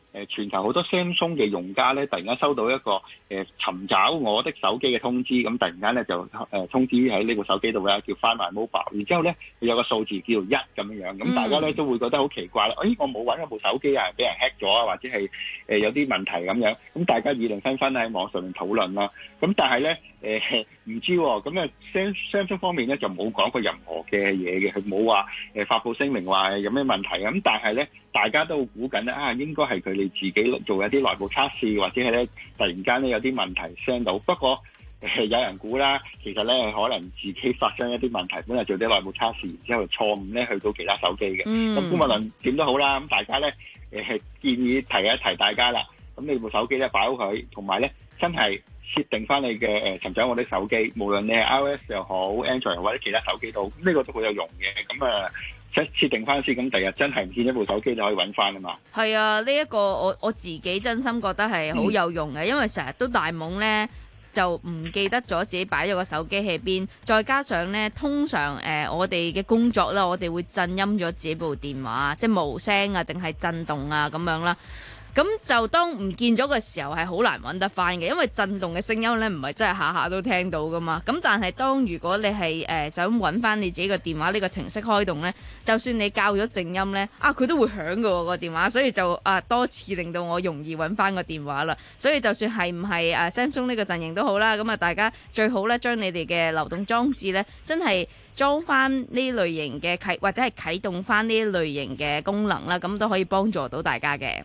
誒全球好多 Samsung 嘅用家咧，突然間收到一個誒、呃、尋找我的手機嘅通知，咁突然間咧就誒、呃、通知喺呢個手機度咧叫 Find My Mobile，然之後咧有個數字叫做一咁樣樣，咁大家咧都會覺得好奇怪啦，誒、哎、我冇揾嗰部手機啊，俾人 hack 咗啊，或者係誒、呃、有啲問題咁樣，咁大家議論紛紛喺網上面討論啦，咁但係咧誒唔知喎、哦，咁啊 Samsung 方面咧就冇講過任何嘅嘢嘅，佢冇話誒發佈聲明話有咩問題，咁但係咧大家都估緊咧啊，應該係佢哋自己做一啲內部測試，或者係咧突然間咧有啲問題 send 到。不過誒、呃、有人估啦，其實咧可能自己發生一啲問題，本來做啲內部測試，然之後錯誤咧去到其他手機嘅。咁無論點都好啦，咁大家咧誒、呃、建議提一提大家啦。咁你部手機咧擺好佢，同埋咧真係設定翻你嘅誒尋找我的手機，無論你係 iOS 又好 Android 或者其他手機都，呢、這個都好有用嘅。咁啊〜即係設定翻先，咁第日真係唔見一部手機就可以揾翻啊嘛。 係啊，呢、這、一個我我自己真心覺得係好有用嘅，嗯、因為成日都大懵呢，就唔記得咗自己擺咗個手機喺邊，再加上呢，通常誒、呃、我哋嘅工作啦，我哋會震音咗自己部電話，即係無聲啊，定係震動啊咁樣啦。咁就當唔見咗嘅時候係好難揾得翻嘅，因為震動嘅聲音咧唔係真係下下都聽到噶嘛。咁但係當如果你係誒、呃、想揾翻你自己個電話呢個程式開動咧，就算你校咗靜音咧，啊佢都會響嘅喎個電話，所以就啊多次令到我容易揾翻個電話啦。所以就算係唔係誒 Samsung 呢個陣營都好啦，咁啊大家最好咧將你哋嘅流動裝置咧真係裝翻呢類型嘅啟或者係啟動翻呢類型嘅功能啦，咁都可以幫助到大家嘅。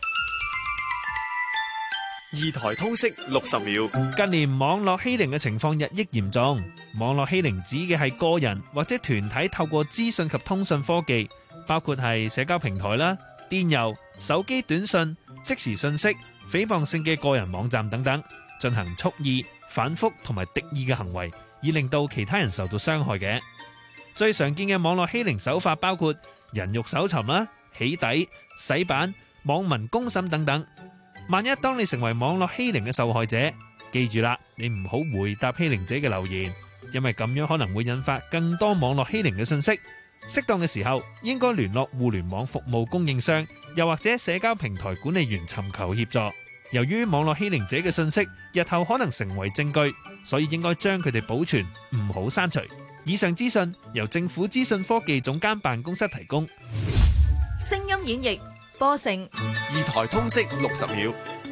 二台通識六十秒。 近年網絡欺凌嘅情況日益嚴重。網絡欺凌指嘅係個人或者團體透過資訊及通訊科技，包括係社交平台啦、電郵、手機短信、即時信息、誹謗性嘅個人網站等等，進行蓄意、反覆同埋敵意嘅行為，以令到其他人受到傷害嘅。最常見嘅網絡欺凌手法包括人肉搜尋啦、起底、洗版、網民公審等等。萬一當你成為網絡欺凌嘅受害者，記住啦，你唔好回答欺凌者嘅留言，因為咁樣可能會引發更多網絡欺凌嘅信息。適當嘅時候，應該聯絡互聯網服務供應商，又或者社交平台管理員尋求協助。由於網絡欺凌者嘅信息日後可能成為證據，所以應該將佢哋保存，唔好刪除。以上資訊由政府資訊科技總監辦公室提供。 聲音演繹播成二台通識六十秒，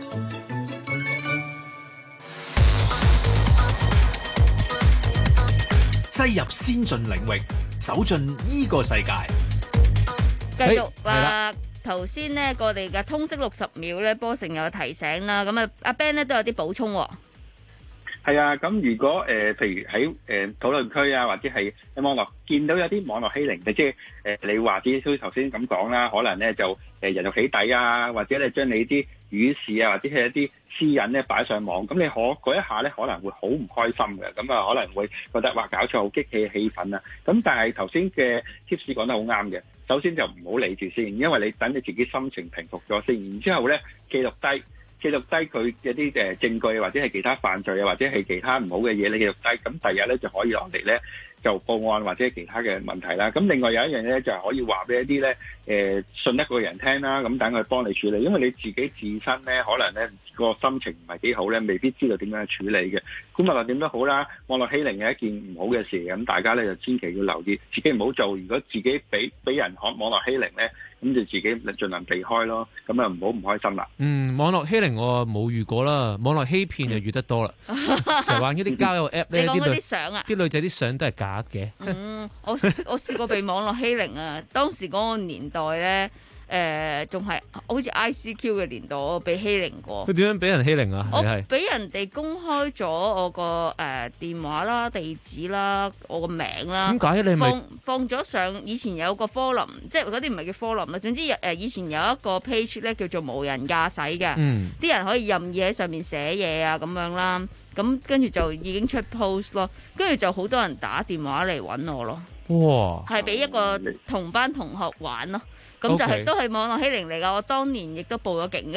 擠入先進領域，走進依個世界。 繼續啦，頭先呢，我哋嘅通識六十秒咧，波成有提醒啦，咁啊，阿 Ben 咧都有啲補充。 係啊，咁如果誒、呃，譬如喺誒、呃、討論區啊，或者係喺網絡見到有啲網絡欺凌嘅，即係誒、呃、你話啲，好似頭先咁講啦，可能咧就誒人肉起底啊，或者咧將你啲語事啊，或者係一啲私隱咧擺上網，咁你可嗰一下咧可能會好唔開心嘅，咁啊可能會覺得話搞錯好激氣氣憤啊，咁但係頭先嘅 tips 講得好啱嘅，首先就唔好理住先，因為你等你自己心情平復咗先，然之後咧記錄低。記錄低佢嘅啲誒證據，或者係其他犯罪啊，或者係其他唔好嘅嘢，你記錄低，咁第日咧就可以落嚟咧就報案或者其他嘅問題啦。咁另外有一樣嘢咧就係可以話俾一啲咧誒信得過嘅人聽啦，咁等佢幫你處理，因為你自己自身咧可能咧個心情唔係幾好咧，未必知道點樣去處理嘅。咁無論點都好啦，網絡欺凌係一件唔好嘅事，咁大家咧就千祈要留意，自己唔好做。如果自己俾俾人學網絡欺凌咧，咁就自己盡量避開咯。咁啊唔好唔開心啦。 嗯，網絡欺凌我冇遇過啦，網絡欺騙就遇得多啦。成日玩嗰啲交友 app 咧， 你講嗰啲相啊， 啲女仔啲相都係假嘅。 嗯，我我試過被網絡欺凌啊，當時嗰個年代咧。誒仲係好似 I C Q 嘅年代，我被欺凌過。 佢點樣俾人欺凌啊？ 我俾人哋公開咗我個誒、呃、電話啦、地址啦、我個名啦。 點解你咪放放咗上？以前有個 forum，即係嗰啲唔係叫 forum 啦。總之誒，以前有一個 page 咧叫做無人駕駛嘅，啲、嗯、人可以任意喺上面寫嘢啊咁樣啦。咁跟住就已經出 post 咯，跟住就好多人打電話嚟揾我咯。 哇！ 係俾一個同班同學玩咯。咁就係、是 okay. 都係網絡欺凌嚟㗎，我當年亦都報咗警嘅。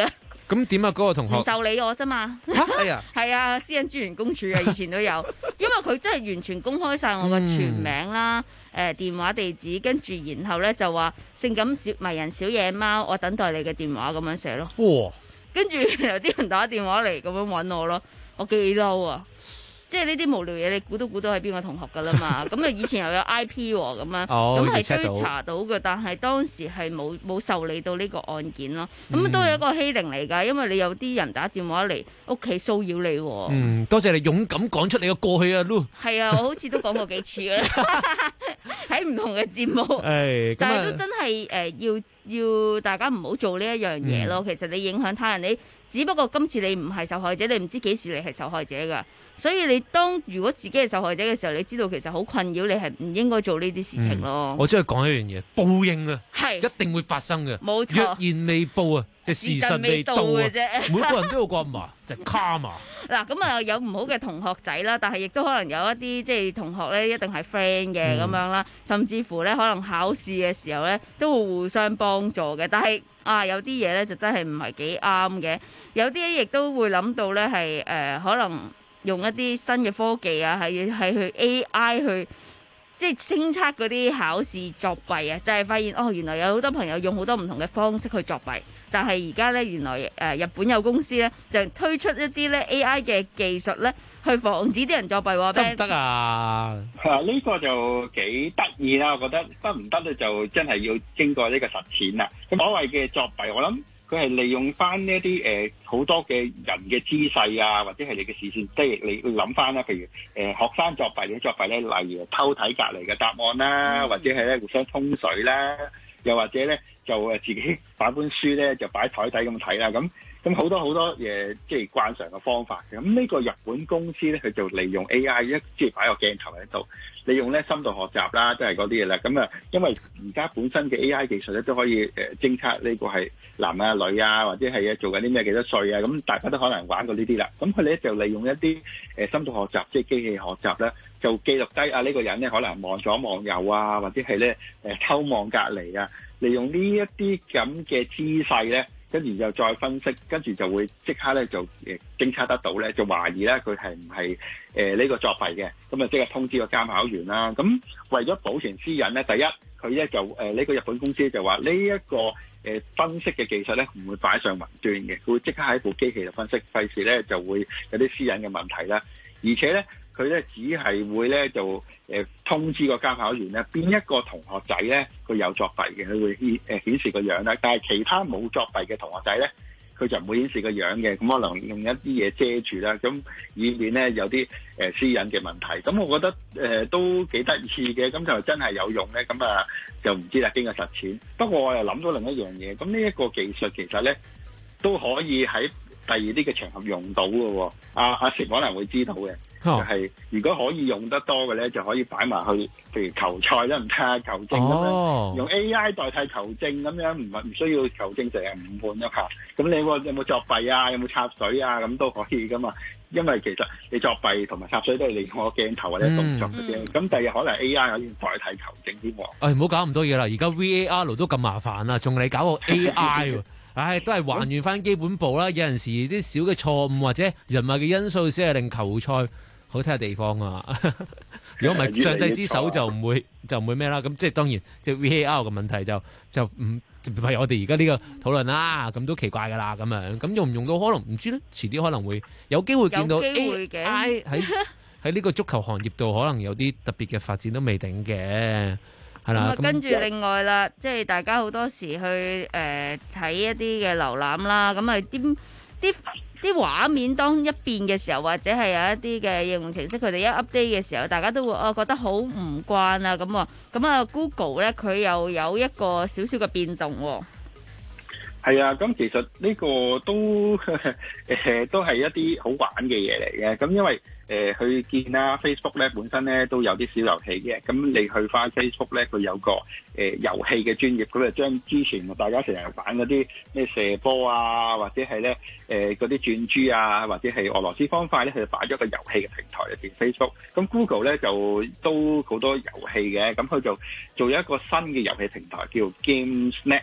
咁點啊？嗰、嗰個同學唔受理我啫嘛。 係啊， 係啊，私隱專員公署啊，以前都有，因為佢真係完全公開晒我嘅全名啦，誒、嗯呃、電話地址，跟住然後咧就話性感小迷人小野貓，我等待你嘅電話咁樣寫咯。 哇！ 跟住有啲人打電話嚟咁樣揾我咯，我幾嬲啊！即係呢啲無聊嘢，你估都估到係邊個同學㗎啦嘛？咁啊以前又有 I P 喎，咁樣咁係追查到嘅，但係當時係冇冇受理到呢個案件咯。咁、嗯、都係一個欺凌嚟㗎，因為你有啲人打電話嚟屋企騷擾你喎。 嗯，多謝你勇敢講出你嘅過去啊，Lu。 係啊，我好似都講過幾次㗎啦，喺唔同嘅節目。 誒， 但係都真係誒、呃、要要大家唔好做呢一樣嘢咯。嗯、其實你影響他人，你只不過今次你唔係受害者，你唔知幾時你係受害者㗎。所以你當如果自己係受害者嘅時候，你知道其實好困擾，你係唔應該做呢啲事情咯。 嗯、我真係講一樣嘢，報應啊， 係一定會發生嘅。 冇錯， 若然未報啊，就時辰未到嘅啫。每個人都有個阿嫲，就係卡嘛。 嗱，咁啊有唔好嘅同學仔啦，但係亦都可能有一啲即係同學咧，一定係 friend 嘅咁樣啦，甚至乎咧可能考試嘅時候咧都會互相幫助嘅。但係啊，有啲嘢咧就真係唔係幾啱嘅，有啲亦都會諗到咧係誒可能。用一啲新嘅科技啊，係係去 A I 去即係偵測嗰啲考試作弊啊，就係、是、發現哦，原來有好多朋友用好多唔同嘅方式去作弊，但係而家咧原來誒、呃、日本有公司咧就推出一啲咧 A I 嘅技術咧，去防止啲人作弊喎。 得唔得啊？ 係呢、這個就幾得意啦，我覺得得唔得咧就真係要經過呢個實踐啦。咁所謂嘅作弊，我諗。佢係利用翻呢一啲誒好多嘅人嘅姿勢啊，或者係你嘅視線，即係你諗翻啦。譬如誒、呃、學生作弊嘅作弊咧，例如偷睇隔離嘅答案啦，嗯、或者係咧互相通水啦，又或者咧就誒自己擺本書咧就擺台底咁睇啦。咁咁好多好多嘢，即係慣常嘅方法嘅。咁呢個日本公司咧，佢就利用 A I 一即係擺個鏡頭喺度，利用咧深度學習啦，即係嗰啲嘢啦。咁啊，因為而家本身嘅 A I 技術咧都可以誒偵測呢個係男啊女啊，或者係做緊啲咩幾多歲啊。咁大家都可能玩過呢啲啦。咁佢哋咧就利用一啲誒深度學習，即係機器學習咧，就記錄低啊呢個人咧可能望左望右啊，或者係咧誒偷望隔離啊，利用呢一啲咁嘅姿勢咧。跟住就再分析，跟住就會即刻咧就誒偵測得到咧，就懷疑咧佢係唔係誒呢個作弊嘅，咁啊即刻通知個監考員啦。咁為咗保存私隱咧，第一佢咧就誒呢、呃這個日本公司就話呢一個誒、呃、分析嘅技術咧唔會擺上雲端嘅，佢會即刻喺部機器度分析，費事咧就會有啲私隱嘅問題啦。而且咧佢咧只係會咧就誒、呃、通知個監考員咧邊一個同學仔咧佢有作弊嘅，佢會顯誒顯示個樣啦。但係其他冇作弊嘅同學仔咧，佢就唔會顯示個樣嘅。咁可能用一啲嘢遮住啦，咁以免咧有啲誒、呃、私隱嘅問題。咁我覺得誒、呃、都幾得意嘅，咁就真係有用咧。咁啊就唔知啦，經過實踐。不過我又諗到另一樣嘢，咁呢一個技術其實咧都可以喺第二啲嘅場合用到嘅喎。阿阿成可能會知道嘅。就係、是、如果可以用得多嘅咧，就可以擺埋去，譬如球賽得唔得啊？球證咁樣、哦、用 A I 代替球證咁樣，唔係唔需要球證成日誤判一下。咁你有冇作弊啊？有冇插水啊？咁都可以噶嘛。因為其實你作弊同埋插水都係利用個鏡頭或者動作嘅啫。咁第日可能 A I 可以代替球證添喎。 誒唔好搞咁多嘢啦！而家 V A R 都咁麻煩啦，仲你搞個 A I 喎？唉、哎，都係還原翻基本步啦。有陣時啲小嘅錯誤或者人物嘅因素先係令球賽好睇下地方啊！如果唔係上帝之手就唔會就唔會咩啦。咁即係當然，即係 V A R 嘅問題就就唔係我哋而家呢個討論啦。咁都奇怪噶啦，咁樣咁用唔用到可能唔知咧。遲啲可能會有機會見到 A I 喺喺呢個足球行業度可能有啲特別嘅發展都未定嘅，係啦。 咁跟住另外啦，即係大家好多時去誒睇、呃、一啲嘅瀏覽啦，咁啊啲啲。啲畫面當一變嘅時候，或者係有一啲嘅應用程式，佢哋一 update 嘅時候，大家都會哦覺得好唔慣啊咁啊，咁啊 Google 咧佢又有一個少少嘅變動喎、哦。 係啊，咁其實呢個都誒、呃、都係一啲好玩嘅嘢嚟嘅。咁因為誒、呃、去見啦 Facebook 咧本身咧都有啲小遊戲嘅。咁你去翻 Facebook 咧，佢有個誒、呃、遊戲嘅專頁，佢就將之前大家成日玩嗰啲咩射波啊，或者係咧誒嗰啲轉珠啊，或者係俄羅斯方塊咧，佢就擺咗個遊戲嘅平台入邊 Facebook。咁 Google 咧就都好多遊戲嘅，咁佢就做一個新嘅遊戲平台叫 GameSnet。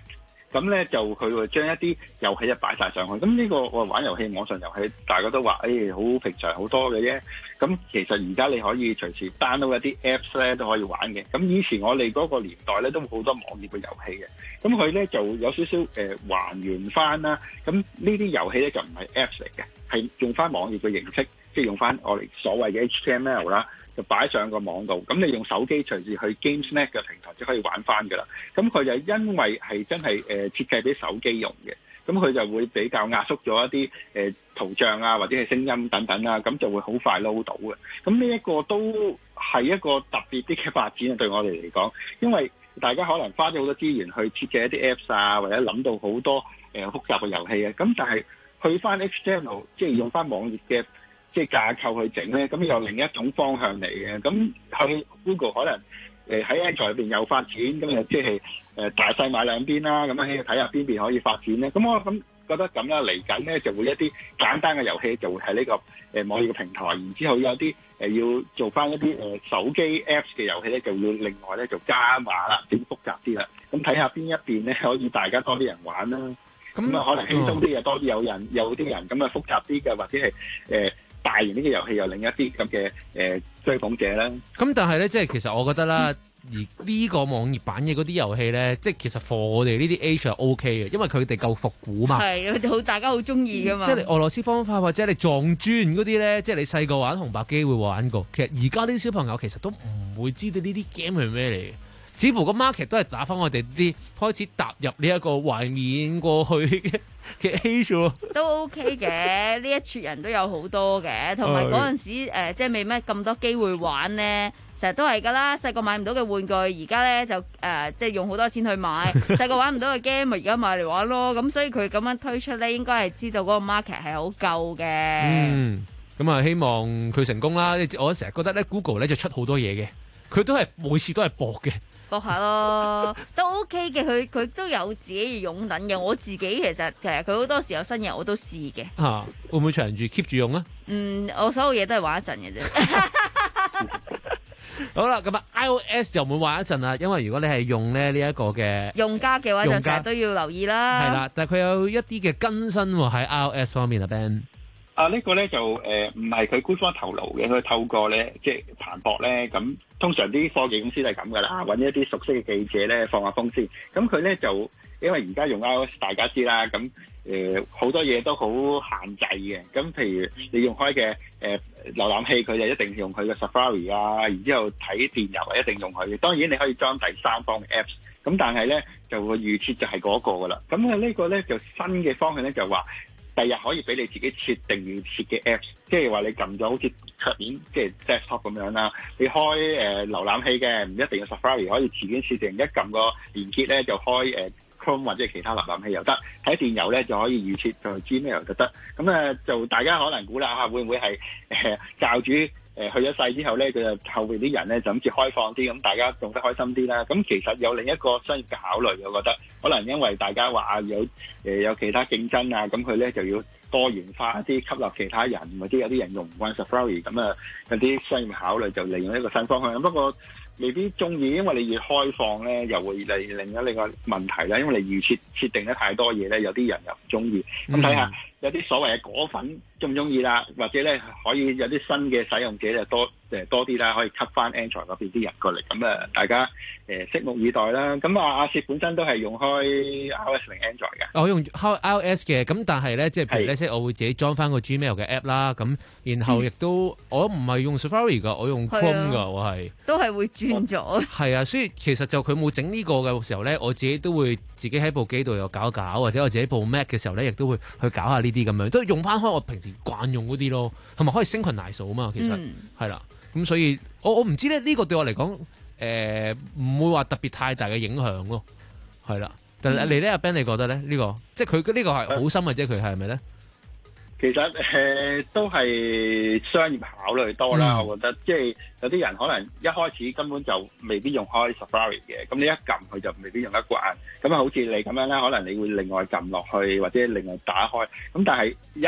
咁咧就佢會將一啲遊戲就擺晒上去。咁呢個我玩遊戲網上遊戲，大家都話誒好平常好多嘅啫。咁其實而家你可以隨時 download 一啲 apps 咧都可以玩嘅。咁以前我哋嗰個年代咧都好多網頁嘅遊戲嘅。咁佢咧就有少少誒、呃、還原翻啦。咁呢啲遊戲咧就唔係 apps 嚟嘅，係用翻網頁嘅形式，即係用翻我哋所謂嘅 H T M L 啦。就擺上個網度，咁你用手機隨時去 GameSnet 嘅平台就可以玩翻㗎啦。咁佢就因為係真係誒、呃、設計俾手機用嘅，咁佢就會比較壓縮咗一啲誒、呃、圖像啊，或者係聲音等等啊，咁就會好快 load 到嘅。咁呢一個都係一個特別啲嘅發展啊，對我哋嚟講，因為大家可能花咗好多資源去設計一啲 Apps 啊，或者諗到好多誒、呃、複雜嘅遊戲啊，咁但係去翻 H T M L， 即係用翻網頁嘅。即係架構去整咧，咁又另一種方向嚟嘅。咁去 Google 可能誒喺 Android 入邊有發展，咁又即係誒大細買兩邊啦。咁樣喺度睇下邊邊可以發展咧。咁我咁覺得咁啦，嚟緊咧就會一啲簡單嘅遊戲就會喺呢個誒網頁嘅平台，然之後有啲誒要做翻一啲誒手機 Apps 嘅遊戲咧，就要另外咧就加碼啦，整複雜啲啦。咁睇下邊一邊咧可以大家多啲人玩啦。咁啊可能輕鬆啲嘅多啲有人有啲人，咁啊複雜啲嘅或者係誒。呃大型呢個遊戲有另一啲咁嘅誒追捧者啦。 咁但係咧，即係其實我覺得啦，嗯、而呢個網頁版嘅嗰啲遊戲咧，即係其實 for 我哋呢啲 age 係 OK 嘅，因為佢哋夠復古嘛。係，佢哋好大家好中意噶嘛。即係你俄羅斯方塊或者你撞磚嗰啲咧，即係你細個玩紅白機會玩過。其實而家啲小朋友其實都唔會知道呢啲 game 係咩嚟嘅。似乎個 market 都係打翻我哋啲開始踏入呢一個懷緬過去嘅嘅 age 喎。都 OK 嘅，呢一撮人都有好多嘅，同埋嗰陣時、呃、即係未咩咁多機會玩咧，成日都係㗎啦。細個買唔到嘅玩具，而家咧就誒、呃、即係用好多錢去買。細個玩唔到嘅 game，咪而家買嚟玩咯。咁所以佢咁樣推出咧，應該係知道嗰個 market 係好夠嘅。嗯，咁啊希望佢成功啦。我成日覺得咧 Google 咧就出好多嘢嘅，佢都係每次都係搏嘅。搏下咯，都 OK 嘅。佢佢都有自己嘅擁躉嘅。我自己其實其實佢好多時有新嘢我都試嘅。嚇、啊，會唔會長住 keep 住用啊？嗯，我所有嘢都係玩一陣嘅啫。好啦，咁啊 iOS 就唔會玩一陣啦，因為如果你係用咧呢一個嘅用家嘅話，就成日都要留意啦。係啦，但係佢有一啲嘅更新喎喺 iOS 方面啊 Ben。 啊！呢、這個咧就誒唔係佢官方透露嘅，佢透過咧即係彭博咧，咁通常啲科技公司都係咁噶啦，揾一啲熟悉嘅記者咧放下風先。咁佢咧就因為而家用 iOS 大家知啦，咁誒好多嘢都好限制嘅。咁譬如你用開嘅誒瀏覽器，佢就一定用佢嘅 Safari 啊，然之後睇電郵一定用佢嘅。當然你可以裝第三方嘅 Apps， 咁但係咧就會預設就係嗰個噶啦。咁啊呢個咧就新嘅方向咧就話。第日可以俾你自己設定預設嘅 Apps， 即係話你撳咗好似桌面即係 desktop 咁樣啦。你開誒、呃、瀏覽器嘅，唔一定要 Safari，可以自己設定一撳個連結咧就開誒、呃、Chrome 或者其他瀏覽器又得。睇電郵咧就可以預設就 Gmail 就得。咁啊就大家可能估啦嚇，會唔會係誒、呃、教主？誒去咗世之後咧，佢就後邊啲人咧就諗住開放啲，咁大家用得開心啲啦。咁其實有另一個商業嘅考慮，我覺得可能因為大家話有誒、呃、有其他競爭啊，咁佢咧就要多元化一啲，吸納其他人，或者有啲人用唔慣 Safari， 咁啊有啲商業考慮就利用一個新方向。不過未必中意，因為你越開放咧，又會嚟另一另個問題啦。因為你預設設定得太多嘢咧，有啲人又唔中意。咁睇下有啲所謂嘅果粉中唔中意啦，或者咧可以有啲新嘅使用者就多誒多啲啦，可以吸翻 Android 嗰邊啲人過嚟。咁啊，大家誒拭目以待啦。咁啊，阿薛本身都係用開 iOS 定 Android 嘅。我用開 iOS 嘅，咁但係咧，即係譬如咧，即係我會自己裝翻個 Gmail 嘅 app 啦。咁然後亦都、嗯、我唔係用 Safari 噶，我用 Chrome 噶，我係都係會轉咗。係啊，所以其實就佢冇整呢個嘅時候咧，我自己都會自己喺部機度又搞一搞，或者我自己部 Mac 嘅時候咧，亦都會去搞下呢啲咁樣，都用翻開我平時慣用嗰啲咯，同埋可以 synchronize 啊嘛，其實係啦。咁、嗯、所以我我唔知咧，呢、這個對我嚟講誒唔會話特別太大嘅影響咯，係啦。但係你咧，阿 Ben 你覺得咧？呢、這個即係佢呢個係好深嘅啫，佢係咪咧？其實誒、呃、都係商業考慮多啦、嗯，我覺得即係有啲人可能一開始根本就未必用開 Safari 嘅，咁你一撳佢就未必用得慣。咁啊，好似你咁樣啦，可能你會另外撳落去或者另外打開。咁但係一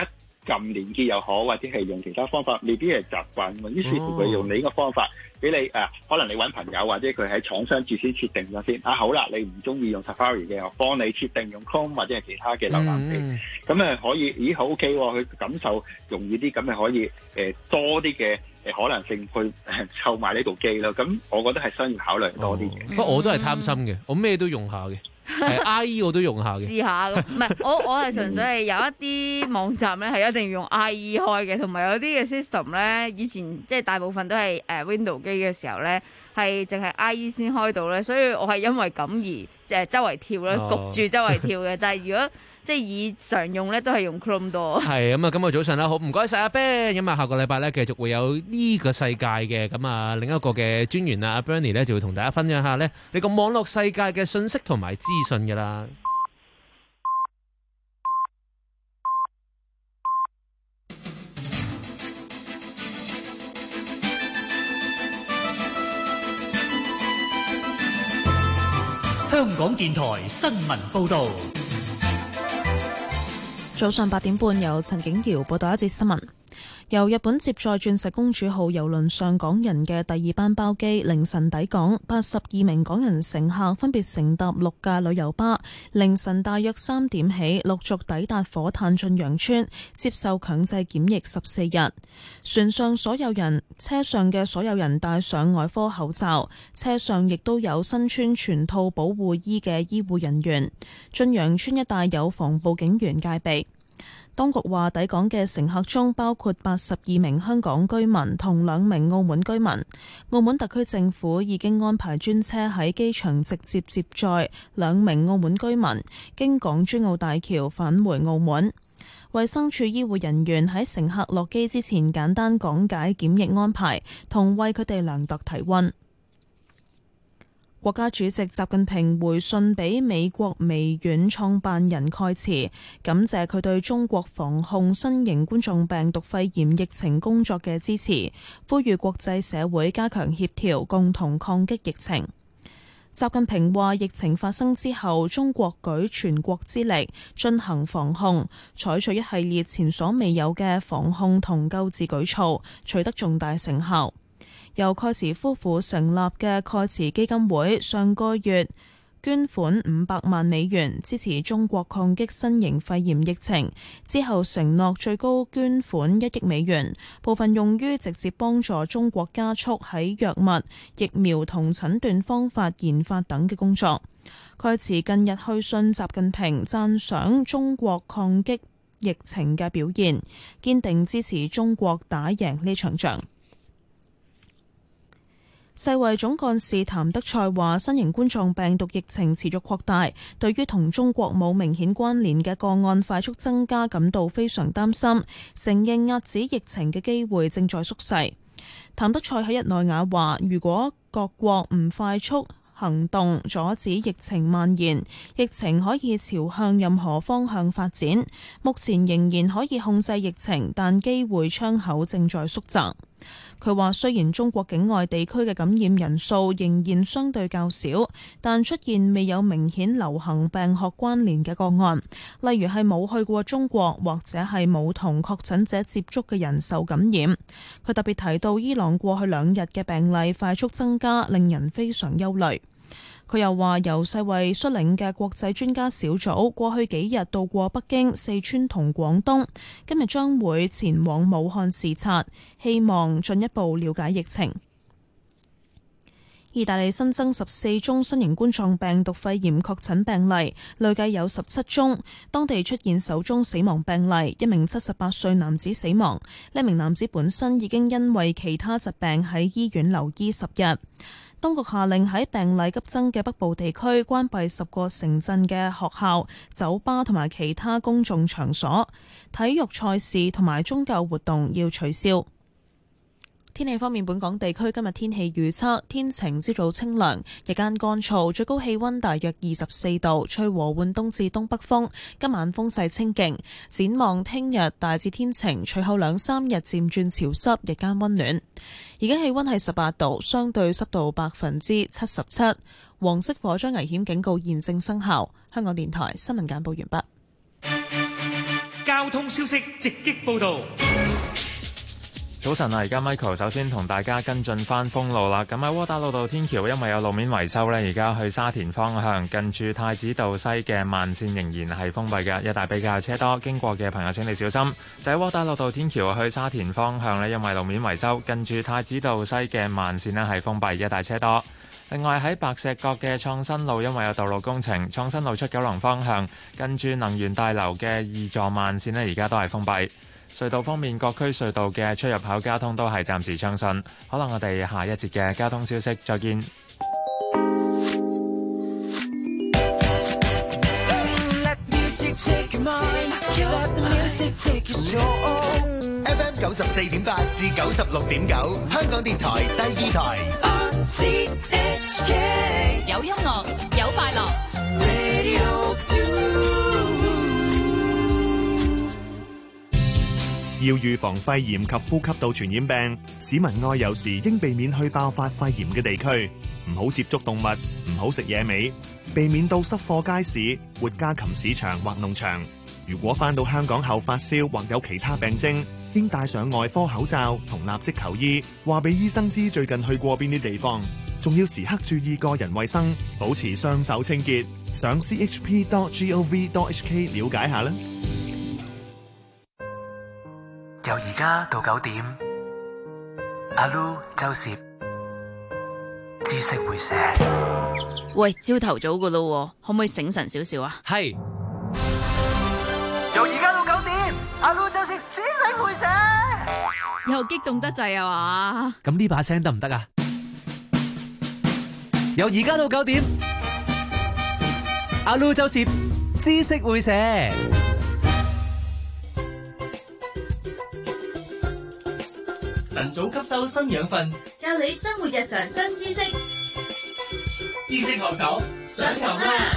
撳連結又好，或者係用其他方法，未必係習慣。於是乎佢用你呢個方法俾你誒、啊，可能你揾朋友或者佢喺廠商自先設定咗先。啊好啦，你唔中意用 Safari 嘅，我幫你設定用 Chrome 或者係其他嘅瀏覽器。咁誒、嗯、可以，咦好 OK 喎、哦，佢感受容易啲，咁咪可以誒、呃、多啲嘅誒可能性去購買呢部機咯。咁我覺得係商業考慮多啲嘅。 不過、哦、我都係貪心嘅，我咩都用下嘅。係 I E 我都用下嘅， 試下咁，唔係我我係純粹係有一啲網站咧係一定要用 I E 開嘅，同埋有啲嘅 system 咧，以前即係大部分都係誒 Windows 機嘅時候咧，係淨係 I E 先開到咧，所以我係因為咁而誒周圍跳咧，焗住周圍跳嘅。但係如果即係以常用咧，都係用 Chrome 多。係咁啊，今日早上啦，好唔該晒阿 Ben。咁啊，下個禮拜咧繼續會有呢個世界嘅咁啊，另一個嘅專員啊，阿 Bernie 咧就會同大家分享下咧你個網絡世界嘅信息同埋資訊㗎啦。 香港電台新聞報導。 早上八點半，由陳景瑤報道一節新聞。由日本接載鑽石公主號郵輪上港人嘅第二班包機凌晨抵港，八十二名港人乘客分別乘搭六架旅遊巴，凌晨大約三點起陸續抵達火炭駿洋村，接受強制檢疫十四日。船上所有人、車上嘅所有人戴上外科口罩，車上亦都有身穿全套保護衣嘅醫護人員。駿洋村一帶有防暴警員戒備。當局話，抵港嘅乘客中包括八十二名香港居民同兩名澳門居民。澳門特區政府已經安排專車喺機場直接接載兩名澳門居民，經港珠澳大橋返回澳門。衛生署醫護人員喺乘客落機之前簡單講解檢疫安排，同為佢哋量度體溫。國家主席習近平回信俾美國微軟創辦人蓋茨，感謝佢對中國防控新型冠狀病毒肺炎疫情工作嘅支持，呼籲國際社會加強協調，共同抗擊疫情。習近平話，疫情發生之後，中國舉全國之力進行防控，採取一系列前所未有嘅防控同救治舉措，取得重大成效。由蓋茨夫婦成立嘅蓋茨基金會上個月捐款五百萬美元支持中國抗擊新型肺炎疫情，之後承諾最高捐款一億美元，部分用於直接幫助中國加速喺藥物、疫苗同診斷方法研發等嘅工作。蓋茨近日去信習近平，讚賞中國抗擊疫情嘅表現，堅定支持中國打贏呢場仗。世衛總幹事譚德塞話，新型冠狀病毒疫情持續擴大，對於同中國冇明顯關聯嘅個案快速增加感到非常擔心，承認遏止疫情嘅機會正在縮細。譚德塞喺日內瓦話，如果各國唔快速行動阻止疫情蔓延，疫情可以朝向任何方向發展。目前仍然可以控制疫情，但機會窗口正在縮窄。佢話，雖然中國境外地區嘅感染人數仍然相對較少，但出現未有明顯流行病學關聯嘅個案，例如係冇去過中國或者係冇同確診者接觸嘅人受感染。佢特別提到伊朗過去兩日嘅病例快速增加，令人非常憂慮。佢又話，由世衛率領嘅國際專家小組過去幾日到過北京、四川同廣東，今日將會前往武漢視察，希望進一步了解疫情。意大利新增十四宗新型冠狀病毒肺炎確診病例，累計有十七宗。當地出現首宗死亡病例，一名七十八歲男子死亡。呢名男子本身已經因為其他疾病喺醫院留醫十日。當局下令喺病例急增嘅北部地區關閉十個城鎮嘅學校、酒吧同埋其他公眾場所，體育賽事同埋宗教活動要取消。天氣方面，本港地區今日天氣預測天晴，朝早清涼，日間乾燥，最高氣溫大約二十四度，吹和緩東至東北風。今晚風勢清勁。展望聽日大致天晴，隨後兩三日漸轉潮濕，日間溫暖。而家氣溫係十八度，相對濕度百分之七十七。黃色火災危險警告現正生效。香港電台新聞簡報完畢。 交通消息直擊報道。 早晨啊，而家 Michael 首先同大家跟進翻封路啦。咁喺窩打老道天橋，因為有路面維修呢，而家去沙田方向近住太子道西嘅慢線仍然係封閉嘅，一帶比較車多，經過嘅朋友請你小心。就喺窩打老道天橋去沙田方向呢，因為路面維修，近住太子道西嘅慢線呢係封閉，一帶車多。另外喺白石角嘅創新路，因為有道路工程，創新路出九龍方向近住能源大樓嘅二座慢線呢，而家都係封閉。隧道方面，各區隧道嘅出入口交通都係暫時暢順。可能我哋下一節嘅交通消息再見。 F M 九十四點八至九十六點九，香港電台第二台。 有音樂，有快樂。 要預防肺炎及呼吸道傳染病，市民外遊時應避免去爆發肺炎嘅地區，唔好接觸動物，唔好食野味，避免到濕貨街市、活家禽市場或農場。如果返到香港後發燒或有其他病徵，應戴上外科口罩同立即求醫，話俾醫生知最近去過邊啲地方，仲要時刻注意個人衛生，保持雙手清潔。上 c h p dot gov dot h k 了解下啦。 由而家到九點，阿 Lu 周攝知識會寫。 喂，朝頭早噶咯，可唔可以醒神少少啊？ 係。 由而家到九點，阿 Lu 周攝知識會寫。 又激動得滯啊嘛？ 咁呢把聲得唔得啊？由而家到九點，阿 Lu 周攝知識會寫。 晨早吸收新養分， 教你生活日常新知識。 知識學堂上堂啦！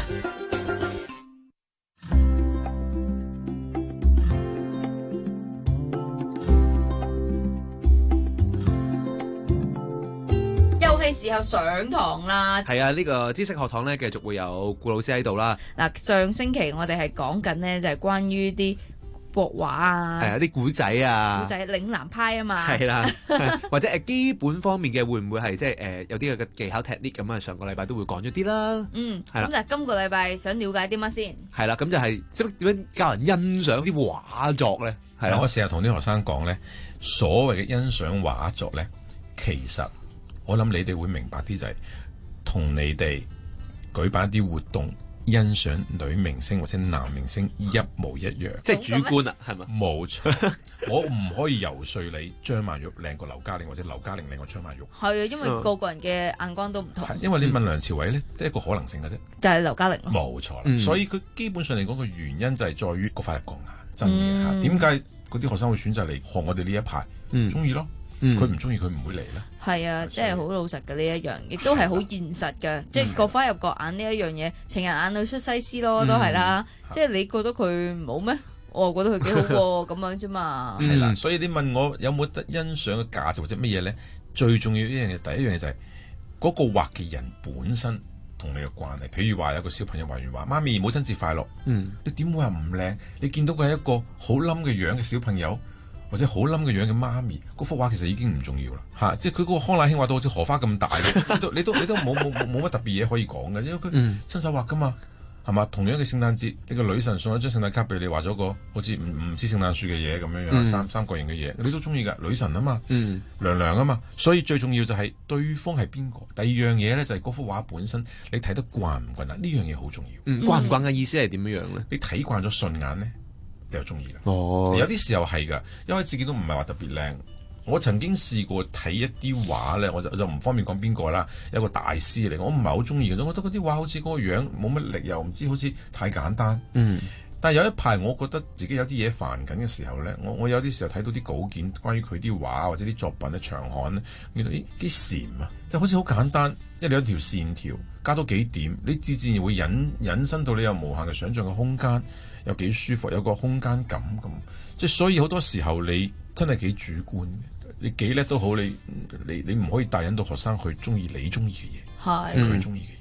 又係時候上堂啦！ 係啊，呢個知識學堂咧，繼續會有顧老師喺度啦。 嗱，上星期我哋係講緊呢，就係關於啲國畫啊， 係啊，啲古仔啊， 古仔嶺南派啊嘛， 係啦，或者誒基本方面嘅會唔會係即係誒有啲嘅技巧 technique 咁啊？上個禮拜都會講咗啲啦， 嗯， 係啦。 咁就今個禮拜想了解啲乜先？ 係啦，咁就係識點樣教人欣賞啲畫作咧？係啦， 我成日同啲學生講咧，所謂嘅欣賞畫作咧，其實我諗你哋會明白啲就係同你哋舉辦一啲活動。欣賞女明星或者男明星一模一樣， 即係主觀啊，係咪？ 冇錯，我唔可以游說你張曼玉靚過劉嘉玲，或者劉嘉玲靚過張曼玉。 係啊，因為個個人嘅眼光都唔同。 因為你問梁朝偉咧，得一個可能性嘅啫， 就係劉嘉玲咯。 冇錯啦， 嗯、 所以佢基本上嚟講個原因就係在於個塊入個眼，真嘅嚇。點解嗰啲學生會選擇嚟學我哋呢一排？中意咯。佢唔中意，佢唔會嚟咧。係啊，即係好老實嘅呢一樣，亦都係好現實嘅。即係各花入各眼呢一樣嘢，情人眼裏出西施咯，都係啦。即係你覺得佢唔好咩？我又覺得佢幾好喎，咁樣啫嘛。 係啦，所以你問我有冇得欣賞嘅價值或者乜嘢咧？最重要一樣嘢，第一樣嘢就係嗰個畫嘅人本身同你嘅關係。譬如話有個小朋友畫完畫，媽咪母親節快樂。嗯，你點會話唔靚？你見到佢係一個好冧嘅樣嘅小朋友。或者好冧嘅樣嘅媽咪，嗰幅畫其實已經唔重要啦，嚇、啊！即係佢嗰個康乃馨畫到好似荷花咁大嘅，你都你都你都冇冇冇乜特別嘢可以講嘅，因為佢親手畫噶嘛，係嘛？同樣嘅聖誕節，你個女神送咗張聖誕卡俾你，畫咗個好似唔唔知聖誕樹嘅嘢咁樣樣，嗯、三三角形嘅嘢，你都中意㗎，女神啊嘛，嗯、娘娘啊嘛，所以最重要就係對方係邊個。第二樣嘢咧就係嗰幅畫本身，你睇得慣唔慣啊？呢樣嘢好重要。 嗯、慣唔慣嘅意思係點樣樣咧？ 你睇慣咗順眼咧？你又中意㗎？ 哦， 有啲時候係㗎，因為自己都唔係話特別靚。我曾經試過睇一啲畫咧，我就就唔方便講邊個啦。有個大師嚟，我唔係好中意嘅，我覺得嗰啲畫好似嗰個樣冇乜力，又唔知好似太簡單。嗯。但係有一排，我覺得自己有啲嘢煩緊嘅時候咧，我我有啲時候睇到啲稿件，關於佢啲畫或者啲作品嘅長刊咧，見到咦幾禪啊，即係好似好簡單一兩條線條，加多幾點，你自自然會引引申到你有無限嘅想像嘅空間。有幾舒服，有個空間感咁，即係所以好多時候你真係幾主觀嘅，你幾叻都好，你你你唔可以帶引到學生去中意你中意嘅嘢，係佢中意嘅嘢。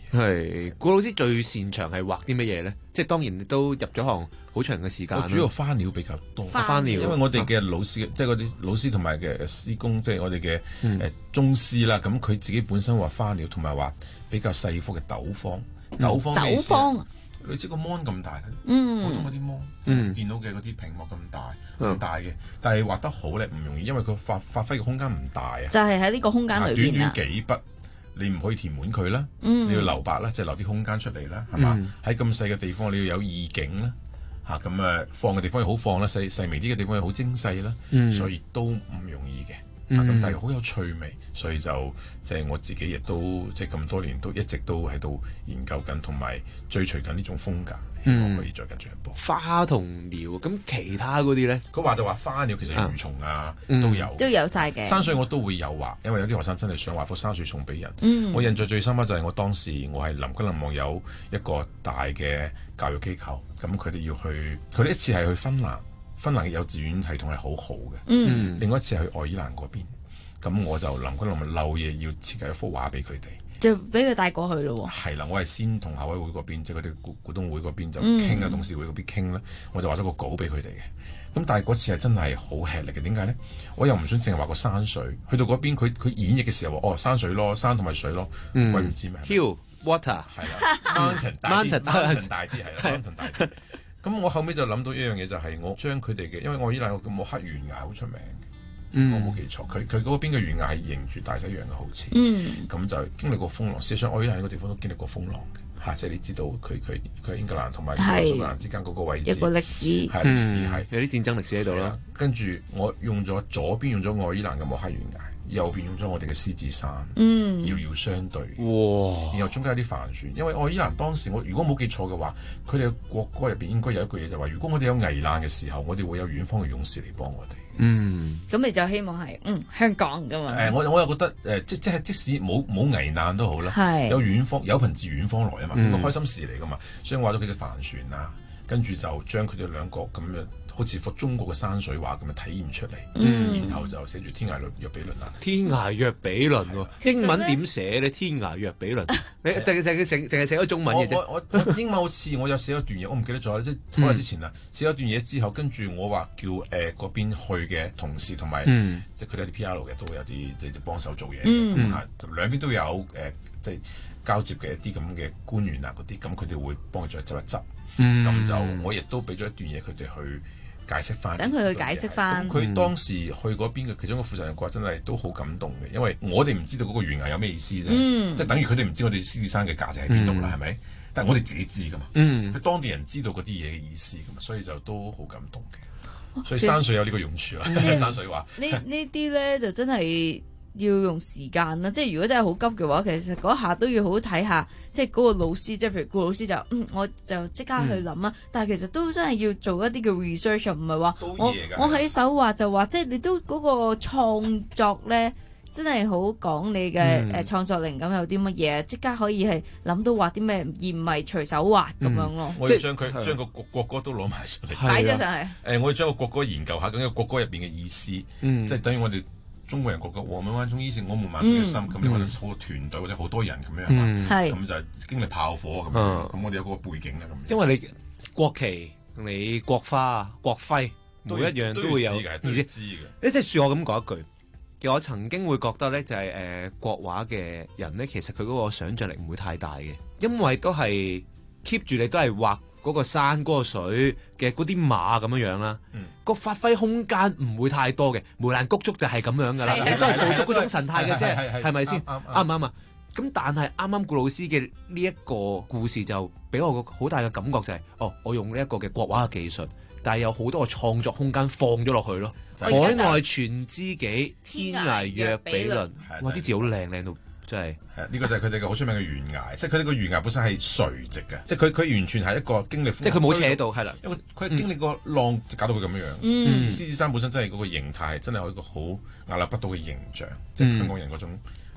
係，顧老師最擅長係畫啲乜嘢咧？即係當然你都入咗行好長嘅時間。 我主要花鳥比較多， 花鳥， 因為我哋嘅老師，啊、即係嗰啲老師同埋嘅師公，即係我哋嘅誒宗師啦。咁佢自己本身畫花鳥，同埋畫比較細幅嘅豆方。豆方咩意思？豆方類似個 mon 咁大嘅， 嗯， 普通嗰啲 mon， 嗯， 見到嘅嗰啲屏幕咁大咁大嘅，但係畫得好咧唔容易，因為佢發發揮嘅空間唔大啊。 就係喺呢個空間裏邊啊。 短短幾筆，你唔可以填滿佢啦， 嗯、 你要留白啦，即係留啲空間出嚟啦，係嘛？喺咁細嘅地方，你要有意境啦，嚇咁誒放嘅地方又好放啦，細細微啲嘅地方又好精細啦， 嗯、 所以都唔容易嘅。咁、 嗯、 但係好有趣味，所以就即係、就是、我自己亦都即係咁多年都一直都喺度研究緊，同埋追隨緊呢種風格，希望可以再更進一步。 花同鳥，咁其他嗰啲咧？ 佢話就話花鳥，其實魚蟲啊、 啊都有， 都有晒嘅。 山水我都會有畫，因為有啲學生真係想畫幅山水送俾人。 嗯、 我印象最深刻就係我當時我係臨急臨忙有一個大嘅教育機構，咁佢哋要去，佢哋一次係去芬蘭，芬蘭嘅幼稚園系統係好好嘅。 嗯， 另外一次係去愛爾蘭嗰邊。咁我就臨嗰臨漏嘢要設計一幅畫俾佢哋， 就俾佢帶過去咯喎。 係啦，我係先同校委會嗰邊，即係嗰啲股股東會嗰邊就傾啊，董事會嗰邊傾啦，我就畫咗個稿俾佢哋嘅。咁但係嗰次係真係好吃力嘅，點解咧？我又唔想淨係畫個山水，去到嗰邊佢佢演繹嘅時候話，哦山水咯，山同埋水咯，鬼唔知咩 Hill water 係啦 ，mountain 大啲 ，mountain 大啲係啦 ，mountain 大啲。咁我後尾就諗到一樣嘢，就係我將佢哋嘅，因為愛爾蘭個叫黑懸崖好出名。嗯、我冇記錯，佢佢嗰邊嘅懸崖係迎住大西洋嘅，好似，咁、嗯、就經歷過風浪。事實上，愛爾蘭呢個地方都經歷過風浪嘅，嚇、啊，即係你知道佢佢佢英格蘭同埋蘇格蘭之間嗰個位置， 一個歷史， 係歷史係有啲戰爭歷史喺度啦。 跟住我用咗左邊用咗愛爾蘭嘅莫克懸崖，右邊用咗我哋嘅獅子山， 嗯， 遙遙相對， 哇！ 然後中間有啲帆船，因為愛爾蘭當時我如果冇記錯嘅話，佢哋嘅國歌入邊應該有一句嘢就話，如果我哋有危難嘅時候，我哋會有遠方嘅勇士嚟幫我哋。 嗯， 咁你就希望係嗯香港噶嘛？ 誒、呃，我我又覺得誒、呃，即即係即使冇冇危難都好啦，有遠方有朋自遠方來啊嘛，咁個、嗯、開心事嚟噶嘛，所以我畫咗幾隻帆船啊，跟住就將佢哋兩個咁樣。好似幅中國嘅山水畫咁樣體驗出嚟，嗯、然後就寫住天涯若比鄰啦。 天涯若比鄰喎，英文點寫咧？天涯若比鄰，你淨係淨係淨係寫咗中文嘅啫。 我我我英文好似我有寫一段嘢，我唔記得咗即係好耐之前啦。寫咗段嘢之後，跟住我話叫誒嗰、呃、邊去嘅同事同埋，嗯、即係佢哋啲 P R 嘅都會有啲即係幫手做嘢嘅，咁啊兩邊都有誒、呃、即係交接嘅一啲咁嘅官員啊嗰啲，咁佢哋會幫佢再執一執。咁、嗯、就我亦都俾咗一段嘢佢哋去。解釋翻， 等佢去解釋翻。 佢當時去嗰邊嘅其中一個負責人嘅話，真係都好感動嘅，因為我哋唔知道嗰個懸崖有咩意思啫，嗯、即係等於佢哋唔知我哋獅子山嘅價值喺邊度啦，係咪、嗯？但係我哋自己知噶嘛，佢、嗯、當地人知道嗰啲嘢嘅意思噶嘛，所以就都好感動嘅。所以山水有呢個用處啦，嗯、山水話呢呢啲咧就真係。要用時間啦，即係如果真係好急嘅話，其實嗰下都要好好睇下，即係嗰個老師，即係譬如顧老師就，嗯，我就即刻去諗啊。嗯、但係其實都真係要做一啲嘅 research，唔係話我我喺手畫就話，即係你都嗰個創作咧，真係好講你嘅誒創作靈感有啲乜嘢，即、嗯、刻可以係諗到畫啲咩，而唔係隨手畫咁樣咯。 嗯、我要將佢將個國國歌都攞埋出嚟， 擺咗上去。 誒，我要將個國歌研究下，咁個國歌入邊嘅意思，嗯、即係等於我哋。中國人國嘅我們萬眾一心，我們萬眾一心，咁你可能好個團隊或者好多人咁樣，咁、嗯、就經歷炮火咁樣，咁、嗯、我哋有嗰個背景啦咁。 因為你國旗、你國花、國徽，每一樣都會有意思嘅。你即係恕我咁講一句，其實我曾經會覺得咧，就係、是、誒、呃、國畫嘅人咧，其實佢嗰個想像力唔會太大嘅，因為都係 keep 住你都係畫。嗰個山、嗰個水嘅嗰啲馬咁樣樣啦，嗯、個發揮空間唔會太多嘅，梅蘭菊竹就係咁樣噶啦，你都係捕捉嗰種神態嘅啫，係咪先？啱唔啱啊？咁但係啱啱顧老師嘅呢一個故事就俾我個好大嘅感覺就係、是，哦，我用呢一個嘅國畫嘅技術，但係有好多個創作空間放咗落去咯。海內存知己，天涯若比鄰。哇！啲字好靚，靚到〜真係， 係呢個就係佢哋嘅好出名嘅懸崖，即係佢哋個懸崖本身係垂直嘅，即係佢佢完全係一個經歷， 即係佢冇斜度，係啦， 因為佢係經歷過浪，搞到佢咁樣樣。獅子山本身真係嗰個形態，真係一個好屹立不倒嘅形象，即係香港人嗰種嗰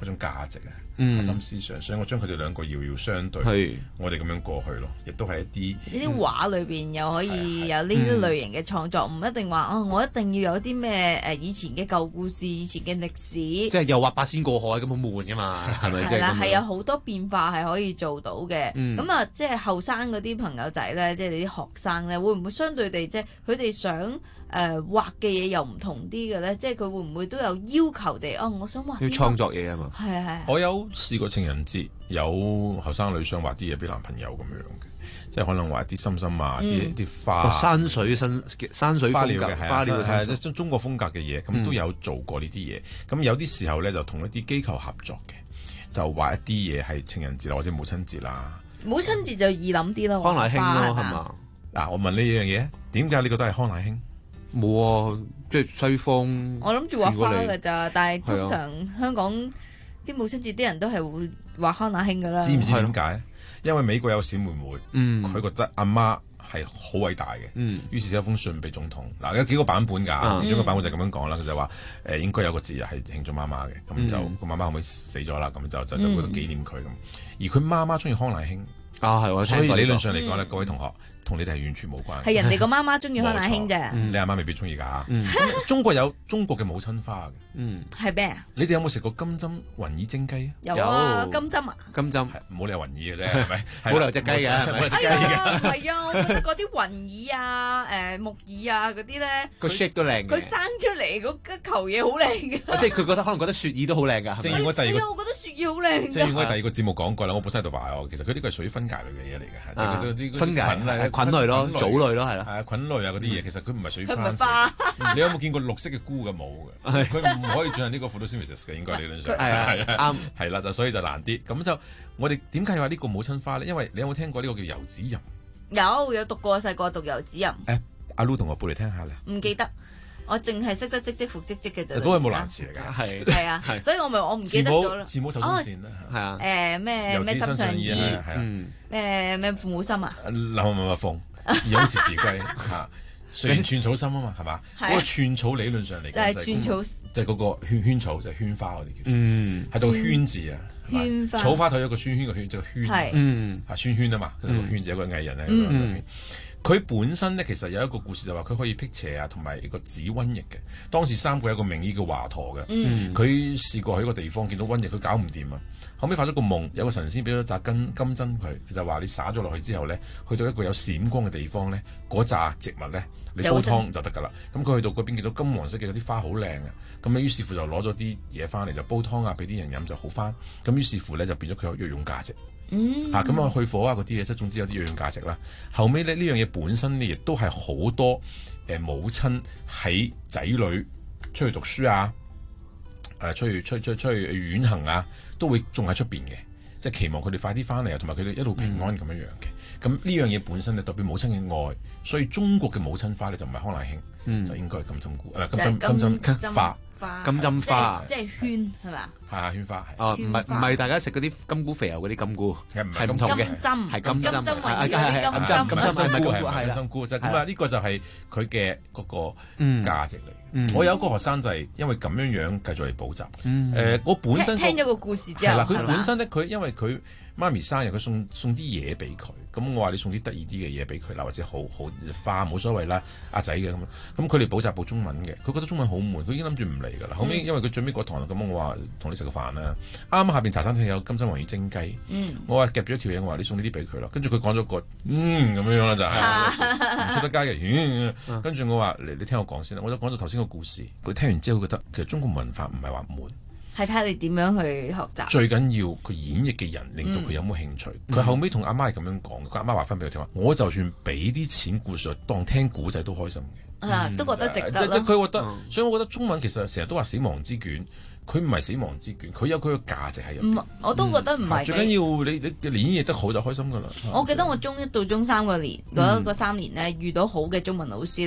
嗰種價值啊， 嗯、 核心思想，所以我將佢哋兩個遙遙相對， 係我哋咁樣過去咯，亦都係一啲呢啲畫裏邊又可以有呢啲類型嘅創作，唔、嗯、一定話啊、哦，我一定要有啲咩誒以前嘅舊故事、以前嘅歷史， 即係又畫八仙過海咁好悶噶嘛，係咪？ 係啦，係有好多變化係可以做到嘅。咁、嗯、啊，即係後生嗰啲朋友仔咧，即係你啲學生咧，會唔會相對地即係佢哋想？誒、呃、畫嘅嘢又唔同啲嘅咧，即係佢會唔會都有要求地哦？我想畫要創作嘢啊嘛。 係係。 我有試過情人節，有後生女想畫啲嘢俾男朋友咁樣嘅，即係可能畫啲心心啊，啲啲、嗯、花、 哦、山水新山水風格花鳥嘅花鳥係即係中國風格嘅嘢，咁、嗯、都有做過呢啲嘢。咁有啲時候咧就同一啲機構合作嘅，就畫一啲嘢係情人節或者母親節啦。 母親節就易諗啲啦， 康乃馨咯係嘛？ 嗱，我問呢樣嘢，點解你覺得係康乃馨？ 冇啊，即係西方。 我諗住畫花㗎咋，但係通常香港啲母親節啲人都係會畫康乃馨㗎啦。 知唔知點解？因為美國有小妹妹，佢、嗯、覺得阿媽係好偉大嘅，嗯、於是寫一封信俾總統。嗱，有幾個版本㗎，其中一個版本就咁樣講啦。佢就話誒應該有個節日係慶祝媽媽嘅，咁、嗯、就個媽媽後尾死咗啦，咁就就就會紀念佢咁。而佢媽媽中意康乃馨啊，係， 所以理論上嚟講咧，各位同學。同你哋係完全冇關係， 係人哋個媽媽中意康乃馨啫， 你阿媽未必中意㗎。中國有中國嘅母親花嘅， 嗯， 係咩啊？ 你哋有冇食過金針雲耳蒸雞啊？ 有啊，金針啊， 金針係冇理由雲耳嘅啫，係咪？ 冇理由隻雞嘅，係咪？ 係啊，係啊，我覺得嗰啲雲耳啊、誒木耳啊嗰啲咧， 個 shape 都靚嘅， 佢生出嚟嗰球嘢好靚嘅， 即係佢覺得可能覺得雪耳都好靚㗎。 正如我第二個， 我覺得雪耳好靚。 正如我第二個節目講過啦，我本身喺度話我其實佢呢個係屬於分界類嘅嘢嚟嘅，即係啲分界係菌類咯，藻類咯，係啦， 係啊，菌類啊嗰啲嘢，其實佢唔係屬於番花。 你有冇見過綠色嘅菇嘅冇嘅？佢唔可以進行呢個 photosynthesis 嘅，應該理論上係係啱係啦，就所以就難啲。咁就我哋點解要話呢個母親花咧？因為你有冇聽過呢個叫油紙吟？ 有有讀過，細個讀油紙吟。 誒，阿 Lu 同我背嚟聽下咧。 唔記得，我淨係識得唧唧復唧唧嘅啫。 嗰個冇難詞嚟㗎，係係啊，所以我咪我唔記得咗啦。 字母手中線啦，係啊。 誒咩咩心上意係啊，咩咩父母心啊？ 林林蜜鳳。養池池龜嚇，雖然寸草心啊嘛，係嘛？嗰個寸草理論上嚟講就係寸草， 即係嗰個圈圈草，就係圈花我哋叫。 嗯， 係到圈字啊， 圈花草花頭有個圈圈個圈，即係圈。 係嗯，係圈圈啊嘛，個圈就有個藝人咧。嗯，佢本身咧其實有一個故事就話佢可以辟邪啊，同埋一個止瘟疫嘅。當時三國有個名醫叫華佗嘅，佢試過去一個地方見到瘟疫，佢搞唔掂啊。後尾發咗個夢，有個神仙俾咗紮金金針佢，佢就話你灑咗落去之後咧，去到一個有閃光嘅地方咧，嗰紮植物咧，你煲湯就得㗎啦。咁佢去到嗰邊見到金黃色嘅嗰啲花好靚啊，咁啊於是乎就攞咗啲嘢翻嚟就煲湯啊，俾啲人飲就好翻。咁於是乎咧就變咗佢有藥用價值。 嗯， 嚇咁啊去火啊嗰啲嘢，即係總之有啲藥用價值啦。後尾咧呢樣嘢本身咧亦都係好多誒、呃、母親喺仔女出去讀書啊。誒出去出出出去遠行啊，都會仲喺出邊嘅，即係期望佢哋快啲翻嚟啊，同埋佢哋一路平安咁樣樣嘅。咁呢、嗯、樣嘢本身就代表母親嘅愛，所以中國嘅母親花咧就唔係康乃馨，嗯、就應該係金針菇，誒、呃、金針金針花。 金針花即係圈係嘛？ 係啊，圈花哦，唔係唔係大家食嗰啲金菇肥油嗰啲金菇，係唔同嘅。 金針係金針， 金針係係係金針，金針係金菇係啦。 金菇就咁啊！呢個就係佢嘅嗰個價值嚟。我有一個學生就係因為咁樣樣繼續嚟補習。誒，我本身聽咗個故事之後， 係啦，佢本身咧，佢因為佢媽咪生日，佢送送啲嘢俾佢。咁我話你送啲得意啲嘅嘢俾佢啦，或者好好花冇所謂啦，阿仔嘅咁。咁佢哋補習補中文嘅，佢覺得中文好悶，佢已經諗住唔嚟㗎啦。後尾因為佢最尾嗰堂咁，我話同你食個飯啦。啱啱下邊茶餐廳有金針雲耳蒸雞，嗯、我話夾咗一條嘢，我話你送呢啲俾佢咯。跟住佢講咗個嗯咁樣樣啦就係唔出得街嘅。嗯、跟住我話你你聽我講先啦，我就講到頭先個故事。佢聽完之後覺得其實中國文化唔係話悶。 係睇下你點樣去學習。 最緊要佢演繹嘅人令到佢有冇興趣。佢、嗯、後尾同阿媽係咁樣講，佢阿媽話翻俾佢聽話，我就算俾啲錢故事當聽古仔都開心嘅。 啊，都覺得值得咯。 即即佢覺得，嗯、所以我覺得中文其實成日都話死亡之卷，佢唔係死亡之卷，佢有佢嘅價值喺入邊。 我都覺得唔係、嗯。 最緊要你你你演繹得好就開心噶啦。 我記得我中一到中三個年嗰、嗯、個三年咧，遇到好嘅中文老師咧。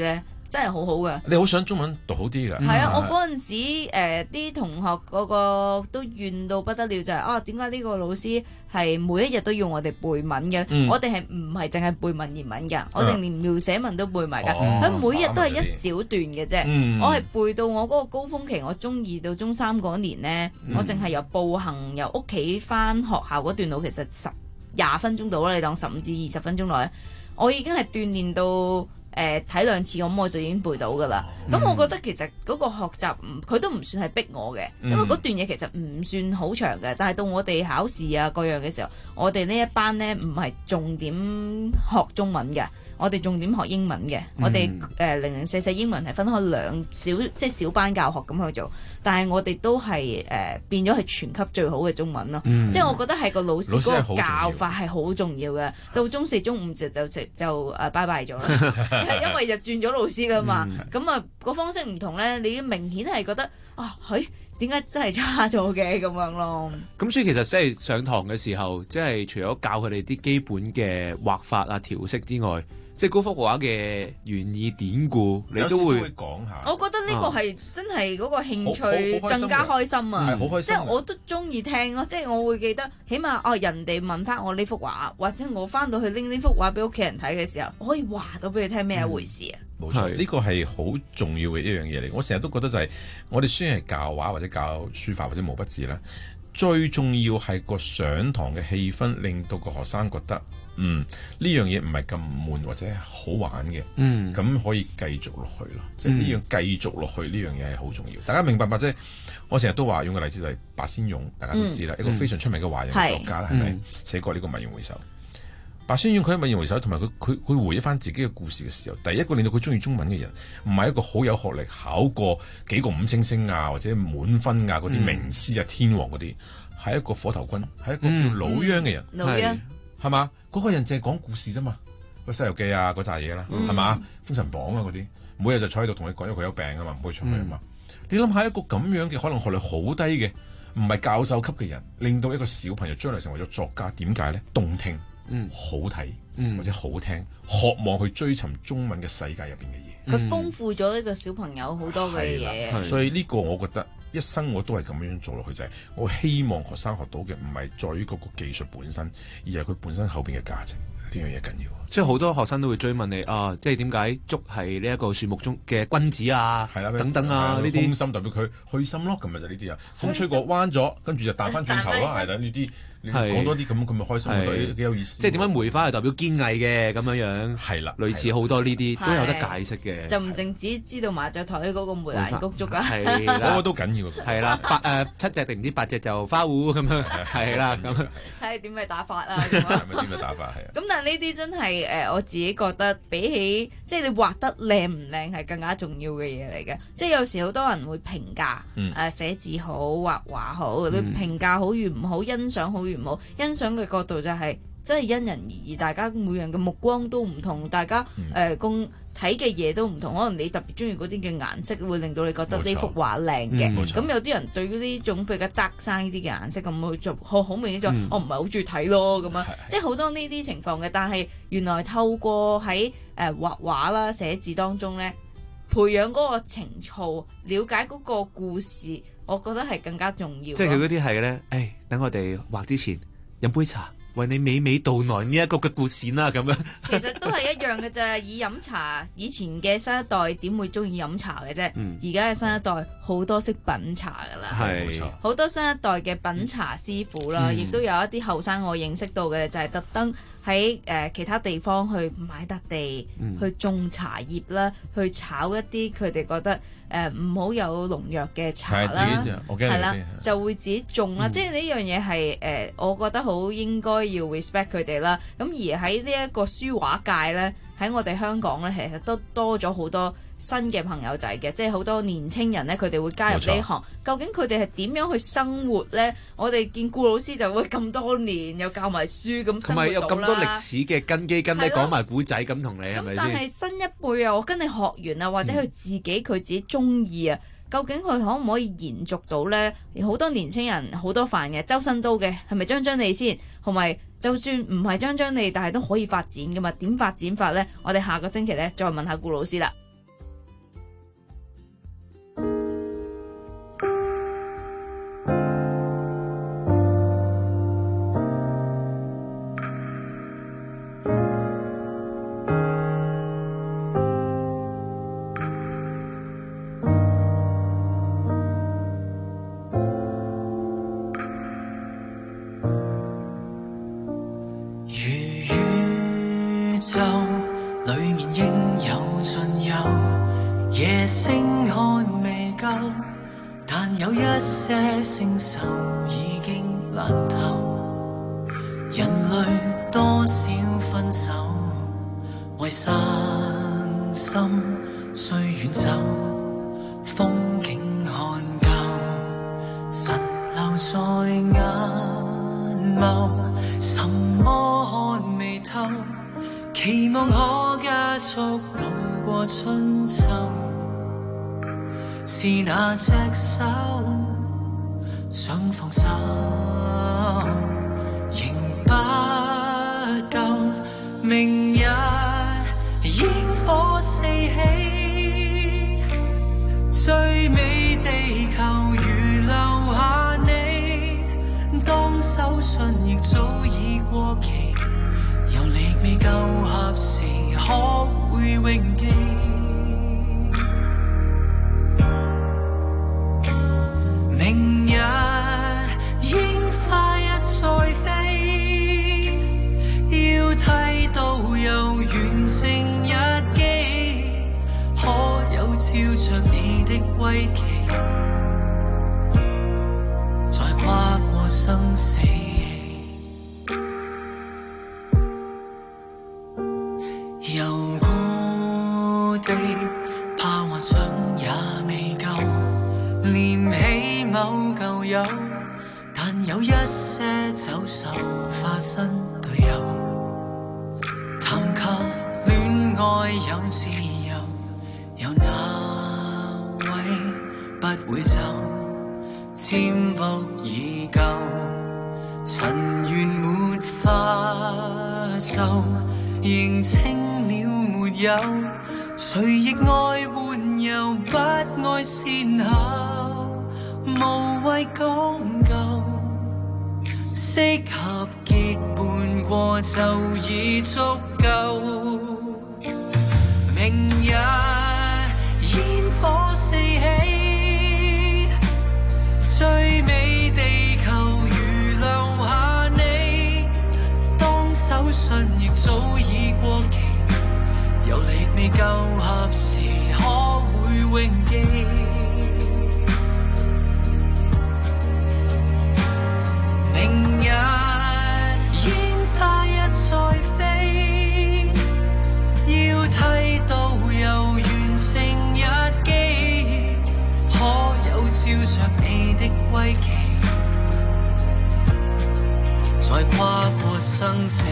真係好好嘅。 你好想中文讀好啲㗎？ 係啊，我嗰陣時誒啲、呃、同學嗰個都怨到不得了，就係、是、啊點解呢個老師係每一日都要我哋背文嘅？嗯、我哋係唔係淨係背文言文㗎？嗯、我哋連描寫文都背埋㗎。佢、哦、每日都係一小段嘅啫。嗯、我係背到我嗰個高峰期，我中二到中三嗰年呢，嗯、我淨係由步行由屋企返學校嗰段路，其實十廿分鐘到啦，你當十五至二十分鐘內，我已經係鍛鍊到誒睇兩次咁，我就已經背到㗎啦。咁、嗯、我覺得其實嗰個學習佢都唔算係逼我嘅，因為嗰段嘢其實唔算好長嘅。但係到我哋考試啊各樣嘅時候，我哋呢一班呢唔係重點學中文嘅。我哋重點學英文嘅，嗯、我哋誒零零四四英文係分開兩小即係小班教學咁去做，但係我哋都係誒、呃、變咗係全級最好嘅中文咯。嗯、即係我覺得係個老師嗰個教法係好重要嘅。到中四中五就就就就誒拜拜咗啦，因為就轉咗老師啦嘛。咁啊個方式唔同咧，你明顯係覺得啊，嘿點解真係差咗嘅咁樣咯？ 咁所以其實即係上堂嘅時候，即係除咗教佢哋啲基本嘅畫法啊調色之外，即係嗰幅畫嘅原意典故，你都會講下。 我覺得呢個係真係嗰個興趣更加開心啊！ 係好開心， 即係我都中意聽咯。即係我會記得，起碼哦人哋問翻我呢幅畫，或者我翻到去拎呢幅畫俾屋企人睇嘅時候，我可以話到俾佢聽咩一回事啊！ 冇錯，呢個係好重要嘅一樣嘢嚟。我成日都覺得就係我哋雖然係教畫或者教書法或者毛筆字啦，最重要係個上堂嘅氣氛，令到個學生覺得。嗯，呢樣嘢唔係咁悶或者係好玩嘅，咁、嗯、可以繼續落去咯。即係呢樣繼續落去呢樣嘢係好重要。大家明白嘛？即係我成日都話用嘅例子就係白先勇，大家都知啦，嗯、一個非常出名嘅華人嘅作家啦，係咪、嗯、寫過呢個《驿園回首》？白先勇佢喺《驿園回首》同埋佢佢佢回憶翻自己嘅故事嘅時候，第一個令到佢中意中文嘅人，唔係一個好有學歷考過幾個五星星啊或者滿分啊嗰啲名師啊、嗯、天王嗰啲，係一個火頭軍，係一個叫老央嘅人， 嗯、老央係嘛？嗰、那個人淨係講故事啫嘛，個《西遊記》啊嗰扎嘢啦，係嘛、嗯？《封神榜》啊嗰啲，每日就坐喺度同你講，因為佢有病啊嘛，唔可以出去啊嘛。嗯、你諗下一個咁樣嘅可能學歷好低嘅，唔係教授級嘅人，令到一個小朋友將來成為咗作家，點解咧？動聽，嗯，好睇，嗯、或者好聽，渴望去追尋中文嘅世界入邊嘅嘢。 佢豐富咗呢個小朋友好多嘅嘢。 所以呢個我覺得一生我都係咁樣做落去，就係、是、我希望學生學到嘅唔係在於嗰個技術本身，而係佢本身後邊嘅價值。呢樣嘢緊要。 即係好多學生都會追問你啊，即係點解竹係呢一個樹木中嘅君子啊？係啦，等等啊，呢啲空心代表佢虛心咯，咁咪就呢啲啊。風吹過彎咗，跟住就彈翻轉頭咯，係啦呢啲。講多啲咁，佢咪開心咯，幾有意思。 即係點解梅花係代表堅毅嘅咁樣樣？係啦，類似好多呢啲都有得解釋嘅。 就唔淨止知道麻雀台嗰個梅蘭菊竹啊， 嗰個都緊要。 係啦，八誒七隻定唔知八隻就花壺咁樣，係啦咁。 睇下點樣打法啊？ 係咪點樣打法係啊？ 咁但係呢啲真係誒，我自己覺得比起即係你畫得靚唔靚係更加重要嘅嘢嚟嘅。即係有時好多人會評價誒寫字好、畫畫好，你評價好與唔好，欣賞好與唔好，欣賞嘅角度就係真係因人而異，大家每人嘅目光都唔同，大家誒共睇嘅嘢都唔同。可能你特別中意嗰啲嘅顏色，會令到你覺得呢幅畫靚嘅。咁有啲人對於呢種比較 dark 生呢啲嘅顏色咁去做，好好明顯就我唔係好中意睇咯咁樣。即係好多呢啲情況嘅。但係原來透過喺誒畫畫啦、寫字當中咧，培養嗰個情操，了解嗰個故事，我覺得係更加重要。 即係佢嗰啲係咧，誒，等我哋畫之前飲杯茶，為你娓娓道來呢一個嘅故事啦，咁樣。 其實都係一樣嘅啫，以飲茶，以前嘅新一代點會中意飲茶嘅啫？而家嘅新一代好多識品茶噶啦， 係冇錯。 好多新一代嘅品茶師傅啦，亦、嗯、都有一啲後生我認識到嘅，就係特登喺誒其他地方去買笪地，嗯、去種茶葉啦，去炒一啲佢哋覺得誒唔好有農藥嘅茶啦，係啦，就會自己種啦。嗯、即係呢樣嘢係誒，我覺得好應該要 respect 佢哋啦。咁而喺呢一個書畫界咧，喺我哋香港咧，其實都多咗好多新嘅朋友仔嘅，即係好多年青人咧，佢哋會加入呢行。究竟佢哋係點樣去生活咧？我哋見顧老師就會咁多年又教埋書咁生活到啦。同埋有咁多歷史嘅根基，跟你講埋古仔咁同你係咪先？ 但係新一輩啊，我跟你學完啊，或者佢自己佢、嗯、自己中意啊，究竟佢可唔可以延續到咧？好多年青人好多範嘅，周身刀嘅係咪張張利先？同埋就算唔係張張利，但係都可以發展噶嘛？點發展法咧？我哋下個星期咧再問下顧老師啦。 有盡有，夜星看未夠，但有一些星宿已經爛透。人類多少分手，為散心需遠走，風景看夠，神留在眼眸，什麼看未透，期望可加速渡過春秋，是那隻手想放手，仍不夠。明日煙火四起，最美地球如留下你，當手信亦早已過期，有力未夠合時，可會永記？明日煙花一再飛，要剃到又完成日記，可有照着你的歸期，再跨過生死。又故地怕幻想也未夠，念起某舊友，但有一些走手化身隊友，談及戀愛有自由，有哪位不會走？占卜已久，塵緣沒化皺，認清了沒有？誰亦愛換又不愛先後，無謂講究，適合結伴過就已足夠。明日煙火四起，最美地球如留下你，當手信亦早已過期，有力未夠合時，可會永記？明日煙花一再飛，要剃到又完成日記，可有照着你的歸期，再跨過生死，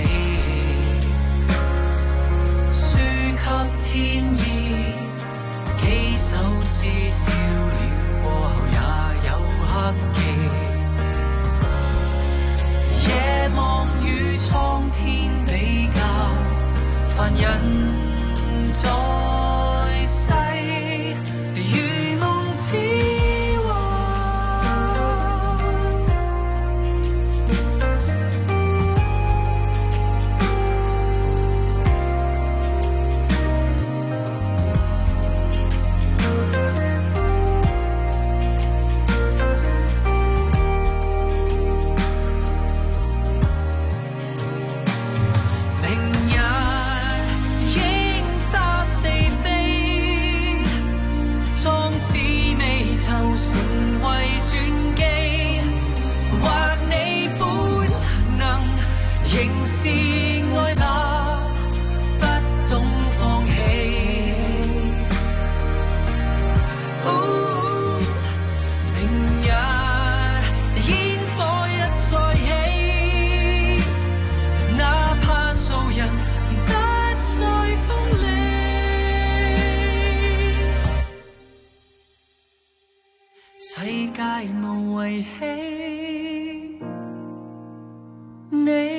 書給天意，幾首詩笑了過後也有黑記，夜望與蒼天比較，凡人在世如夢似無遺棄你。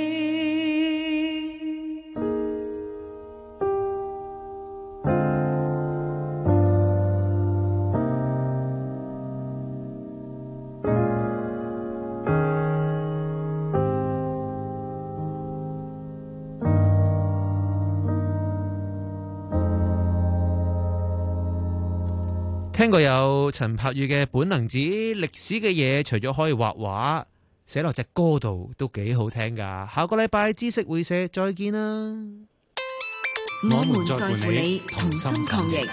聽過有陳柏宇嘅本能寺，歷史嘅嘢除咗可以畫畫，寫落隻歌度都幾好聽噶。下個禮拜知識會社再見啦。 我們在乎你，同心抗疫。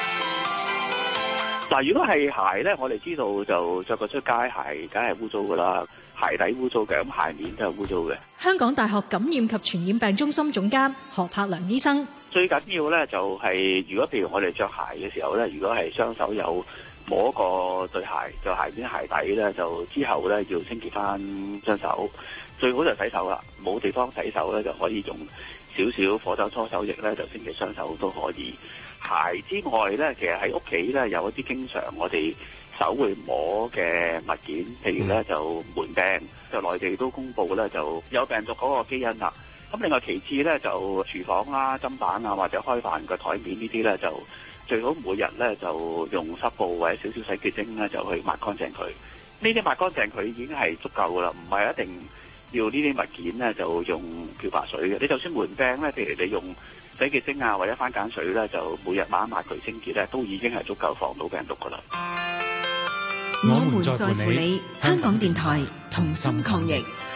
嗱，如果係鞋咧，我哋知道就着個出街鞋，梗係污糟噶啦，鞋底污糟嘅，咁鞋面都係污糟嘅。 香港大學感染及傳染病中心總監何柏良醫生， 最緊要咧就係、是，如果譬如我哋着鞋嘅時候咧，如果係雙手有摸過對鞋，就鞋面鞋底咧，就之後咧要清潔翻雙手，最好就洗手啦。冇地方洗手咧，就可以用少少火酒搓手液咧，就清潔雙手都可以。鞋之外咧，其實喺屋企咧有一啲經常我哋手會摸嘅物件，譬如咧就門柄，就內地都公布咧就有病毒嗰個基因啦。咁另外其次咧就廚房啦、砧板啊或者開飯嘅台面呢啲咧就最好每日咧就用濕布或者少少洗潔精咧就去抹乾淨佢。呢啲抹乾淨佢已經係足夠噶啦，唔係一定要呢啲物件咧就用漂白水嘅。你就算門柄咧，譬如你用洗潔精啊或者番梘水咧，就每日抹一抹佢清潔咧，都已經係足夠防到病毒噶啦。 我們在乎你，香港電台同心抗疫。